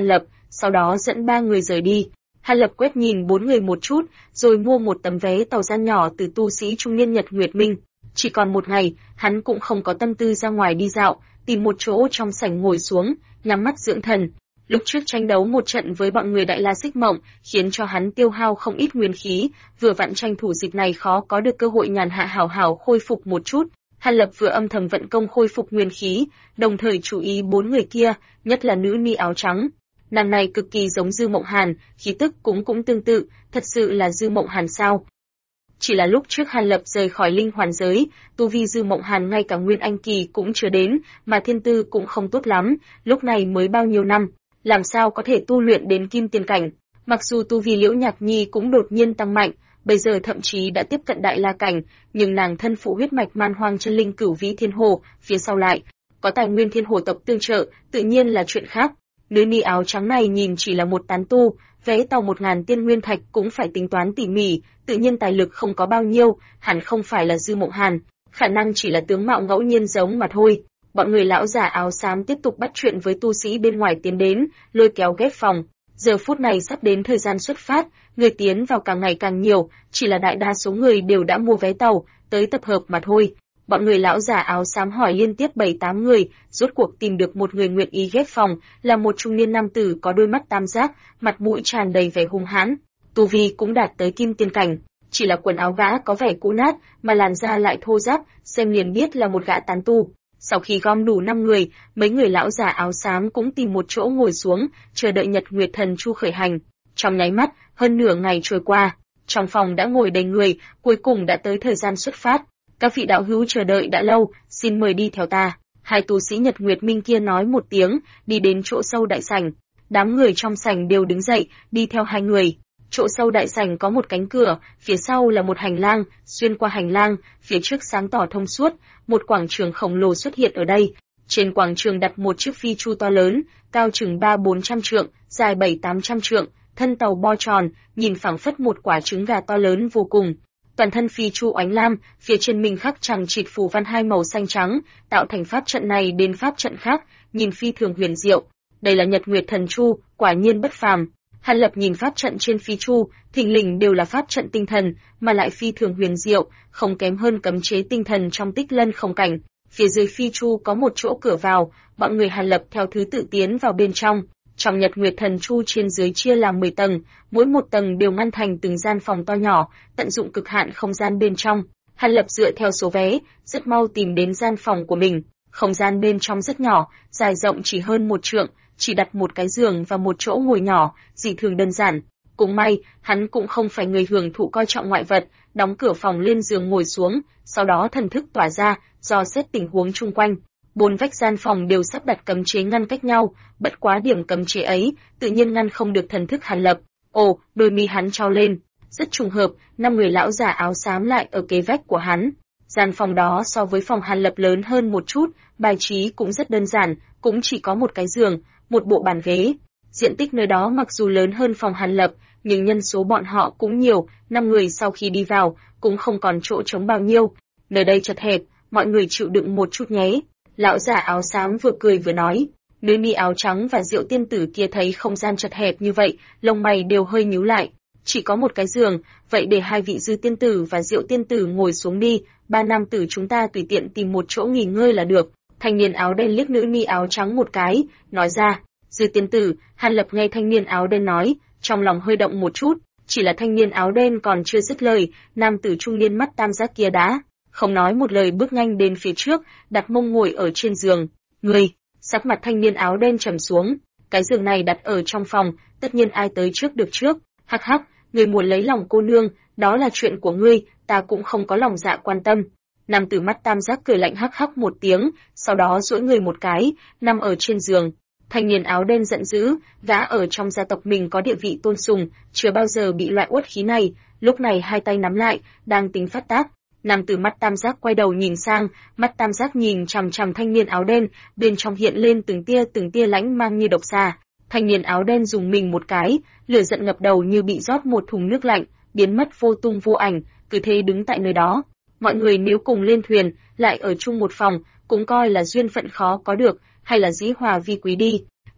sau đó dẫn 3 người rời đi. Hàn Lập quét nhìn 4 người một chút, rồi mua một tấm vé tàu gian nhỏ từ tu sĩ trung niên Nhật Nguyệt Minh. Chỉ còn một ngày, hắn cũng không có tâm tư ra ngoài đi dạo, tìm một chỗ trong sảnh ngồi xuống, nhắm mắt dưỡng thần. Lúc trước tranh đấu một trận với bọn người Đại La Xích Mộng, khiến cho hắn tiêu hao không ít nguyên khí, vừa vặn tranh thủ dịp này khó có được cơ hội nhàn hạ hảo hảo khôi phục một chút. Hàn Lập vừa âm thầm vận công khôi phục nguyên khí, đồng thời chú ý 4 người kia, nhất là nữ ni áo trắng. Nàng này cực kỳ giống Dư Mộng Hàn, khí tức cũng tương tự, thật sự là Dư Mộng Hàn sao? Chỉ là lúc trước Hàn Lập rời khỏi linh hoàn giới, tu vi Dư Mộng Hàn ngay cả nguyên anh kỳ cũng chưa đến, mà thiên tư cũng không tốt lắm, lúc này mới bao nhiêu năm, làm sao có thể tu luyện đến kim tiên cảnh? Mặc dù tu vi Liễu Nhạc Nhi cũng đột nhiên tăng mạnh, bây giờ thậm chí đã tiếp cận đại la cảnh, nhưng nàng thân phụ huyết mạch man hoang chân linh Cửu Vĩ Thiên Hồ, phía sau lại có tài nguyên Thiên Hồ tộc tương trợ, tự nhiên là chuyện khác. Nữ ni áo trắng này nhìn chỉ là một tán tu, vé tàu 1000 tiên nguyên thạch cũng phải tính toán tỉ mỉ, tự nhiên tài lực không có bao nhiêu, hẳn không phải là Dư Mộng Hàn, khả năng chỉ là tướng mạo ngẫu nhiên giống mà thôi. Bọn người lão giả áo xám tiếp tục bắt chuyện với tu sĩ bên ngoài tiến đến, lôi kéo ghép phòng. Giờ phút này sắp đến thời gian xuất phát, người tiến vào càng ngày càng nhiều, chỉ là đại đa số người đều đã mua vé tàu, tới tập hợp mà thôi. Bọn người lão giả áo xám hỏi liên tiếp 7-8 người, rốt cuộc tìm được một người nguyện ý ghép phòng, là một trung niên nam tử có đôi mắt tam giác, mặt mũi tràn đầy vẻ hung hãn, tu vi cũng đạt tới kim tiên cảnh, chỉ là quần áo gã có vẻ cũ nát, mà làn da lại thô ráp, xem liền biết là một gã tán tu. Sau khi gom đủ 5 người, mấy người lão giả áo xám cũng tìm một chỗ ngồi xuống, chờ đợi Nhật Nguyệt Thần Chu khởi hành. Trong nháy mắt, hơn nửa ngày trôi qua, trong phòng đã ngồi đầy người, cuối cùng đã tới thời gian xuất phát. Các vị đạo hữu chờ đợi đã lâu, xin mời đi theo ta. Hai tu sĩ Nhật Nguyệt Minh kia nói một tiếng, đi đến chỗ sâu đại sảnh. Đám người trong sảnh đều đứng dậy, đi theo hai người. Chỗ sâu đại sảnh có một cánh cửa, phía sau là một hành lang, xuyên qua hành lang, phía trước sáng tỏ thông suốt, một quảng trường khổng lồ xuất hiện ở đây. Trên quảng trường đặt một chiếc phi chu to lớn, cao chừng 300-400 trượng, dài 700-800 trượng, thân tàu bo tròn, nhìn phảng phất một quả trứng gà to lớn vô cùng. Toàn thân phi chu oánh lam, phía trên mình khắc chằng chịt phù văn hai màu xanh trắng, tạo thành pháp trận này đến pháp trận khác, nhìn phi thường huyền diệu. Đây là Nhật Nguyệt Thần Chu, quả nhiên bất phàm. Hàn Lập nhìn pháp trận trên phi chu, thình lình đều là pháp trận tinh thần, mà lại phi thường huyền diệu, không kém hơn cấm chế tinh thần trong Tích Lân không cảnh. Phía dưới phi chu có một chỗ cửa vào, bọn người Hàn Lập theo thứ tự tiến vào bên trong. Trong Nhật Nguyệt Thần Chu trên dưới chia làm 10 tầng, mỗi một tầng đều ngăn thành từng gian phòng to nhỏ, tận dụng cực hạn không gian bên trong. Hàn Lập dựa theo số vé, rất mau tìm đến gian phòng của mình. Không gian bên trong rất nhỏ, dài rộng chỉ hơn 1 trượng, chỉ đặt một cái giường và một chỗ ngồi nhỏ, dị thường đơn giản. Cũng may, hắn cũng không phải người hưởng thụ coi trọng ngoại vật, đóng cửa phòng lên giường ngồi xuống, sau đó thần thức tỏa ra, dò xét tình huống chung quanh. 4 vách gian phòng đều sắp đặt cấm chế ngăn cách nhau, bất quá điểm cấm chế ấy, tự nhiên ngăn không được thần thức Hàn Lập. Ồ, đôi mi hắn trao lên, rất trùng hợp, 5 người lão giả áo xám lại ở kế vách của hắn. Gian phòng đó so với phòng Hàn Lập lớn hơn một chút, bài trí cũng rất đơn giản, cũng chỉ có một cái giường, một bộ bàn ghế. Diện tích nơi đó mặc dù lớn hơn phòng Hàn Lập, nhưng nhân số bọn họ cũng nhiều, 5 người sau khi đi vào, cũng không còn chỗ trống bao nhiêu. Nơi đây chật hẹp, mọi người chịu đựng một chút nhé. Lão giả áo xám vừa cười vừa nói. Nữ ni áo trắng và Diệu tiên tử kia thấy không gian chật hẹp như vậy, lông mày đều hơi nhíu lại. Chỉ có một cái giường, vậy để hai vị Dư tiên tử và Diệu tiên tử ngồi xuống đi, 3 nam tử chúng ta tùy tiện tìm một chỗ nghỉ ngơi là được. Thanh niên áo đen liếc nữ ni áo trắng một cái, nói ra. Dư tiên tử, Hàn Lập nghe thanh niên áo đen nói, trong lòng hơi động một chút, chỉ là thanh niên áo đen còn chưa dứt lời, nam tử trung niên mắt tam giác kia đã không nói một lời bước nhanh đến phía trước, đặt mông ngồi ở trên giường. Người, sắc mặt thanh niên áo đen trầm xuống, cái giường này đặt ở trong phòng, tất nhiên ai tới trước được trước. Hắc hắc, người muốn lấy lòng cô nương, đó là chuyện của ngươi, ta cũng không có lòng dạ quan tâm. Nam tử mắt tam giác cười lạnh hắc hắc một tiếng, sau đó duỗi người một cái, nằm ở trên giường. Thanh niên áo đen giận dữ, gã ở trong gia tộc mình có địa vị tôn sùng, chưa bao giờ bị loại uất khí này, lúc này hai tay nắm lại, đang tính phát tác. Nam tử mắt tam giác quay đầu nhìn sang, mắt tam giác nhìn chằm chằm thanh niên áo đen, bên trong hiện lên từng tia lãnh mang như độc xà. Thanh niên áo đen dùng mình một cái, lửa giận ngập đầu như bị rót một thùng nước lạnh, biến mất vô tung vô ảnh, cứ thế đứng tại nơi đó. Mọi người nếu cùng lên thuyền, lại ở chung một phòng, cũng coi là duyên phận khó có được, hay là dĩ hòa vi quý đi.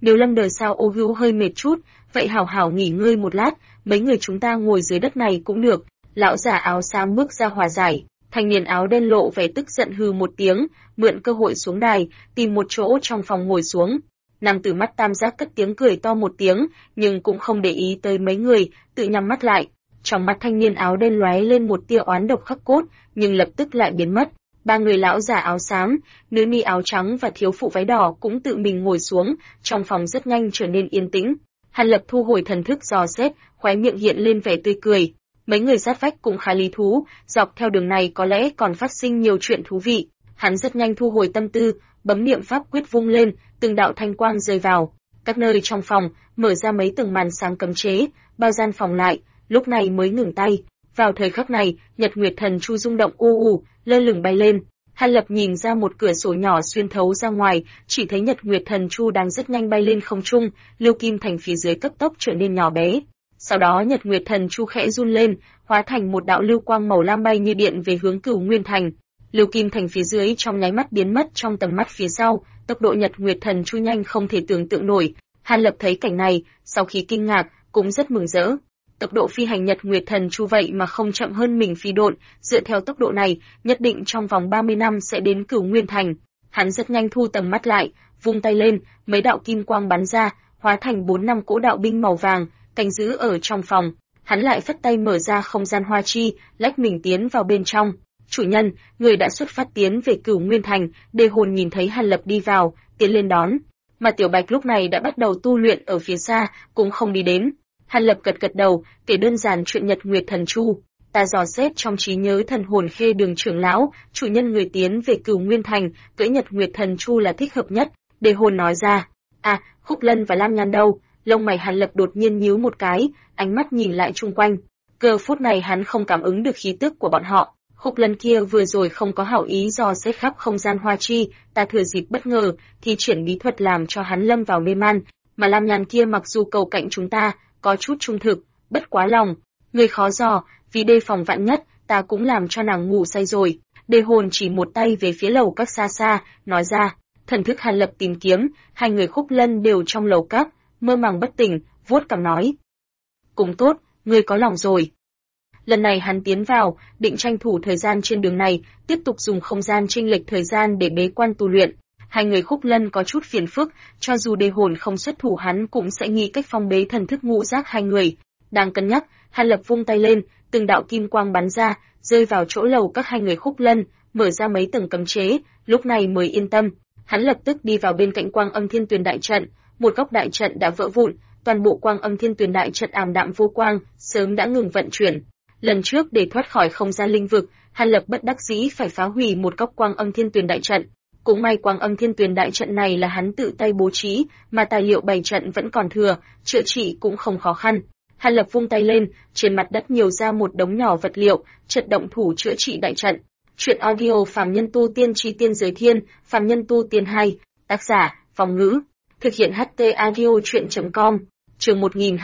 Nếu Lâm Đời sao ô hữu hơi mệt chút, vậy hảo hảo nghỉ ngơi một lát, mấy người chúng ta ngồi dưới đất này cũng được. Lão già áo xám bước ra hòa giải, thanh niên áo đen lộ vẻ tức giận hừ một tiếng, mượn cơ hội xuống đài, tìm một chỗ trong phòng ngồi xuống. Nam tử mắt tam giác cất tiếng cười to một tiếng, nhưng cũng không để ý tới mấy người, tự nhắm mắt lại. Trong mắt thanh niên áo đen lóe lên một tia oán độc khắc cốt, nhưng lập tức lại biến mất. Ba người lão già áo xám, nữ ni áo trắng và thiếu phụ váy đỏ cũng tự mình ngồi xuống, trong phòng rất nhanh trở nên yên tĩnh. Hàn Lập thu hồi thần thức dò xét, khóe miệng hiện lên vẻ tươi cười. Mấy người sát vách cũng khá lý thú, dọc theo đường này có lẽ còn phát sinh nhiều chuyện thú vị. Hắn rất nhanh thu hồi tâm tư, bấm niệm pháp quyết vung lên, từng đạo thanh quang rơi vào. Các nơi trong phòng, mở ra mấy tầng màn sáng cấm chế, bao gian phòng lại, lúc này mới ngừng tay. Vào thời khắc này, Nhật Nguyệt Thần Chu rung động u u, lơ lửng bay lên. Hàn Lập nhìn ra một cửa sổ nhỏ xuyên thấu ra ngoài, chỉ thấy Nhật Nguyệt Thần Chu đang rất nhanh bay lên không trung, Lưu Kim Thành phía dưới cấp tốc trở nên nhỏ bé. Sau đó Nhật Nguyệt Thần Chu khẽ run lên, hóa thành một đạo lưu quang màu lam bay như điện về hướng Cửu Nguyên Thành. Lưu Kim Thành phía dưới trong nháy mắt biến mất trong tầm mắt phía sau, tốc độ Nhật Nguyệt Thần Chu nhanh không thể tưởng tượng nổi. Hàn Lập thấy cảnh này, sau khi kinh ngạc, cũng rất mừng rỡ. Tốc độ phi hành Nhật Nguyệt Thần Chu vậy mà không chậm hơn mình phi độn, dựa theo tốc độ này, nhất định trong vòng 30 năm sẽ đến Cửu Nguyên Thành. Hắn rất nhanh thu tầm mắt lại, vung tay lên, mấy đạo kim quang bắn ra, hóa thành 4-5 cỗ đạo binh màu vàng, canh giữ ở trong phòng. Hắn lại phất tay mở ra không gian hoa chi, lách mình tiến vào bên trong. Chủ nhân, người đã xuất phát tiến về Cửu Nguyên Thành. Đề Hồn nhìn thấy Hàn Lập đi vào, tiến lên đón. Mà Tiểu Bạch lúc này đã bắt đầu tu luyện ở phía xa, cũng không đi đến. Hàn Lập gật gật đầu, kể đơn giản chuyện Nhật Nguyệt Thần Chu. Ta dò xét trong trí nhớ thần hồn Khê Đường trưởng lão, chủ nhân người tiến về Cửu Nguyên Thành, cưỡi Nhật Nguyệt Thần Chu là thích hợp nhất. Đề Hồn nói ra. À, Khúc Lân và Lam Nhan đâu? Lông mày Hàn Lập đột nhiên nhíu một cái, ánh mắt nhìn lại chung quanh. Giờ phút này hắn không cảm ứng được khí tức của bọn họ. Khúc Lân kia vừa rồi không có hảo ý dò xét khắp không gian hoa chi, ta thừa dịp bất ngờ thì triển bí thuật làm cho hắn lâm vào mê man, mà Lam Nhan kia mặc dù cầu cạnh chúng ta, có chút trung thực, bất quá lòng, người khó dò, vì đề phòng vạn nhất, ta cũng làm cho nàng ngủ say rồi. Đề Hồn chỉ một tay về phía lầu các xa xa, nói ra. Thần thức Hàn Lập tìm kiếm, hai người Khúc Lân đều trong lầu các, mơ màng bất tỉnh, vuốt cằm nói. Cũng tốt, ngươi có lòng rồi. Lần này hắn tiến vào, định tranh thủ thời gian trên đường này, tiếp tục dùng không gian chênh lệch thời gian để bế quan tu luyện. Hai người Khúc Lân có chút phiền phức, cho dù Đề Hồn không xuất thủ hắn cũng sẽ nghĩ cách phong bế thần thức ngũ giác hai người. Đang cân nhắc, Hàn Lập vung tay lên, từng đạo kim quang bắn ra, rơi vào chỗ lầu các hai người Khúc Lân, mở ra mấy tầng cấm chế, lúc này mới yên tâm. Hắn lập tức đi vào bên cạnh Quang Âm Thiên Tuyền đại trận, một góc đại trận đã vỡ vụn, toàn bộ Quang Âm Thiên Tuyền đại trận ảm đạm vô quang, sớm đã ngừng vận chuyển. Lần trước để thoát khỏi không gian linh vực, Hàn Lập bất đắc dĩ phải phá hủy một góc Quang Âm Thiên Tuyền đại trận. Cũng may Quang Âm Thiên Tuyền đại trận này là hắn tự tay bố trí, mà tài liệu bày trận vẫn còn thừa, chữa trị cũng không khó khăn. Hàn Lập vung tay lên, trên mặt đất nhiều ra một đống nhỏ vật liệu, chợt động thủ chữa trị đại trận. Chuyện audio Phàm Nhân Tu Tiên Chi Tiên Giới Thiên, Phàm Nhân Tu Tiên 2, tác giả, Phòng Ngữ, thực hiện HT audio chuyện.com, chương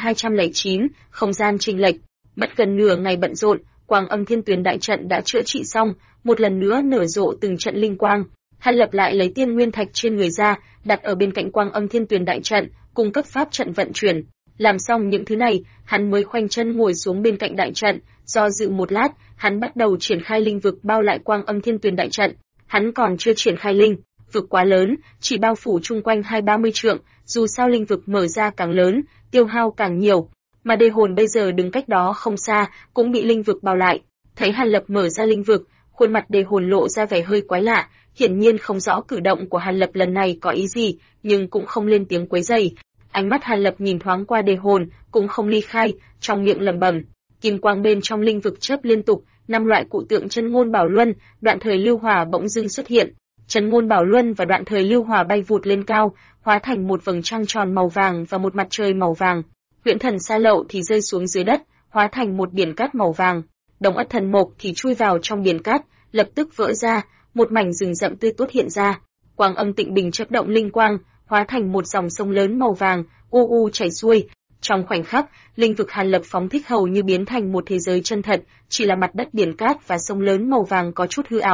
1209, không gian chênh lệch. Mất gần nửa ngày bận rộn, Quang Âm Thiên Tuyền đại trận đã chữa trị xong, một lần nữa nở rộ từng trận linh quang. Hàn Lập lại lấy tiên nguyên thạch trên người ra, đặt ở bên cạnh Quang Âm Thiên Tuyền đại trận, cung cấp pháp trận vận chuyển. Làm xong những thứ này, hắn mới khoanh chân ngồi xuống bên cạnh đại trận, do dự một lát, hắn bắt đầu triển khai linh vực bao lại Quang Âm Thiên Tuyền đại trận. Hắn còn chưa triển khai linh vực quá lớn, chỉ bao phủ chung quanh 20-30 trượng, dù sao linh vực mở ra càng lớn, tiêu hao càng nhiều. Mà Đề Hồn bây giờ đứng cách đó không xa, cũng bị linh vực bao lại. Thấy Hàn Lập mở ra linh vực, khuôn mặt Đề Hồn lộ ra vẻ hơi quái lạ, hiển nhiên không rõ cử động của Hàn Lập lần này có ý gì, nhưng cũng không lên tiếng quấy rầy. Ánh mắt Hàn Lập nhìn thoáng qua Đề Hồn, cũng không ly khai, trong miệng lẩm bẩm. Kim quang bên trong linh vực chớp liên tục, 5 loại cụ tượng chân ngôn bảo luân, đoạn thời lưu hỏa bỗng dưng xuất hiện. Chân ngôn bảo luân và đoạn thời lưu hỏa bay vụt lên cao, hóa thành một vầng trăng tròn màu vàng và một mặt trời màu vàng. Huyễn thần sa lậu thì rơi xuống dưới đất, hóa thành một biển cát màu vàng. Đồng ất thần mộc thì chui vào trong biển cát, lập tức vỡ ra, một mảnh rừng rậm tươi tốt hiện ra. Quang Âm Tịnh Bình chớp động linh quang, hóa thành một dòng sông lớn màu vàng, u u chảy xuôi. Trong khoảnh khắc, linh vực Hàn Lập phóng thích hầu như biến thành một thế giới chân thật, chỉ là mặt đất biển cát và sông lớn màu vàng có chút hư ảo.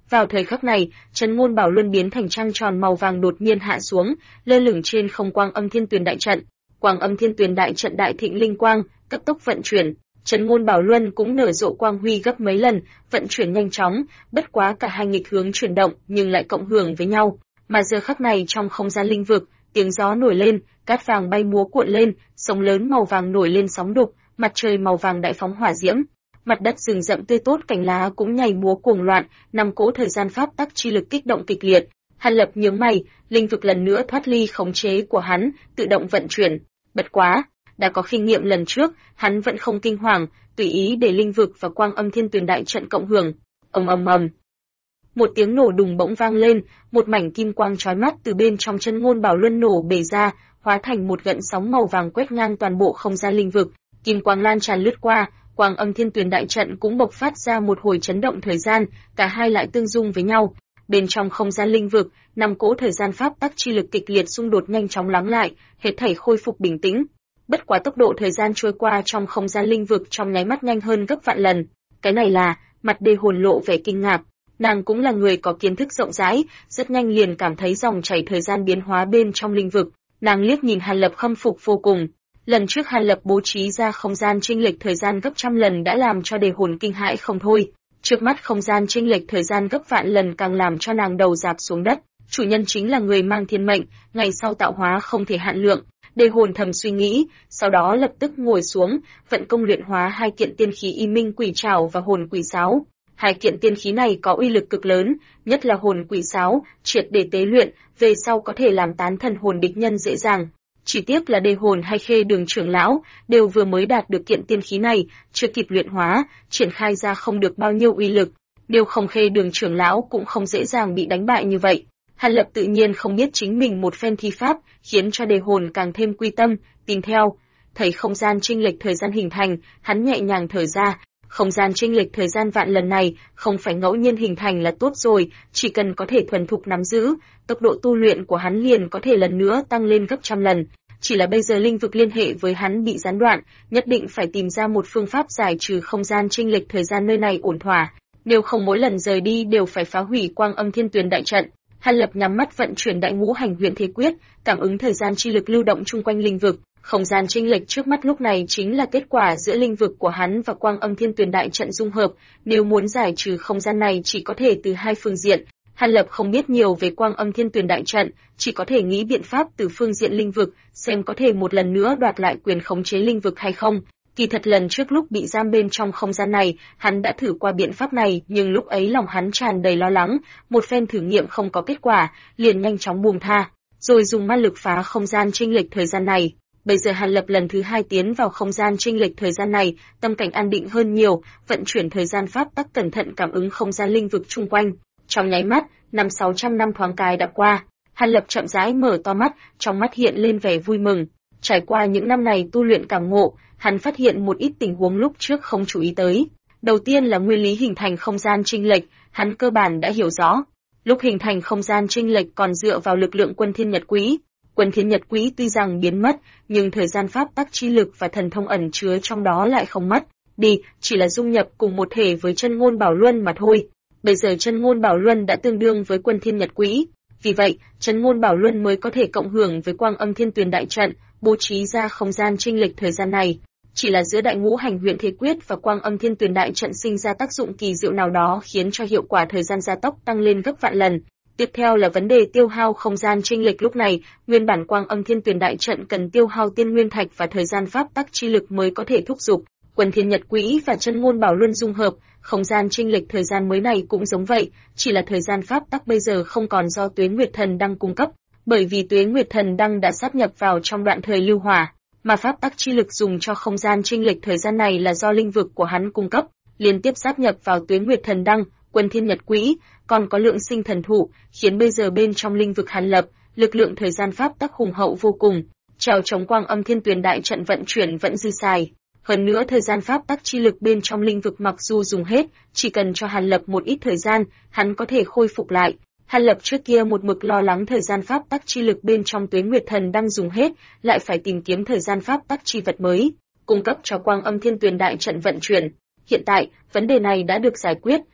Vào thời khắc này, Trấn Ngôn Bảo Luân biến thành trăng tròn màu vàng đột nhiên hạ xuống, lơ lửng trên không Quang Âm Thiên Tuyền đại trận. Quang Âm Thiên Tuyền đại trận đại thịnh linh quang, cấp tốc vận chuyển. Trấn Ngôn Bảo Luân cũng nở rộ quang huy gấp mấy lần, vận chuyển nhanh chóng, bất quá cả hai nghịch hướng chuyển động nhưng lại cộng hưởng với nhau. Mà giờ khắc này trong không gian linh vực, tiếng gió nổi lên, cát vàng bay múa cuộn lên, sóng lớn màu vàng nổi lên sóng đục, mặt trời màu vàng đại phóng hỏa diễm. Mặt đất rừng rậm tươi tốt cành lá cũng nhảy múa cuồng loạn, năm cỗ thời gian pháp tắc chi lực kích động kịch liệt. Hàn Lập nhướng mày, linh vực lần nữa thoát ly khống chế của hắn, tự động vận chuyển. Bất quá, đã có kinh nghiệm lần trước, hắn vẫn không kinh hoàng, tùy ý để linh vực và Quang Âm Thiên Tuyền đại trận cộng hưởng. Ầm ầm ầm. Một tiếng nổ đùng bỗng vang lên, một mảnh kim quang chói mắt từ bên trong Trấn Ngôn Bảo Luân nổ bể ra, hóa thành một gợn sóng màu vàng quét ngang toàn bộ không gian linh vực. Kim quang lan tràn lướt qua, Quang Âm Thiên Tuyền đại trận cũng bộc phát ra một hồi chấn động thời gian, cả hai lại tương dung với nhau. Bên trong không gian linh vực, năm cỗ thời gian pháp tắc chi lực kịch liệt xung đột nhanh chóng lắng lại, hết thảy khôi phục bình tĩnh. Bất quá tốc độ thời gian trôi qua trong không gian linh vực trong nháy mắt nhanh hơn gấp vạn lần. Cái này là, mặt Đê Hồn lộ vẻ kinh ngạc. Nàng cũng là người có kiến thức rộng rãi, rất nhanh liền cảm thấy dòng chảy thời gian biến hóa bên trong linh vực. Nàng liếc nhìn Hàn Lập khâm phục vô cùng. Lần trước Hàn Lập bố trí ra không gian chênh lệch thời gian gấp trăm lần đã làm cho Đề Hồn kinh hãi không thôi. Trước mắt không gian chênh lệch thời gian gấp vạn lần càng làm cho nàng đầu rạp xuống đất. Chủ nhân chính là người mang thiên mệnh, ngày sau tạo hóa không thể hạn lượng. Đề Hồn thầm suy nghĩ, sau đó lập tức ngồi xuống, vận công luyện hóa hai kiện tiên khí Y Minh Quỷ Trảo và Hồn Quỷ Sáo. Hai kiện tiên khí này có uy lực cực lớn, nhất là Hồn Quỷ Sáo, triệt để tế luyện, về sau có thể làm tán thần hồn địch nhân dễ dàng. Chỉ tiếc là Đề Hồn hay Khê Đường trưởng lão đều vừa mới đạt được kiện tiên khí này, chưa kịp luyện hóa, triển khai ra không được bao nhiêu uy lực. Nếu không Khê Đường trưởng lão cũng không dễ dàng bị đánh bại như vậy. Hàn Lập tự nhiên không biết chính mình một phen thi pháp, khiến cho Đề Hồn càng thêm quy tâm, tin theo. Thấy không gian chênh lệch thời gian hình thành, hắn nhẹ nhàng thở ra. Không gian chênh lệch thời gian vạn lần này không phải ngẫu nhiên hình thành là tốt rồi, chỉ cần có thể thuần thục nắm giữ, tốc độ tu luyện của hắn liền có thể lần nữa tăng lên gấp trăm lần. Chỉ là bây giờ linh vực liên hệ với hắn bị gián đoạn, nhất định phải tìm ra một phương pháp giải trừ không gian chênh lệch thời gian nơi này ổn thỏa, nếu không mỗi lần rời đi đều phải phá hủy Quang Âm Thiên Tuyền đại trận. Hàn Lập nhắm mắt vận chuyển Đại Ngũ Hành Huyền Thế Quyết, cảm ứng thời gian chi lực lưu động chung quanh linh vực. Không gian chênh lệch trước mắt lúc này chính là kết quả giữa linh vực của hắn và Quang Âm Thiên Tuyền đại trận dung hợp, nếu muốn giải trừ không gian này chỉ có thể từ hai phương diện. Hàn Lập không biết nhiều về Quang Âm Thiên Tuyền đại trận, chỉ có thể nghĩ biện pháp từ phương diện linh vực, xem có thể một lần nữa đoạt lại quyền khống chế linh vực hay không. Kỳ thật lần trước lúc bị giam bên trong không gian này, hắn đã thử qua biện pháp này, nhưng lúc ấy lòng hắn tràn đầy lo lắng, một phen thử nghiệm không có kết quả, liền nhanh chóng buông tha, rồi dùng ma lực phá không gian chênh lệch thời gian này. Bây giờ Hàn Lập lần thứ hai tiến vào không gian chênh lệch thời gian này, tâm cảnh an định hơn nhiều, vận chuyển thời gian pháp tắc cẩn thận cảm ứng không gian linh vực chung quanh. Trong nháy mắt, 500-600 năm thoáng cái đã qua, Hàn Lập chậm rãi mở to mắt, trong mắt hiện lên vẻ vui mừng. Trải qua những năm này tu luyện cảm ngộ, hắn phát hiện một ít tình huống lúc trước không chú ý tới. Đầu tiên là nguyên lý hình thành không gian chênh lệch, hắn cơ bản đã hiểu rõ. Lúc hình thành không gian chênh lệch còn dựa vào lực lượng Quân Thiên Nhật Quý. Quân Thiên Nhật Quý tuy rằng biến mất, nhưng thời gian pháp tắc chi lực và thần thông ẩn chứa trong đó lại không mất đi, chỉ là dung nhập cùng một thể với Chân Ngôn Bảo Luân mà thôi. Bây giờ Chân Ngôn Bảo Luân đã tương đương với Quân Thiên Nhật Quý, vì vậy, Chân Ngôn Bảo Luân mới có thể cộng hưởng với Quang Âm Thiên Tuyền đại trận, bố trí ra không gian chênh lệch thời gian này. Chỉ là giữa Đại Ngũ Hành Huyền Thế Quyết và Quang Âm Thiên Tuyền đại trận sinh ra tác dụng kỳ diệu nào đó khiến cho hiệu quả thời gian gia tốc tăng lên gấp vạn lần. Tiếp theo là vấn đề tiêu hao không gian chênh lệch lúc này, nguyên bản Quang Âm Thiên Tuyền đại trận cần tiêu hao tiên nguyên thạch và thời gian pháp tắc chi lực mới có thể thúc giục. Quân Thiên Nhật Quỹ và Chân Ngôn Bảo Luân dung hợp, không gian chênh lệch thời gian mới này cũng giống vậy, chỉ là thời gian pháp tắc bây giờ không còn do Tuế Nguyệt Thần Đăng cung cấp, bởi vì Tuế Nguyệt Thần Đăng đã sáp nhập vào trong đoạn thời lưu hỏa, mà pháp tắc chi lực dùng cho không gian chênh lệch thời gian này là do linh vực của hắn cung cấp, liên tiếp sáp nhập vào Tuế Nguyệt Thần Đăng, Quân Thiên Nhật Quỹ, còn có Lượng Sinh Thần Thụ, khiến bây giờ bên trong linh vực Hàn Lập, lực lượng thời gian pháp tắc hùng hậu vô cùng, trèo chống Quang Âm Thiên Tuyền đại trận vận chuyển vẫn dư xài. Hơn nữa thời gian pháp tắc chi lực bên trong linh vực mặc dù dùng hết, chỉ cần cho Hàn Lập một ít thời gian, hắn có thể khôi phục lại. Hàn Lập trước kia một mực lo lắng thời gian pháp tắc chi lực bên trong Tuế Nguyệt Thần đang dùng hết, lại phải tìm kiếm thời gian pháp tắc chi vật mới, cung cấp cho Quang Âm Thiên Tuyền đại trận vận chuyển. Hiện tại, vấn đề này đã được giải quyết,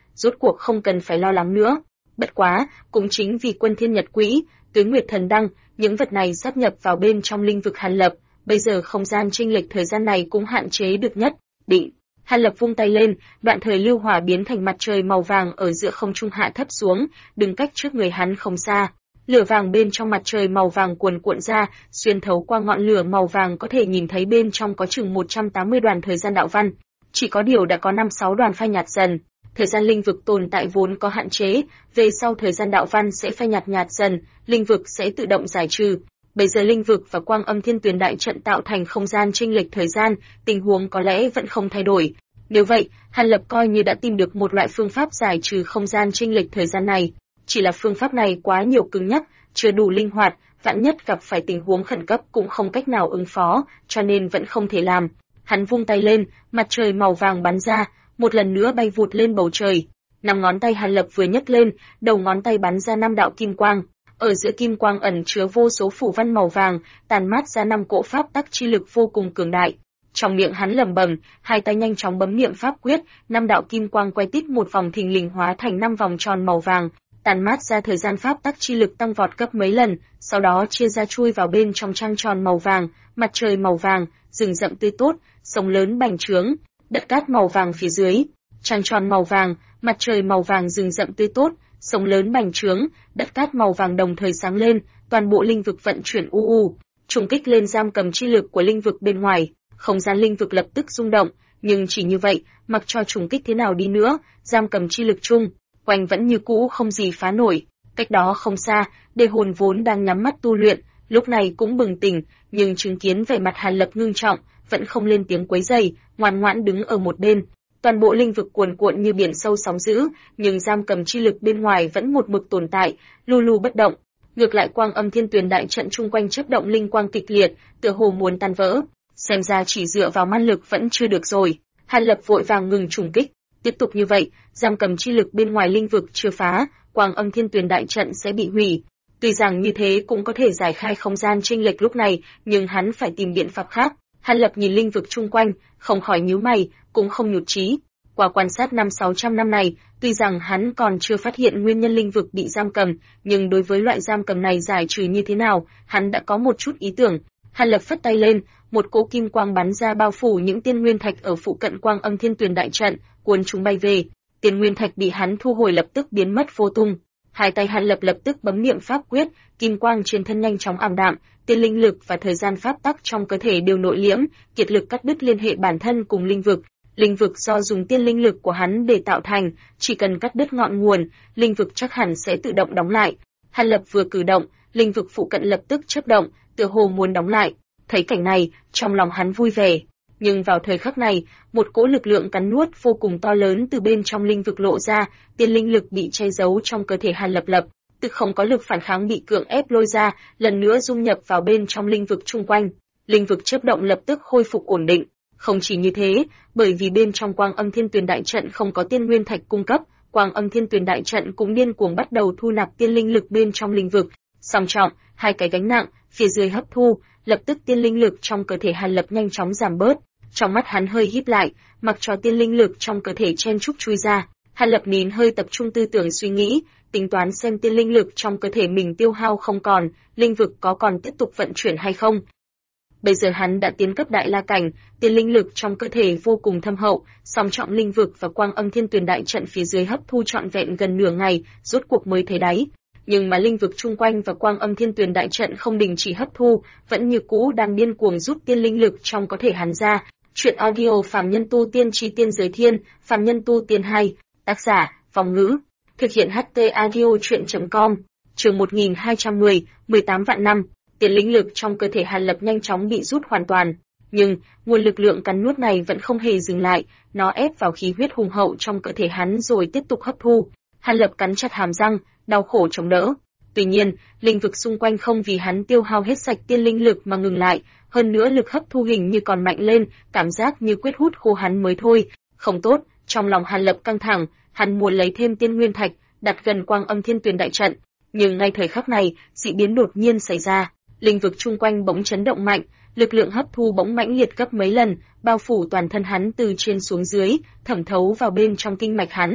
rốt cuộc không cần phải lo lắng nữa. Bất quá, cũng chính vì Quân Thiên Nhật Quỹ, Tuế Nguyệt Thần Đăng, những vật này sáp nhập vào bên trong linh vực Hàn Lập, bây giờ không gian chênh lệch thời gian này cũng hạn chế được nhất định. Hàn Lập vung tay lên, đoạn thời lưu hỏa biến thành mặt trời màu vàng ở giữa không trung hạ thấp xuống, đứng cách trước người hắn không xa. Lửa vàng bên trong mặt trời màu vàng cuồn cuộn ra, xuyên thấu qua ngọn lửa màu vàng có thể nhìn thấy bên trong có chừng 180 đoàn thời gian đạo văn. Chỉ có điều đã có 5-6 đoàn phai nhạt dần. Thời gian linh vực tồn tại vốn có hạn chế, về sau thời gian đạo văn sẽ phai nhạt dần, linh vực sẽ tự động giải trừ. Bây giờ linh vực và Quang Âm Thiên Tuyền đại trận tạo thành không gian chênh lệch thời gian, tình huống có lẽ vẫn không thay đổi. Nếu vậy, Hàn Lập coi như đã tìm được một loại phương pháp giải trừ không gian chênh lệch thời gian này. Chỉ là phương pháp này quá nhiều cứng nhắc, chưa đủ linh hoạt, vạn nhất gặp phải tình huống khẩn cấp cũng không cách nào ứng phó, cho nên vẫn không thể làm. Hắn vung tay lên, mặt trời màu vàng bắn ra, một lần nữa bay vụt lên bầu trời. 5 ngón tay Hàn Lập vừa nhấc lên, đầu ngón tay bắn ra 5 đạo kim quang. Ở giữa kim quang ẩn chứa vô số phù văn màu vàng, tàn mát ra 5 cỗ pháp tắc chi lực vô cùng cường đại. Trong miệng hắn lẩm bẩm, hai tay nhanh chóng bấm niệm pháp quyết, 5 đạo kim quang quay tít một vòng thình lình hóa thành 5 vòng tròn màu vàng, tàn mát ra thời gian pháp tắc chi lực tăng vọt gấp mấy lần, sau đó chia ra chui vào bên trong trăng tròn màu vàng, mặt trời màu vàng, rừng rậm tươi tốt, sông lớn bành trướng, đất cát màu vàng phía dưới, trăng tròn màu vàng, mặt trời màu vàng, rừng rậm tươi tốt, sông lớn bành trướng, đất cát màu vàng đồng thời sáng lên, toàn bộ linh vực vận chuyển trùng kích lên giam cầm chi lực của linh vực bên ngoài, không gian linh vực lập tức rung động, nhưng chỉ như vậy, mặc cho trùng kích thế nào đi nữa, giam cầm chi lực chung quanh vẫn như cũ không gì phá nổi. Cách đó không xa, Đề Hồn vốn đang nhắm mắt tu luyện, lúc này cũng bừng tỉnh, nhưng chứng kiến vẻ mặt Hàn Lập ngưng trọng, vẫn không lên tiếng quấy rầy, ngoan ngoãn đứng ở một bên. Toàn bộ linh vực cuồn cuộn như biển sâu sóng dữ, nhưng giam cầm chi lực bên ngoài vẫn một mực tồn tại, lu lu bất động. Ngược lại Quang Âm Thiên Tuyền đại trận chung quanh chớp động linh quang kịch liệt, tựa hồ muốn tan vỡ. Xem ra chỉ dựa vào man lực vẫn chưa được rồi. Hàn Lập vội vàng ngừng trùng kích. Tiếp tục như vậy, giam cầm chi lực bên ngoài linh vực chưa phá, Quang Âm Thiên Tuyền đại trận sẽ bị hủy. Tuy rằng như thế cũng có thể giải khai không gian chênh lệch lúc này, nhưng hắn phải tìm biện pháp khác. Hàn Lập nhìn linh vực chung quanh, không khỏi nhíu mày, cũng không nhụt chí. Qua quan sát 500-600 năm này, tuy rằng hắn còn chưa phát hiện nguyên nhân linh vực bị giam cầm, nhưng đối với loại giam cầm này giải trừ như thế nào, hắn đã có một chút ý tưởng. Hàn Lập phất tay lên, một cỗ kim quang bắn ra bao phủ những tiên nguyên thạch ở phụ cận Quang Âm Thiên Tuyền đại trận, cuốn chúng bay về. Tiên nguyên thạch bị hắn thu hồi lập tức biến mất vô tung. Hai tay Hàn Lập lập tức bấm niệm pháp quyết, kim quang trên thân nhanh chóng ảm đạm, tiên linh lực và thời gian pháp tắc trong cơ thể đều nội liễm, kiệt lực cắt đứt liên hệ bản thân cùng linh vực. Linh vực do dùng tiên linh lực của hắn để tạo thành, chỉ cần cắt đứt ngọn nguồn, linh vực chắc hẳn sẽ tự động đóng lại. Hàn Lập vừa cử động, linh vực phụ cận lập tức chớp động, tựa hồ muốn đóng lại. Thấy cảnh này, trong lòng hắn vui vẻ. Nhưng vào thời khắc này, một cỗ lực lượng cắn nuốt vô cùng to lớn từ bên trong linh vực lộ ra, tiên linh lực bị che giấu trong cơ thể Hàn Lập tức không có lực phản kháng bị cưỡng ép lôi ra, lần nữa dung nhập vào bên trong linh vực chung quanh. Linh vực chớp động lập tức khôi phục ổn định. Không chỉ như thế, bởi vì bên trong Quang Âm Thiên Tuyền đại trận không có tiên nguyên thạch cung cấp, Quang Âm Thiên Tuyền đại trận cũng điên cuồng bắt đầu thu nạp tiên linh lực bên trong linh vực. Song trọng, hai cái gánh nặng, phía dưới hấp thu, lập tức tiên linh lực trong cơ thể Hàn Lập nhanh chóng giảm bớt. Trong mắt hắn hơi híp lại, mặc cho tiên linh lực trong cơ thể chen chúc chui ra, Hàn Lập nín hơi tập trung tư tưởng suy nghĩ, tính toán xem tiên linh lực trong cơ thể mình tiêu hao không còn, linh vực có còn tiếp tục vận chuyển hay không. Bây giờ hắn đã tiến cấp đại la cảnh, tiên linh lực trong cơ thể vô cùng thâm hậu, song trọng linh vực và Quang Âm Thiên Tuyền đại trận phía dưới hấp thu trọn vẹn gần nửa ngày, rốt cuộc mới thấy đáy. Nhưng mà linh vực chung quanh và Quang Âm Thiên Tuyền đại trận không đình chỉ hấp thu, vẫn như cũ đang điên cuồng rút tiên linh lực trong cơ thể hắn ra. Chuyện audio Phàm Nhân Tu Tiên Chi Tiên Giới Thiên, Phàm Nhân Tu Tiên 2, tác giả, Vong Ngữ, thực hiện HT audio chuyện.com, chương 1210, 18 vạn năm, tiên linh lực trong cơ thể Hàn Lập nhanh chóng bị rút hoàn toàn. Nhưng, nguồn lực lượng cắn nuốt này vẫn không hề dừng lại, nó ép vào khí huyết hùng hậu trong cơ thể hắn rồi tiếp tục hấp thu. Hàn Lập cắn chặt hàm răng, đau khổ chống đỡ. Tuy nhiên, linh vực xung quanh không vì hắn tiêu hao hết sạch tiên linh lực mà ngừng lại, hơn nữa lực hấp thu hình như còn mạnh lên, cảm giác như quyết hút khô hắn mới thôi. Không tốt, trong lòng Hàn Lập căng thẳng, hắn muốn lấy thêm tiên nguyên thạch, đặt gần Quang Âm Thiên Tuyền đại trận. Nhưng ngay thời khắc này, dị biến đột nhiên xảy ra, linh vực chung quanh bỗng chấn động mạnh, lực lượng hấp thu bỗng mãnh liệt gấp mấy lần, bao phủ toàn thân hắn từ trên xuống dưới, thẩm thấu vào bên trong kinh mạch hắn.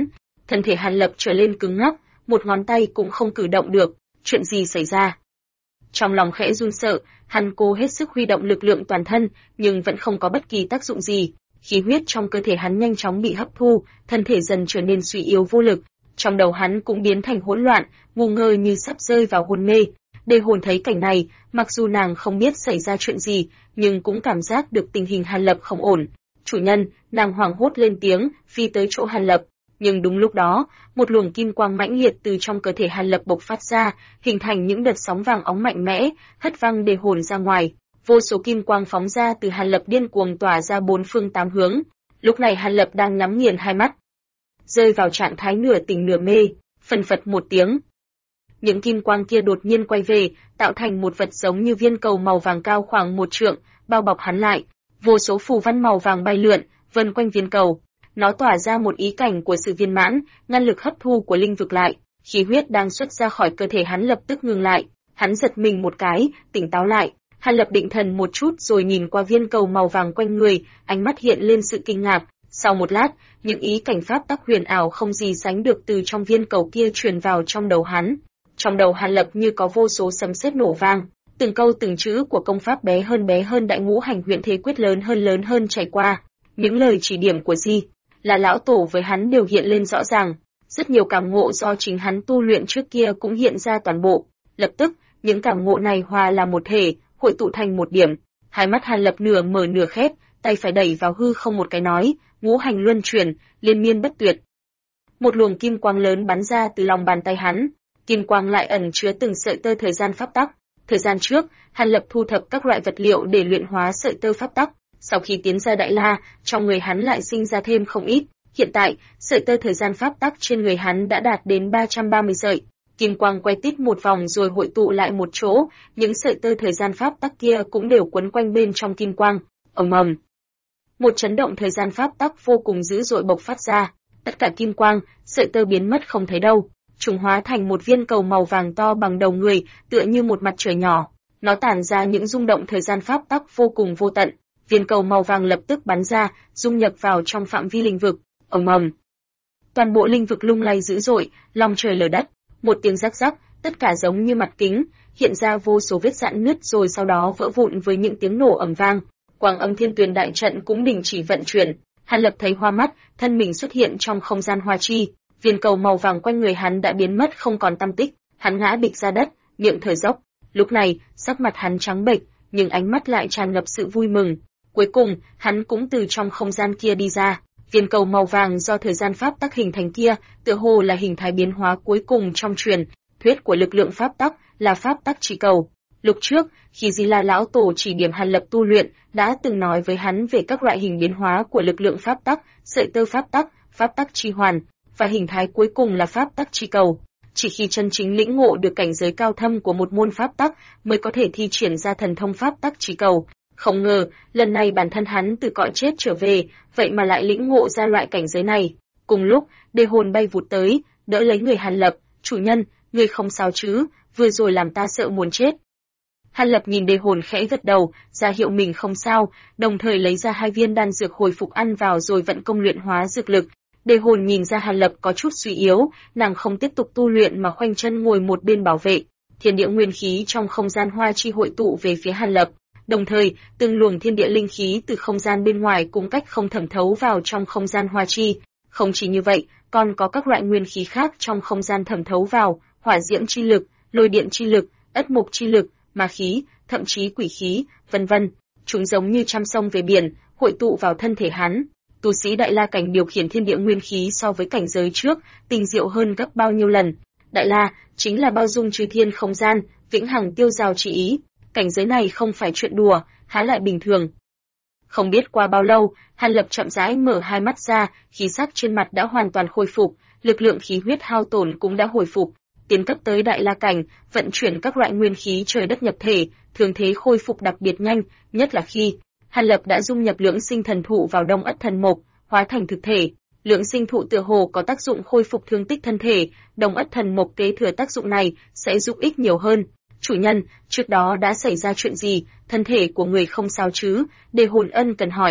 Thân thể Hàn Lập trở lên cứng ngắc, một ngón tay cũng không cử động được. Chuyện gì xảy ra? Trong lòng khẽ run sợ, hắn cố hết sức huy động lực lượng toàn thân, nhưng vẫn không có bất kỳ tác dụng gì. Khí huyết trong cơ thể hắn nhanh chóng bị hấp thu, thân thể dần trở nên suy yếu vô lực. Trong đầu hắn cũng biến thành hỗn loạn, ngu ngơ như sắp rơi vào hôn mê. Đề Hồn thấy cảnh này, mặc dù nàng không biết xảy ra chuyện gì, nhưng cũng cảm giác được tình hình Hàn Lập không ổn. Chủ nhân, nàng hoảng hốt lên tiếng, phi tới chỗ Hàn Lập. Nhưng đúng lúc đó, một luồng kim quang mãnh liệt từ trong cơ thể Hàn Lập bộc phát ra, hình thành những đợt sóng vàng óng mạnh mẽ, hất văng Đề Hồn ra ngoài. Vô số kim quang phóng ra từ Hàn Lập điên cuồng tỏa ra bốn phương tám hướng. Lúc này Hàn Lập đang nhắm nghiền hai mắt, rơi vào trạng thái nửa tỉnh nửa mê. Phần phật một tiếng, những kim quang kia đột nhiên quay về, tạo thành một vật giống như viên cầu màu vàng cao khoảng 1 trượng, bao bọc hắn lại. Vô số phù văn màu vàng bay lượn, vần quanh viên cầu. Nó tỏa ra một ý cảnh của sự viên mãn, ngăn lực hấp thu của linh vực lại. Khí huyết đang xuất ra khỏi cơ thể hắn lập tức ngừng lại. Hắn giật mình một cái, tỉnh táo lại. Hàn Lập định thần một chút rồi nhìn qua viên cầu màu vàng quanh người, ánh mắt hiện lên sự kinh ngạc. Sau một lát, những ý cảnh pháp tắc huyền ảo không gì sánh được từ trong viên cầu kia truyền vào trong đầu hắn. Trong đầu Hàn Lập như có vô số sấm sét nổ vang, từng câu từng chữ của công pháp bé hơn Đại Ngũ Hành Huyền Thế Quyết lớn hơn chảy qua. Những lời chỉ điểm của Di là lão tổ với hắn đều hiện lên rõ ràng, rất nhiều cảm ngộ do chính hắn tu luyện trước kia cũng hiện ra toàn bộ. Lập tức, những cảm ngộ này hòa là một thể, hội tụ thành một điểm. Hai mắt Hàn Lập nửa mở nửa khép, tay phải đẩy vào hư không một cái nói, ngũ hành luân chuyển, liên miên bất tuyệt. Một luồng kim quang lớn bắn ra từ lòng bàn tay hắn, kim quang lại ẩn chứa từng sợi tơ thời gian pháp tắc. Thời gian trước, Hàn Lập thu thập các loại vật liệu để luyện hóa sợi tơ pháp tắc. Sau khi tiến ra Đại La, trong người hắn lại sinh ra thêm không ít. Hiện tại, sợi tơ thời gian pháp tắc trên người hắn đã đạt đến 330 sợi. Kim quang quay tít một vòng rồi hội tụ lại một chỗ, những sợi tơ thời gian pháp tắc kia cũng đều quấn quanh bên trong kim quang. Ầm ầm. Một chấn động thời gian pháp tắc vô cùng dữ dội bộc phát ra, tất cả kim quang, sợi tơ biến mất không thấy đâu. Chúng hóa thành một viên cầu màu vàng to bằng đầu người, tựa như một mặt trời nhỏ. Nó tản ra những rung động thời gian pháp tắc vô cùng vô tận. Viên cầu màu vàng lập tức bắn ra, dung nhập vào trong phạm vi linh vực. Ầm ầm. Toàn bộ linh vực lung lay dữ dội, long trời lở đất. Một tiếng rắc rắc, tất cả giống như mặt kính, hiện ra vô số vết rạn nứt rồi sau đó vỡ vụn với những tiếng nổ ầm vang. Quang Âm Thiên Tuyền đại trận cũng đình chỉ vận chuyển. Hàn Lập thấy hoa mắt, thân mình xuất hiện trong không gian hoa chi. Viên cầu màu vàng quanh người hắn đã biến mất không còn tăm tích, hắn ngã bịch ra đất, miệng thở dốc. Lúc này, sắc mặt hắn trắng bệch, nhưng ánh mắt lại tràn ngập sự vui mừng. Cuối cùng, hắn cũng từ trong không gian kia đi ra. Viên cầu màu vàng do thời gian pháp tắc hình thành kia, tựa hồ là hình thái biến hóa cuối cùng trong truyền thuyết của lực lượng pháp tắc, là pháp tắc chỉ cầu. Lúc trước, khi Di La lão tổ chỉ điểm Hàn Lập tu luyện, đã từng nói với hắn về các loại hình biến hóa của lực lượng pháp tắc, sợi tơ pháp tắc chi hoàn, và hình thái cuối cùng là pháp tắc chi cầu. Chỉ khi chân chính lĩnh ngộ được cảnh giới cao thâm của một môn pháp tắc, mới có thể thi triển ra thần thông pháp tắc chi cầu. Không ngờ, lần này bản thân hắn từ cõi chết trở về, vậy mà lại lĩnh ngộ ra loại cảnh giới này. Cùng lúc, Đề Hồn bay vụt tới, đỡ lấy người Hàn Lập, "Chủ nhân, ngươi không sao chứ, vừa rồi làm ta sợ muốn chết." Hàn Lập nhìn Đề Hồn khẽ gật đầu, ra hiệu mình không sao, đồng thời lấy ra 2 viên đan dược hồi phục ăn vào rồi vận công luyện hóa dược lực. Đề Hồn nhìn ra Hàn Lập có chút suy yếu, nàng không tiếp tục tu luyện mà khoanh chân ngồi một bên bảo vệ. Thiên địa nguyên khí trong không gian hoa chi hội tụ về phía Hàn Lập, đồng thời, từng luồng thiên địa linh khí từ không gian bên ngoài cũng cách không thẩm thấu vào trong không gian hoa chi. Không chỉ như vậy, còn có các loại nguyên khí khác trong không gian thẩm thấu vào, hỏa diễm chi lực, lôi điện chi lực, ất mộc chi lực, ma khí, thậm chí quỷ khí, vân vân. Chúng giống như trăm sông về biển, hội tụ vào thân thể hắn. Tu sĩ Đại La cảnh điều khiển thiên địa nguyên khí so với cảnh giới trước, tinh diệu hơn gấp bao nhiêu lần. Đại La chính là bao dung chư thiên không gian, vĩnh hằng tiêu giao chỉ ý. Cảnh giới này không phải chuyện đùa, há lại bình thường. Không biết qua bao lâu, Hàn Lập chậm rãi mở hai mắt ra, khí sắc trên mặt đã hoàn toàn khôi phục, lực lượng khí huyết hao tổn cũng đã hồi phục. Tiến cấp tới Đại La cảnh, vận chuyển các loại nguyên khí trời đất nhập thể, thường thế khôi phục đặc biệt nhanh, nhất là khi Hàn Lập đã dung nhập Lưỡng Sinh Thần Thụ vào Đông Ất Thần Mộc, hóa thành thực thể. Lưỡng Sinh Thụ tựa hồ có tác dụng khôi phục thương tích thân thể, Đông Ất Thần Mộc kế thừa tác dụng này sẽ giúp ích nhiều hơn. "Chủ nhân, trước đó đã xảy ra chuyện gì, thân thể của người không sao chứ?" Đề Hồn ân cần hỏi.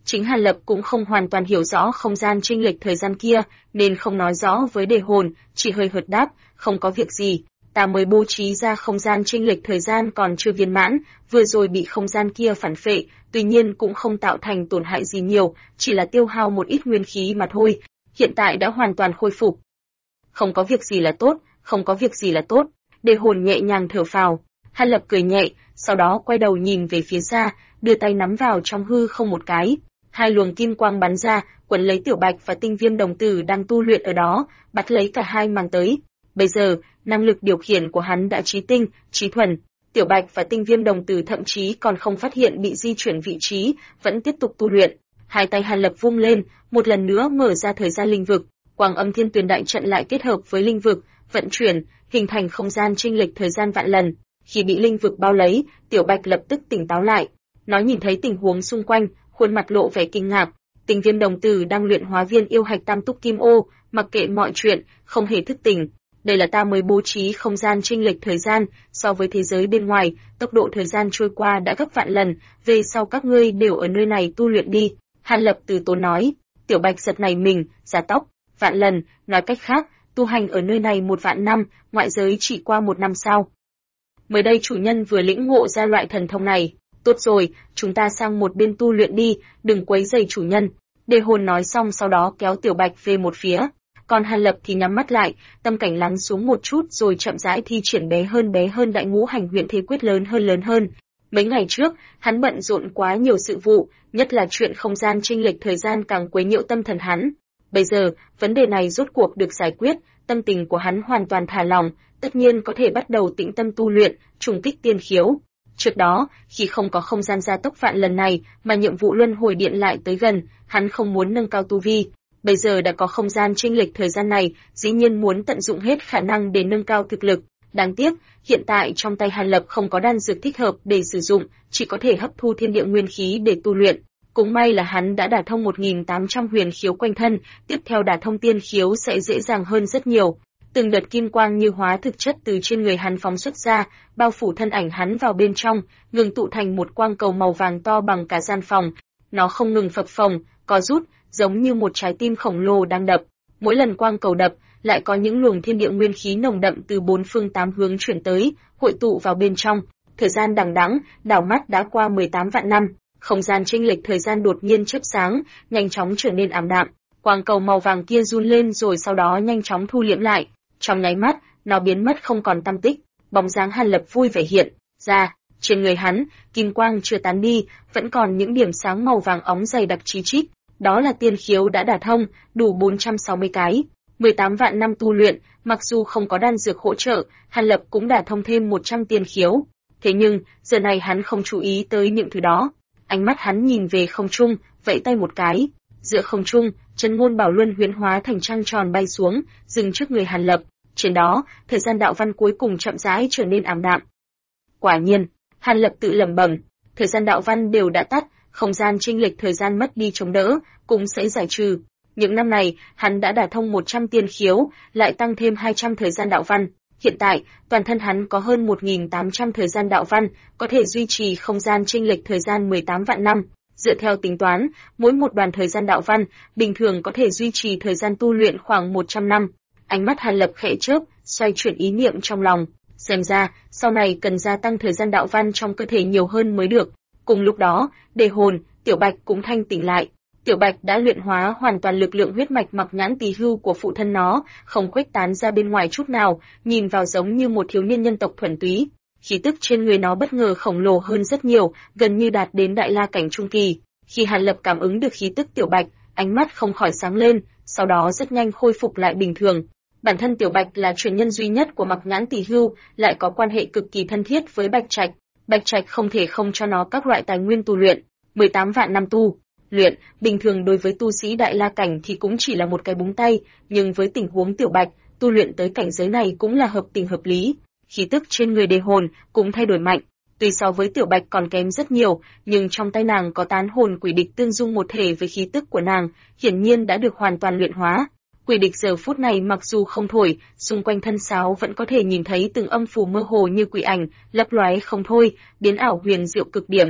Chính Hàn Lập cũng không hoàn toàn hiểu rõ không gian chênh lệch thời gian kia, nên không nói rõ với đề hồn, chỉ hơi hợt đáp, không có việc gì. Ta mới bố trí ra không gian chênh lệch thời gian còn chưa viên mãn, vừa rồi bị không gian kia phản phệ, tuy nhiên cũng không tạo thành tổn hại gì nhiều, chỉ là tiêu hao một ít nguyên khí mà thôi, hiện tại đã hoàn toàn khôi phục. Không có việc gì là tốt, không có việc gì là tốt, đề hồn nhẹ nhàng thở phào. Hàn Lập cười nhẹ, sau đó quay đầu nhìn về phía xa, đưa tay nắm vào trong hư không một cái. Hai luồng kim quang bắn ra, quấn lấy Tiểu Bạch và Tinh Viêm đồng tử đang tu luyện ở đó, bắt lấy cả hai mang tới. Bây giờ, năng lực điều khiển của hắn đã trí tinh, trí thuần. Tiểu Bạch và Tinh Viêm đồng tử thậm chí còn không phát hiện bị di chuyển vị trí, vẫn tiếp tục tu luyện. Hai tay Hàn Lập vung lên, một lần nữa mở ra thời gian linh vực, Quang Âm Thiên Tuyền đại trận lại kết hợp với linh vực, vận chuyển, hình thành không gian chênh lệch thời gian vạn lần. Khi bị linh vực bao lấy, Tiểu Bạch lập tức tỉnh táo lại. Nó nhìn thấy tình huống xung quanh, khuôn mặt lộ vẻ kinh ngạc. Tinh Viêm đồng tử đang luyện hóa viên yêu hạch tam túc kim ô, mặc kệ mọi chuyện, không hề thức tỉnh. Đây là ta mới bố trí không gian chênh lệch thời gian, so với thế giới bên ngoài, tốc độ thời gian trôi qua đã gấp vạn lần, về sau các ngươi đều ở nơi này tu luyện đi. Hàn Lập từ tốn nói. Tiểu Bạch giật nảy mình, giá tóc, vạn lần, nói cách khác, tu hành ở nơi này 1.000.000 năm, ngoại giới chỉ qua 1 năm sao? Mới đây chủ nhân vừa lĩnh ngộ ra loại thần thông này. Tốt rồi, chúng ta sang một bên tu luyện đi, đừng quấy rầy chủ nhân. Đề hồn nói xong sau đó kéo Tiểu Bạch về một phía. Còn Hàn Lập thì nhắm mắt lại, tâm cảnh lắng xuống một chút rồi chậm rãi thi triển bé hơn đại ngũ hành huyền thế quyết lớn hơn. Mấy ngày trước, hắn bận rộn quá nhiều sự vụ, nhất là chuyện không gian chênh lệch thời gian càng quấy nhiễu tâm thần hắn. Bây giờ, vấn đề này rốt cuộc được giải quyết, tâm tình của hắn hoàn toàn thả lỏng, tất nhiên có thể bắt đầu tĩnh tâm tu luyện, trùng kích tiên khiếu. Trước đó, khi không có không gian gia tốc vạn lần này, mà nhiệm vụ luân hồi điện lại tới gần, hắn không muốn nâng cao tu vi. Bây giờ đã có không gian chênh lệch thời gian này, dĩ nhiên muốn tận dụng hết khả năng để nâng cao thực lực. Đáng tiếc, hiện tại trong tay Hàn Lập không có đan dược thích hợp để sử dụng, chỉ có thể hấp thu thiên địa nguyên khí để tu luyện. Cũng may là hắn đã đả thông 1.800 huyền khiếu quanh thân, tiếp theo đả thông tiên khiếu sẽ dễ dàng hơn rất nhiều. Từng đợt kim quang như hóa thực chất từ trên người hắn phóng xuất ra, bao phủ thân ảnh hắn vào bên trong, ngừng tụ thành một quang cầu màu vàng to bằng cả gian phòng. Nó không ngừng phập phồng, co rút, giống như một trái tim khổng lồ đang đập. Mỗi lần quang cầu đập, lại có những luồng thiên địa nguyên khí nồng đậm từ 4 phương 8 hướng chuyển tới, hội tụ vào bên trong. Thời gian đằng đẵng, đảo mắt đã qua 18 vạn năm. Không gian chênh lệch thời gian đột nhiên chớp sáng, nhanh chóng trở nên ảm đạm. Quang cầu màu vàng kia run lên rồi sau đó nhanh chóng thu liễm lại. Trong nháy mắt, nó biến mất không còn tăm tích. Bóng dáng Hàn Lập vui vẻ hiện ra. Trên người hắn, kim quang chưa tán đi, vẫn còn những điểm sáng màu vàng óng dày đặc chí chít. Đó là tiên khiếu đã đả thông, đủ 460 cái. 18 vạn năm tu luyện, mặc dù không có đan dược hỗ trợ, Hàn Lập cũng đả thông thêm 100 tiên khiếu. Thế nhưng, giờ này hắn không chú ý tới những thứ đó. Ánh mắt hắn nhìn về không trung, vẫy tay một cái. Giữa không trung, Chân Ngôn Bảo Luân huyễn hóa thành trăng tròn bay xuống, dừng trước người Hàn Lập. Trên đó, thời gian đạo văn cuối cùng chậm rãi trở nên ảm đạm. Quả nhiên, Hàn Lập tự lẩm bẩm, thời gian đạo văn đều đã tắt, không gian chênh lệch thời gian mất đi chống đỡ, cũng sẽ giải trừ. Những năm này, hắn đã đả thông 100 tiên khiếu, lại tăng thêm 200 thời gian đạo văn. Hiện tại, toàn thân hắn có hơn 1.800 thời gian đạo văn, có thể duy trì không gian chênh lệch thời gian 18 vạn năm. Dựa theo tính toán, mỗi một đoàn thời gian đạo văn, bình thường có thể duy trì thời gian tu luyện khoảng 100 năm. Ánh mắt Hàn Lập khẽ chớp, xoay chuyển ý niệm trong lòng. Xem ra, sau này cần gia tăng thời gian đạo văn trong cơ thể nhiều hơn mới được. Cùng lúc đó, đề hồn, Tiểu Bạch cũng thanh tỉnh lại. Tiểu Bạch đã luyện hóa hoàn toàn lực lượng huyết mạch Mặc Nhãn Tỳ Hưu của phụ thân nó, không khuếch tán ra bên ngoài chút nào, nhìn vào giống như một thiếu niên nhân tộc thuần túy. Khí tức trên người nó bất ngờ khổng lồ hơn rất nhiều, gần như đạt đến đại la cảnh trung kỳ. Khi Hàn Lập cảm ứng được khí tức Tiểu Bạch, ánh mắt không khỏi sáng lên, sau đó rất nhanh khôi phục lại bình thường. Bản thân Tiểu Bạch là truyền nhân duy nhất của Mặc Nhãn Tỳ Hưu, lại có quan hệ cực kỳ thân thiết với Bạch Trạch. Bạch Trạch không thể không cho nó các loại tài nguyên tu luyện. 18 vạn năm tu luyện, bình thường đối với tu sĩ đại la cảnh thì cũng chỉ là một cái búng tay, nhưng với tình huống Tiểu Bạch, tu luyện tới cảnh giới này cũng là hợp tình hợp lý. Khí tức trên người đề hồn cũng thay đổi mạnh. Tuy so với Tiểu Bạch còn kém rất nhiều, nhưng trong tay nàng có tán hồn quỷ địch tương dung một thể với khí tức của nàng, hiển nhiên đã được hoàn toàn luyện hóa. Quỷ địch giờ phút này mặc dù không thổi, xung quanh thân sáo vẫn có thể nhìn thấy từng âm phù mơ hồ như quỷ ảnh, lấp lóe không thôi, biến ảo huyền diệu cực điểm.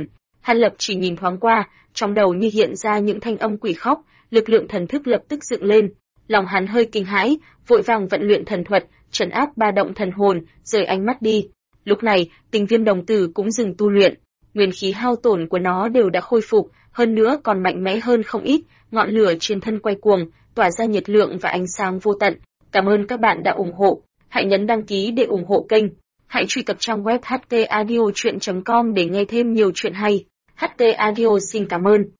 Hàn Lập chỉ nhìn thoáng qua, trong đầu như hiện ra những thanh âm quỷ khóc, lực lượng thần thức lập tức dựng lên. Lòng hắn hơi kinh hãi, vội vàng vận luyện thần thuật, trấn áp ba động thần hồn, rời ánh mắt đi. Lúc này, Tình Viêm đồng tử cũng dừng tu luyện, nguyên khí hao tổn của nó đều đã khôi phục, hơn nữa còn mạnh mẽ hơn không ít, ngọn lửa trên thân quay cuồng, tỏa ra nhiệt lượng và ánh sáng vô tận. Cảm ơn các bạn đã ủng hộ, hãy nhấn đăng ký để ủng hộ kênh. Hãy truy cập trang web htaudio.com để nghe thêm nhiều chuyện hay. HT Audio xin cảm ơn.